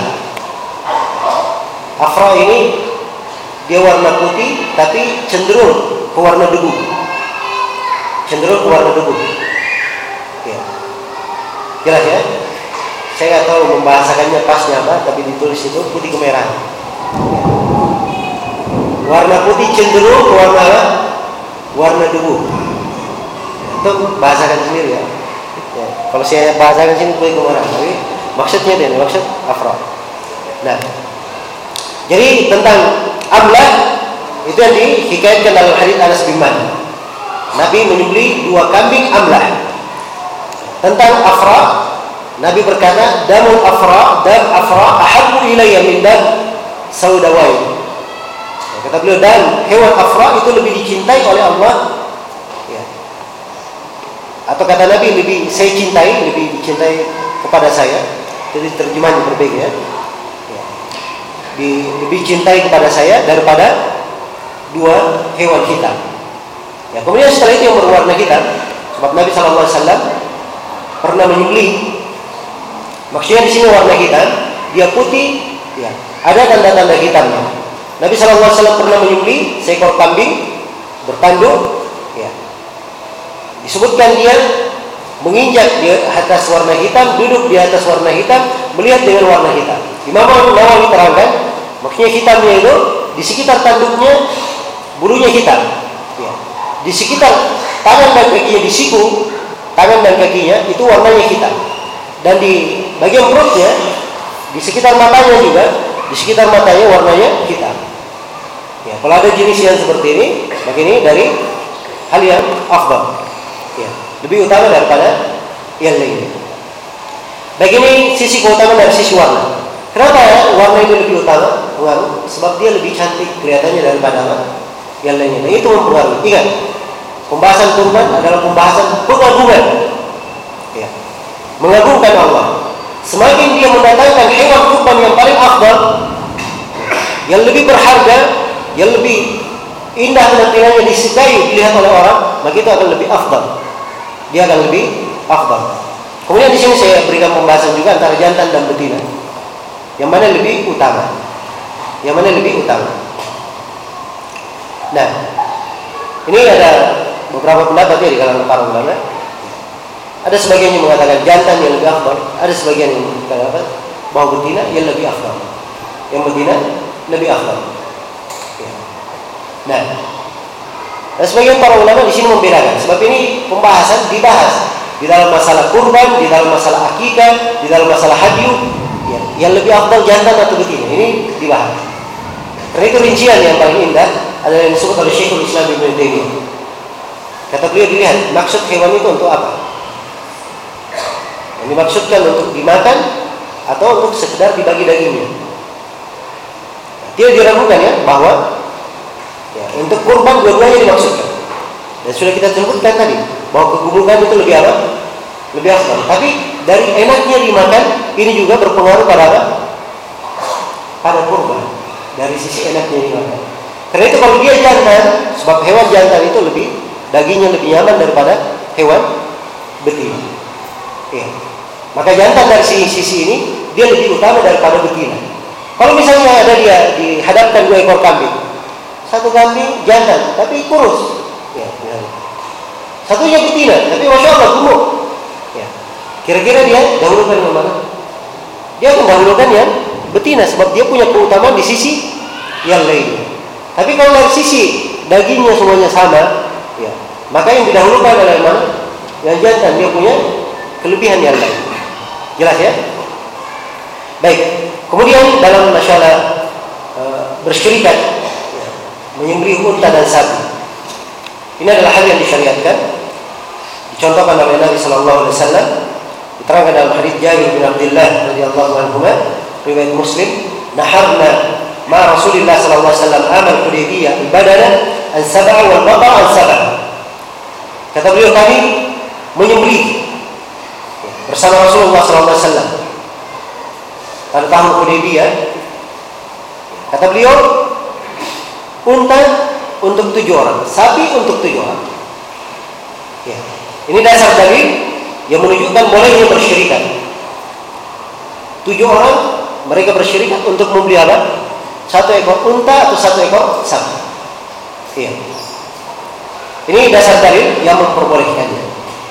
Afra ini dia warna putih tapi cenderung ke warna debu. Cenderung ke warna debu. Ya. Jelas ya? Saya nggak tahu membahasakannya pasnya apa, tapi ditulis itu putih kemerahan. Ya. Warna putih cenderung ke warna debu. Itu bahasakan sendiri ya. Ya. Kalau saya bahasakan sini putih kemerahan, tapi maksudnya dia maksud afra. Nah, jadi tentang amlah itu yang dihikayatkan dalam hadits Anas bin Malik. Nabi menyembelih 2 kambing amlah. Tentang afra, Nabi berkata, dam afra ahabbu ilayya min dam saudawai. Kata beliau, dan hewan afra itu lebih dicintai oleh Allah. Ya. Atau kata Nabi, lebih dicintai kepada saya. Jadi terjemahan yang berbeda ya. Lebih cintai kepada saya daripada 2 hewan hitam. Ya, kemudian setelah itu yang berwarna hitam, sebab Nabi SAW pernah menyembelih. Maksudnya di sini warna hitam, dia putih, ya, ada tanda-tanda hitamnya. Nabi SAW pernah menyembelih seekor kambing bertanduk, ya. Disebutkan dia menginjak di atas warna hitam, duduk di atas warna hitam, melihat dengan warna hitam. Imam Nawawi terangkan, maksudnya hitamnya itu di sekitar tanduknya bulunya hitam, ya. Di sekitar tangan dan kakinya, di siku tangan dan kakinya itu warnanya hitam, dan di bagian perutnya, di sekitar matanya juga, di di sekitar matanya warnanya hitam. Ya, kalau ada jenis yang seperti ini, maka ini dari hal yang afdal. Ya, lebih utama daripada yang lainnya. Baik, ini sisi keutamaan dari sisi warna. Kenapa ya warna ini lebih utama? Pengaruh, sebab dia lebih cantik kelihatannya daripada yang lainnya. Dan itu mempengaruhi. Ingat, pembahasan kurban adalah pembahasan pengagungan. Ya, mengagungkan Allah. Semakin dia mendatangkan hewan kurban yang paling afdal, yang lebih berharga, yang lebih indah penampilannya, disukai dilihat oleh orang, maka itu akan lebih afdal. Dia akan lebih afdal. Kemudian di sini saya berikan pembahasan juga antara jantan dan betina. Yang mana lebih utama? Yang mana lebih utama? Nah, ini ada beberapa pendapat ya di kalangan para ulama. Ada sebagian yang mengatakan jantan yang lebih afdal, ada sebagian yang mengatakan bahwa betina yang lebih afdal. Yang betina lebih afdal. Ya. Nah, dan sebagian para ulama di sini membedakan. Sebab ini pembahasan dibahas di dalam masalah kurban, di dalam masalah akikah, di dalam masalah hadyu. Ya, yang lebih afdal jantan atau betina, ini dibahas. Karena itu rincian yang paling indah adalah yang disebut oleh Syekhul Islam Ibnu Taimiyah. Kata beliau, dilihat maksud hewan itu untuk apa? Yang dimaksudkan untuk dimakan atau untuk sekedar dibagi dagingnya. Tidak diragukan ya bahwa ya, untuk kurban dua-duanya dimaksudkan. Dan sudah kita sebutkan tadi bahwa kegemukan itu lebih apa? Lebih afdal. Tapi dari enaknya dimakan ini juga berpengaruh pada apa? Pada kurban. Dari sisi enaknya dimakan. Karena itu kalau dia jantan, sebab hewan jantan itu lebih dagingnya lebih nyaman daripada hewan betina. Ya. Maka jantan dari sisi ini dia lebih utama daripada betina. Kalau misalnya ada dia dihadapkan 2 ekor kambing, satu kambing jantan tapi kurus, ya, satunya betina tapi masya Allah gemuk, ya. Kira-kira dia dahulukan yang mana? Dia akan dahulukan yang betina sebab dia punya keutamaan di sisi yang lain. Tapi kalau dari sisi dagingnya semuanya sama, ya, maka yang didahulukan adalah yang mana? Yang jantan, dia punya kelebihan yang lain. Jelas ya? Baik. Kemudian dalam masalah bersyirikat, ya, menyembelih unta dan sapi, ini adalah hal yang disyariatkan. Dicontohkan oleh Nabi Sallallahu Alaihi Wasallam, diterangkan dalam hadits Jabir bin Abdullah radhiyallahu anhu, riwayat Muslim, naharna ma Rasulillah Sallallahu Alaihi Wasallam amal Hudaybiyah ibadana an sab'a wal baqar an sab'a. Kata beliau, kami menyembelih bersama Rasulullah Sallallahu Alaihi Wasallam pada tahun Hudaybiyah. Kata beliau, unta untuk 7 orang, sapi untuk 7 orang. Ya. Ini dasar dalil yang menunjukkan bolehnya bersyirikat. 7 orang mereka bersyirikat untuk membeli apa? 1 ekor unta atau 1 ekor sapi. Ya. Ini dasar dalil yang memperbolehkannya.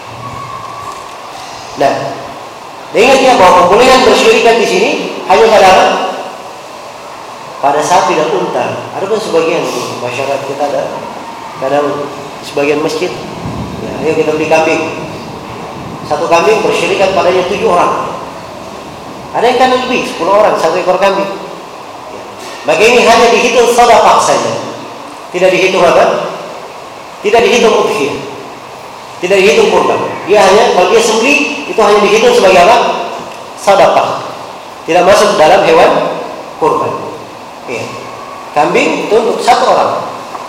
Nah, ingat ya bahwa pembolehan bersyirikat di sini hanya pada apa? Pada sapi dan unta. Ada pun sebagian masyarakat kita ada kadang sebagian masjid, ya, ayo kita beli kambing. 1 kambing bersyirikat padanya 7 orang. Ada yang kan lebih 10 orang 1 ekor kambing. Ya. Maka ini hanya dihitung sedekah saja. Tidak dihitung apa? Tidak dihitung udhiyah. Tidak dihitung kurban. Dia hanya kalau dia sembelih itu hanya dihitung sebagai apa? Sedekah. Tidak masuk dalam hewan kurban. Ya. Kambing itu untuk 1 orang.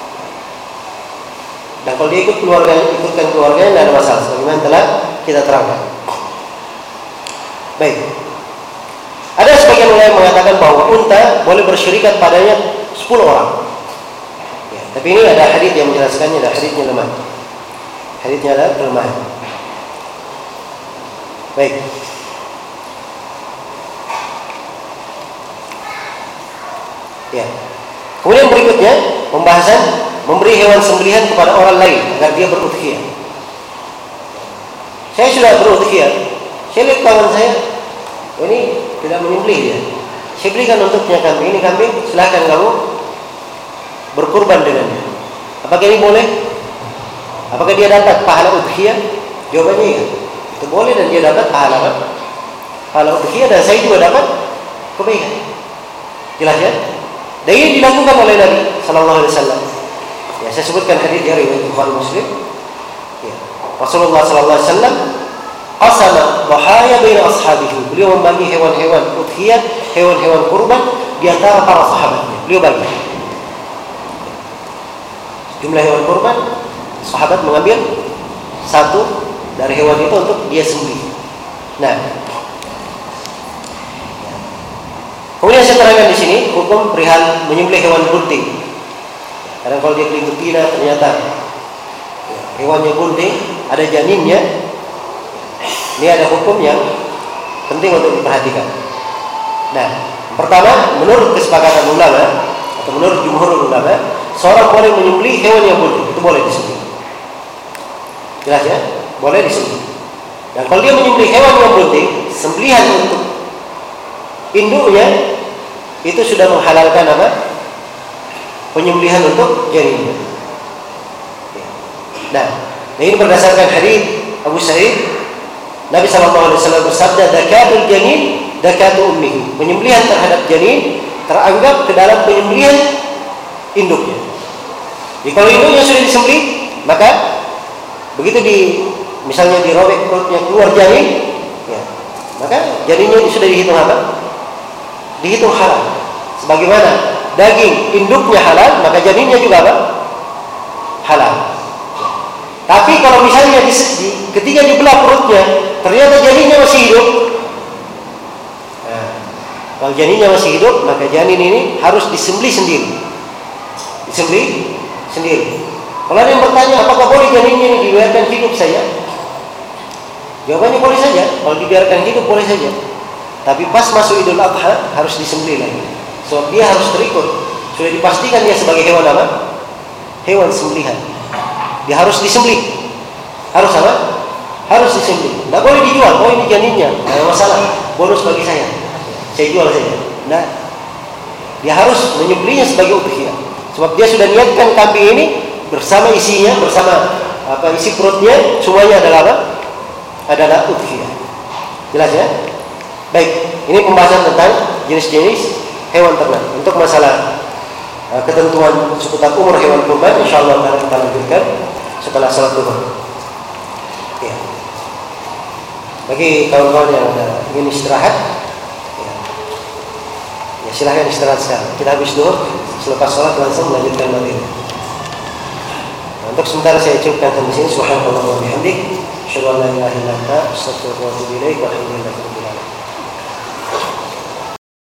Dan kalau dia ikutkan keluarganya tidak ada masalah. Sebagaimana telah kita terangkan. Baik. Ada sebagian ulama yang mengatakan bahwa unta boleh bersyirikat padanya 10 orang. Ya. Tapi ini ada hadits yang menjelaskannya, ada haditsnya lemah. Haditsnya ada kelemahan. Baik. Ya. Kemudian berikutnya pembahasan memberi hewan sembelihan kepada orang lain agar dia berudhiyah. Saya sudah berudhiyah. Saya lihat kawan saya, ini tidak menyembelih dia. Saya belikan untuknya kambing. Ini kambing, silakan kamu berkurban dengannya. Apakah ini boleh? Apakah dia dapat pahala udhiyah? Jawabannya iya. Itu boleh dan dia dapat pahala udhiyah dan saya juga dapat kebaikan. Jelas ya? Dan ini dilakukan oleh Nabi Sallallahu Alaihi Wasallam. Ya, saya sebutkan hadis dari Bukhari Muslim. Ya. Rasulullah Sallallahu Alaihi Wasallam qasama dhahaya baina ashabihi. Beliau membagi hewan-hewan udhiyah, hewan-hewan kurban di antara para sahabatnya. Beliau bagi jumlah hewan kurban, sahabat mengambil satu dari hewan itu untuk dia sembelih. Nah, kemudian saya terangkan di sini hukum perihal menyembelih hewan bunting. Karena kalau dia beli betina ternyata hewannya bunting, ada janinnya. Ini ada hukum yang penting untuk diperhatikan. Nah, pertama, menurut kesepakatan ulama atau menurut jumhur ulama, seorang boleh menyembelih hewan yang bunting, itu boleh disembelih. Jelas ya? Boleh disembelih. Dan kalau dia menyembelih hewan yang bunting, sembelihan untuk induknya itu sudah menghalalkan apa? Penyembelihan untuk janinnya. Nah, ini berdasarkan hadis Abu Sa'id, Nabi SAW bersabda, "Zakatul janin, zakatu ummihi." Penyembelihan terhadap janin teranggap ke dalam penyembelihan induknya. Jadi kalau induknya sudah disembelih, maka begitu misalnya dirobek perutnya keluar janin, ya, maka janinnya sudah dihitung apa? Dihitung halal. Sebagaimana daging induknya halal, maka janinnya juga apa? Halal. Tapi kalau misalnya ketika dibelah perutnya, ternyata janinnya masih hidup. Nah, kalau janinnya masih hidup, maka janin ini harus disembelih sendiri. Disembelih sendiri. Kalau ada yang bertanya, apakah boleh janinnya ini dibiarkan hidup saja? Jawabannya boleh saja. Kalau dibiarkan hidup boleh saja. Tapi pas masuk Idul Adha harus disembelih lagi. Sebab dia harus terikut. Sudah dipastikan dia sebagai hewan apa? Hewan sembelihan. Dia harus disembelih. Harus apa? Harus disembelih. Tidak boleh dijual. Oh, ini janinnya, tidak ada masalah. Bonus bagi saya jual saja. Nah, dia harus menyembelihnya sebagai udhiyah. Sebab dia sudah niatkan kambing ini bersama isinya, bersama isi perutnya, semuanya adalah apa? Adalah udhiyah. Jelas ya? Baik, ini pembahasan tentang jenis-jenis hewan ternak. Untuk masalah ketentuan seputar umur hewan kurban, insyaallah akan kita lanjutkan setelah salat zuhur. Ya. Bagi kawan-kawan yang ingin istirahat, ya silahkan istirahat sekarang. Kita habis zuhur, selepas salat langsung melanjutkan materi. Nah, untuk sementara saya cukupkan sampai sini. Subhanallah wa bihamdik, asyhadu an la ilaha illa anta, astaghfiruka wa atubu ilaik. Walhamdulillah.